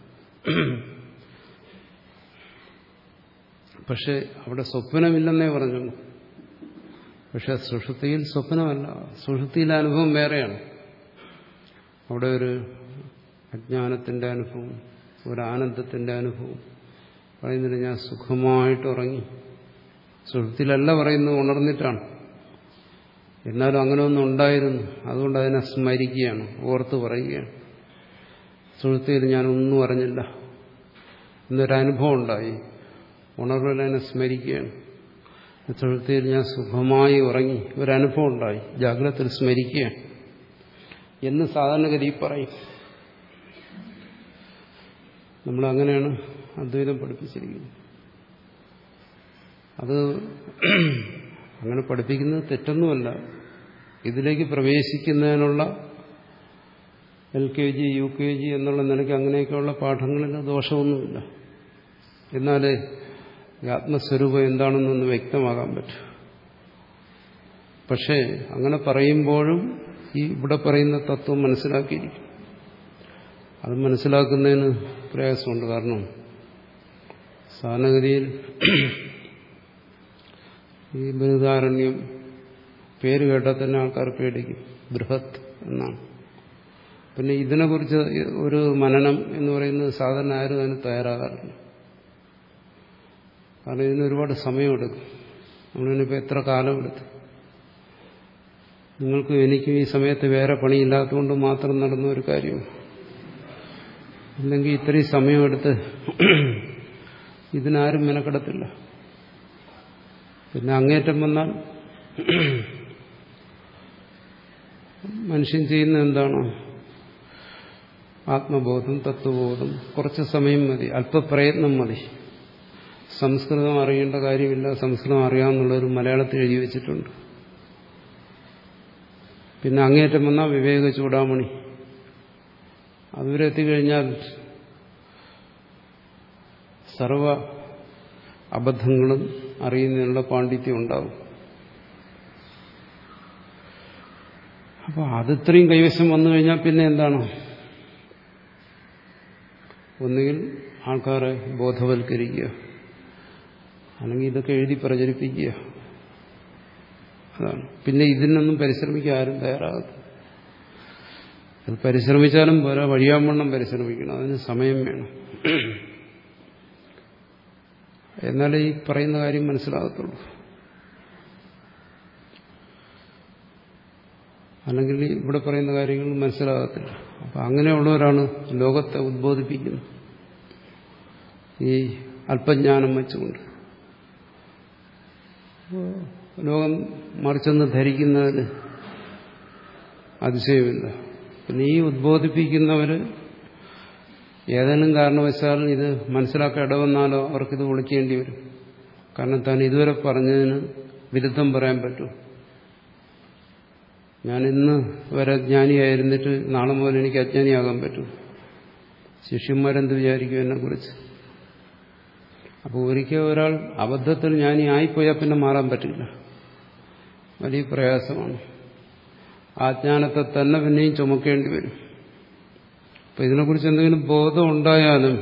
പക്ഷെ അവിടെ സ്വപ്നമില്ലെന്നേ പറഞ്ഞുള്ളൂ. പക്ഷെ സുഷുപ്തിയിൽ സ്വപ്നമല്ല. സുഷുപ്തിയിലെ അനുഭവം വേറെയാണ്. അവിടെ ഒരു അജ്ഞാനത്തിന്റെ അനുഭവം, ഒരു ആനന്ദത്തിന്റെ അനുഭവം പറയുന്നില്ല. ഞാൻ സുഖമായിട്ട് ഉറങ്ങി. സുഷുപ്തിയിലല്ല പറയുന്നത്, ഉണർന്നിട്ടാണ്. എന്നാലും അങ്ങനെ ഒന്നും ഉണ്ടായിരുന്നു. അതുകൊണ്ട് അതിനെ സ്മരിക്കുകയാണ്, ഓർത്ത് പറയുകയാണ്. സുഷുപ്തിയിൽ ഞാനൊന്നും അറിഞ്ഞില്ല എന്നൊരനുഭവം ഉണ്ടായി. ഉണർവിൽ അതിനെ സ്മരിക്കുകയാണ്. സുഷുപ്തിയിൽ ഞാൻ സുഖമായി ഉറങ്ങി, ഒരനുഭവം ഉണ്ടായി. ജാഗ്രതയിൽ സ്മരിക്കുകയാണ് എന്ന് സാധാരണഗതി പറയും. നമ്മളങ്ങനെയാണ് അദ്വൈതം പഠിപ്പിച്ചിരിക്കുന്നത്. അത് അങ്ങനെ പഠിപ്പിക്കുന്നത് തെറ്റൊന്നുമല്ല. ഇതിലേക്ക് പ്രവേശിക്കുന്നതിനുള്ള L K G U K G എന്നുള്ള നിലയ്ക്ക് അങ്ങനെയൊക്കെയുള്ള പാഠങ്ങളിൽ ദോഷമൊന്നുമില്ല. എന്നാലേ ഈ ആത്മസ്വരൂപം എന്താണെന്നൊന്ന് വ്യക്തമാകാൻ പറ്റും. പക്ഷേ അങ്ങനെ പറയുമ്പോഴും ഈ ഇവിടെ പറയുന്ന തത്വം മനസ്സിലാക്കിയിരിക്കും. അത് മനസ്സിലാക്കുന്നതിന് പ്രയാസമുണ്ട്. കാരണം സാധാരണഗതിയിൽ ഈ ബൃഹദാരണ്യം പേര് കേട്ടാൽ തന്നെ ആൾക്കാർ പേടിക്കും. ബൃഹത് എന്നാണ്. പിന്നെ ഇതിനെക്കുറിച്ച് ഒരു മനനം എന്ന് പറയുന്നത് സാധാരണ ആരും അതിന് തയ്യാറാകാറില്ല. കാരണം ഇതിന് ഒരുപാട് സമയമെടുക്കും. നമ്മളിനിപ്പോൾ എത്ര കാലമെടുത്തു. നിങ്ങൾക്കും എനിക്കും ഈ സമയത്ത് വേറെ പണിയില്ലാത്തതുകൊണ്ട് മാത്രം നടന്ന ഒരു കാര്യം. അല്ലെങ്കിൽ ഇത്രയും സമയമെടുത്ത് ഇതിനാരും മെനക്കെടത്തില്ല. പിന്നെ അങ്ങേറ്റം വന്നാൽ മനുഷ്യൻ ചെയ്യുന്ന എന്താണ്? ആത്മബോധം, തത്വബോധം, കുറച്ച് സമയം മതി, അല്പപ്രയത്നം മതി. സംസ്കൃതം അറിയേണ്ട കാര്യമില്ല, സംസ്കൃതം അറിയാമെന്നുള്ളൊരു മലയാളത്തിൽ എഴുതി വെച്ചിട്ടുണ്ട്. പിന്നെ അങ്ങേറ്റം വന്നാൽ വിവേക ചൂടാമണി. അതുവരെ എത്തിക്കഴിഞ്ഞാൽ സർവ അബദ്ധങ്ങളും അറിയുന്നതിനുള്ള പാണ്ഡിത്യം ഉണ്ടാവും. അപ്പോൾ അതിത്രയും കൈവശം വന്നു കഴിഞ്ഞാൽ പിന്നെ എന്താണ്? ഒന്നുകിൽ ആൾക്കാരെ ബോധവൽക്കരിക്കുക, അല്ലെങ്കിൽ ഇതൊക്കെ എഴുതി പ്രചരിപ്പിക്കുക. അതാണ്. പിന്നെ ഇതിനൊന്നും പരിശ്രമിക്കാൻ ആരും തയ്യാറാകത്തില്ല. അത് പരിശ്രമിച്ചാലും പോരാ, വഴിയാവണ്ണം പരിശ്രമിക്കണം. അതിന് സമയം വേണം. എന്നാലേ ഈ പറയുന്ന കാര്യം മനസ്സിലാകത്തുള്ളൂ. അല്ലെങ്കിൽ ഇവിടെ പറയുന്ന കാര്യങ്ങൾ മനസ്സിലാകത്തില്ല. അപ്പം അങ്ങനെയുള്ളവരാണ് ലോകത്തെ ഉദ്ബോധിപ്പിക്കുന്നത് ഈ അല്പജ്ഞാനം വെച്ചുകൊണ്ട്. ലോകം മറിച്ചൊന്ന് ധരിക്കുന്നതിന് അതിശയമില്ല. പിന്നെ ഈ ഉദ്ബോധിപ്പിക്കുന്നവർ ഏതെങ്കിലും കാരണവശാൽ ഇത് മനസ്സിലാക്കാൻ ഇടവന്നാലോ അവർക്കിത് ഒളിക്കേണ്ടി വരും. കാരണം താൻ ഇതുവരെ പറഞ്ഞതിന് വിരുദ്ധം പറയാൻ പറ്റും. ഞാൻ ഇന്ന് വരെ ജ്ഞാനിയായിരുന്നിട്ട് നാളെ മുതൽ എനിക്ക് അജ്ഞാനിയാകാൻ പറ്റും. ശിഷ്യന്മാരെന്ത് വിചാരിക്കും എന്നെക്കുറിച്ച്? അപ്പോൾ ഒരിക്കൽ ഒരാൾ അബദ്ധത്തിൽ ജ്ഞാനി ആയിപ്പോയാൽ പിന്നെ മാറാൻ പറ്റില്ല. വലിയ പ്രയാസമാണ്. ആ ജ്ഞാനത്തെ തന്നെ പിന്നെയും ചുമക്കേണ്ടി വരും. അപ്പം ഇതിനെക്കുറിച്ച് എന്തെങ്കിലും ബോധം ഉണ്ടായാലും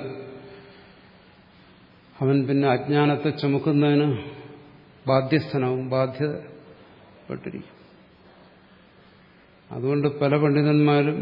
അവൻ പിന്നെ അജ്ഞാനത്തെ ചുമക്കുന്നതിന് ബാധ്യസ്ഥനാവും, ബാധ്യപ്പെട്ടിരിക്കും. അതുകൊണ്ട് പല പണ്ഡിതന്മാരും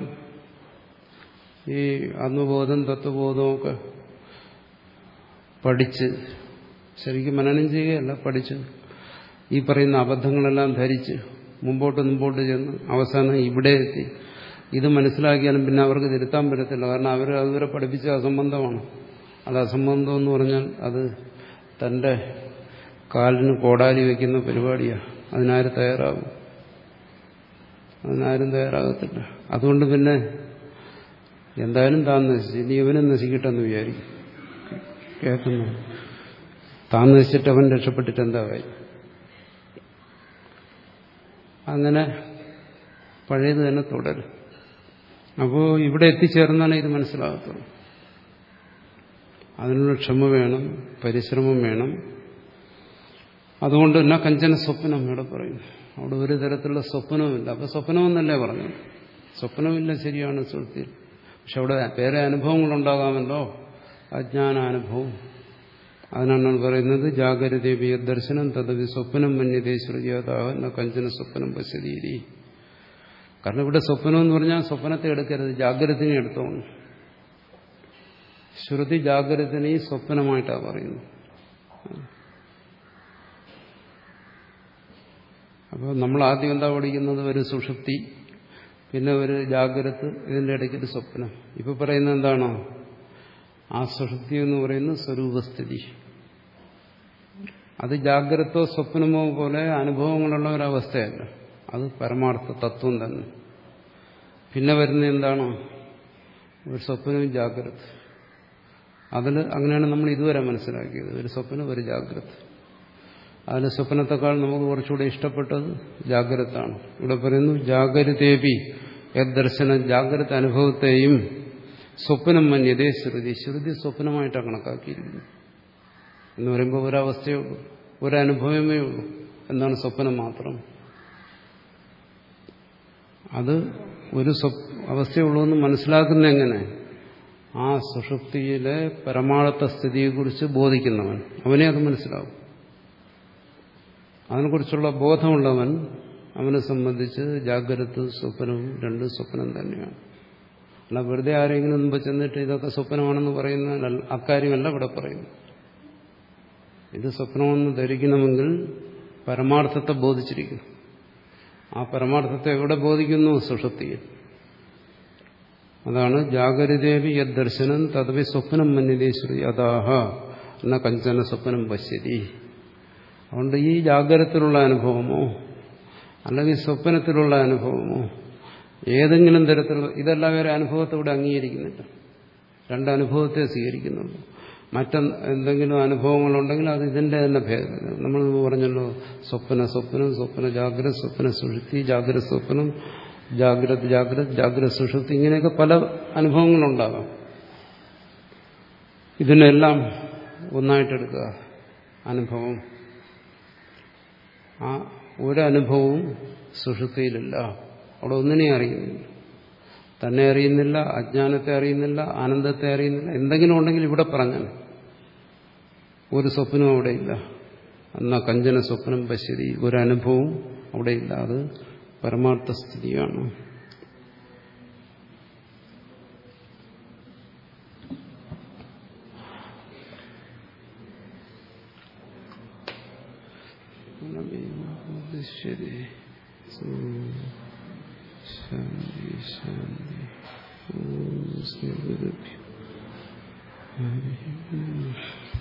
ഈ ആത്മബോധം തത്വബോധമൊക്കെ പഠിച്ച്, ശരിക്കും മനനം ചെയ്യുകയല്ല, പഠിച്ച് ഈ പറയുന്ന അബദ്ധങ്ങളെല്ലാം ധരിച്ച് മുമ്പോട്ട് മുമ്പോട്ട് ചെന്ന് അവസാനം ഇവിടെ എത്തി. ഇത് മനസ്സിലാക്കിയാലും പിന്നെ അവർക്ക് തിരുത്താൻ പറ്റത്തില്ല. കാരണം അവർ അതുവരെ പഠിപ്പിച്ച അസംബന്ധമാണ്. അത് അസംബന്ധം എന്ന് പറഞ്ഞാൽ അത് തൻ്റെ കാലിന് കോടാലി വയ്ക്കുന്ന പരിപാടിയാണ്. അതിനാരും തയ്യാറാകും? അതിനാരും തയ്യാറാകത്തില്ല. അതുകൊണ്ട് പിന്നെ എന്തായാലും താൻ നശിച്ചു, ഇനി ഇവനും നശിക്കട്ടെന്ന് വിചാരിക്കും. കേൾക്കുന്നു, താൻ നശിച്ചിട്ട് അവൻ രക്ഷപ്പെട്ടിട്ട് എന്താ കാര്യം? അങ്ങനെ പഴയത് തന്നെ തുടരും. അപ്പോൾ ഇവിടെ എത്തിച്ചേർന്നാലേ ഇത് മനസ്സിലാകത്തുള്ളൂ. അതിനുള്ള ക്ഷമ വേണം, പരിശ്രമം വേണം. അതുകൊണ്ട് തന്നെ കഞ്ചന സ്വപ്നം ഇവിടെ പറയുന്നു. അവിടെ ഒരു തരത്തിലുള്ള സ്വപ്നവുമില്ല. അപ്പൊ സ്വപ്നമെന്നല്ലേ പറഞ്ഞു? സ്വപ്നമില്ല, ശരിയാണ് സുഹൃത്തിൽ. പക്ഷെ അവിടെ വേറെ അനുഭവങ്ങളുണ്ടാകാമല്ലോ, അജ്ഞാനാനുഭവം. അതിനാണ് പറയുന്നത് ജാഗ്രതേബിയ ദർശനം തദവി സ്വപ്നം മന്യതേ ശ്രുതിയാതാഹ കഞ്ചന സ്വപ്നം പശ്യതീരി. കാരണം ഇവിടെ സ്വപ്നം എന്ന് പറഞ്ഞാൽ സ്വപ്നത്തെ എടുക്കരുത്, ജാഗ്രതനെ എടുത്തോണം. ശ്രുതി ജാഗ്രതനെ സ്വപ്നമായിട്ടാണ് പറയുന്നത്. അപ്പോൾ നമ്മൾ ആദ്യം എന്താ പഠിക്കുന്നത്? ഒരു സുഷുപ്തി, പിന്നെ ഒരു ജാഗ്രത, ഇതിൻ്റെ ഇടയ്ക്കൊരു സ്വപ്നം. ഇപ്പൊ പറയുന്നത് എന്താണോ? ആ സുഷുപ്തി എന്ന് പറയുന്നത് സ്വരൂപസ്ഥിതി. അത് ജാഗ്രതോ സ്വപ്നമോ പോലെ അനുഭവങ്ങളുള്ള ഒരവസ്ഥയല്ല, അത് പരമാർത്ഥ തത്വം തന്നെ. പിന്നെ വരുന്ന എന്താണ്? ഒരു സ്വപ്നവും ജാഗ്രത. അതിൽ അങ്ങനെയാണ് നമ്മൾ ഇതുവരെ മനസ്സിലാക്കിയത്. ഒരു സ്വപ്നം, ഒരു ജാഗ്രത. അതിന് സ്വപ്നത്തെക്കാൾ നമുക്ക് കുറച്ചുകൂടെ ഇഷ്ടപ്പെട്ടത് ജാഗ്രതാണ്. ഇവിടെ പറയുന്നു ജാഗ്രതേപി യദ്ദർശന, ജാഗ്രത അനുഭവത്തെയും സ്വപ്നം മന്യതേ ശ്രുതി. ശ്രുതി സ്വപ്നമായിട്ടാണ് കണക്കാക്കിയിരിക്കുന്നത്. എന്ന് പറയുമ്പോൾ ഒരവസ്ഥയേ ഉള്ളൂ, ഒരനുഭവമേ ഉള്ളൂ. എന്താണ്? സ്വപ്നം മാത്രം. അത് ഒരു അവസ്ഥയുള്ളൂ എന്ന് മനസ്സിലാക്കുന്ന എങ്ങനെ? ആ സുഷുപ്തിയിലെ പരമാർത്ഥ സ്ഥിതിയെക്കുറിച്ച് ബോധിക്കുന്നവൻ, അവനെ അത് മനസ്സിലാവും. അതിനെക്കുറിച്ചുള്ള ബോധമുള്ളവൻ, അവനെ സംബന്ധിച്ച് ജാഗ്രത സ്വപ്നവും രണ്ടും സ്വപ്നം തന്നെയാണ്. അല്ല വെറുതെ ആരെങ്കിലും മുമ്പ് ചെന്നിട്ട് ഇതൊക്കെ സ്വപ്നമാണെന്ന് പറയുന്ന അക്കാര്യമല്ല ഇവിടെ പറയുന്നു. ഇത് സ്വപ്നമെന്ന് ധരിക്കണമെങ്കിൽ പരമാർത്ഥത്തെ ബോധിച്ചിരിക്കുന്നു. ആ പരമാർത്ഥത്തെ എവിടെ ബോധിക്കുന്നു? സുഷുപ്തിയിൽ. അതാണ് ജാഗ്രതേവി യദ്ദർശനം തദവി സ്വപ്നം മന്യതേശ്വരി അതാഹ എന്ന കഞ്ചന സ്വപ്നം പശ്യതി. അതുകൊണ്ട് ഈ ജാഗ്രതത്തിലുള്ള അനുഭവമോ അല്ലെങ്കിൽ സ്വപ്നത്തിലുള്ള അനുഭവമോ ഏതെങ്കിലും തരത്തിലുള്ള, ഇതെല്ലാം വേറെ അനുഭവത്തോടെ അംഗീകരിക്കുന്നില്ല. രണ്ടനുഭവത്തെ സ്വീകരിക്കുന്നുള്ളൂ. മറ്റെന്തെങ്കിലും അനുഭവങ്ങളുണ്ടെങ്കിൽ അത് ഇതിന്റെ തന്നെ ഭേദം. നമ്മൾ പറഞ്ഞല്ലോ, സ്വപ്ന സ്വപ്നം, സ്വപ്ന ജാഗ്രത, സ്വപ്ന സുഷുപ്തി, ജാഗ്രത സ്വപ്നം, ജാഗ്രത ജാഗ്രത, ജാഗ്രത സുഷുപ്തി, ഇങ്ങനെയൊക്കെ പല അനുഭവങ്ങളുണ്ടാകാം. ഇതിനെല്ലാം ഒന്നായിട്ടെടുക്കുക അനുഭവം. ആ ഒരനുഭവവും സുഷുപ്തിയിലില്ല. അവിടെ ഒന്നിനെയും അറിയുന്നില്ല. തന്നെ അറിയുന്നില്ല, അജ്ഞാനത്തെ അറിയുന്നില്ല, ആനന്ദത്തെ അറിയുന്നില്ല. എന്തെങ്കിലും ഉണ്ടെങ്കിൽ ഇവിടെ പറഞ്ഞാൽ ഒരു സ്വപ്നവും അവിടെയില്ല. എന്നാ കഞ്ചന സ്വപ്നം പശ്യതി, ഒരനുഭവവും അവിടെയില്ല. അത് പരമാർത്ഥ സ്ഥിതിയാണ്. ശരി, ശാന്തി ശാന്തി. ഓം ശ്രീ ഗുരുഭ്യോ.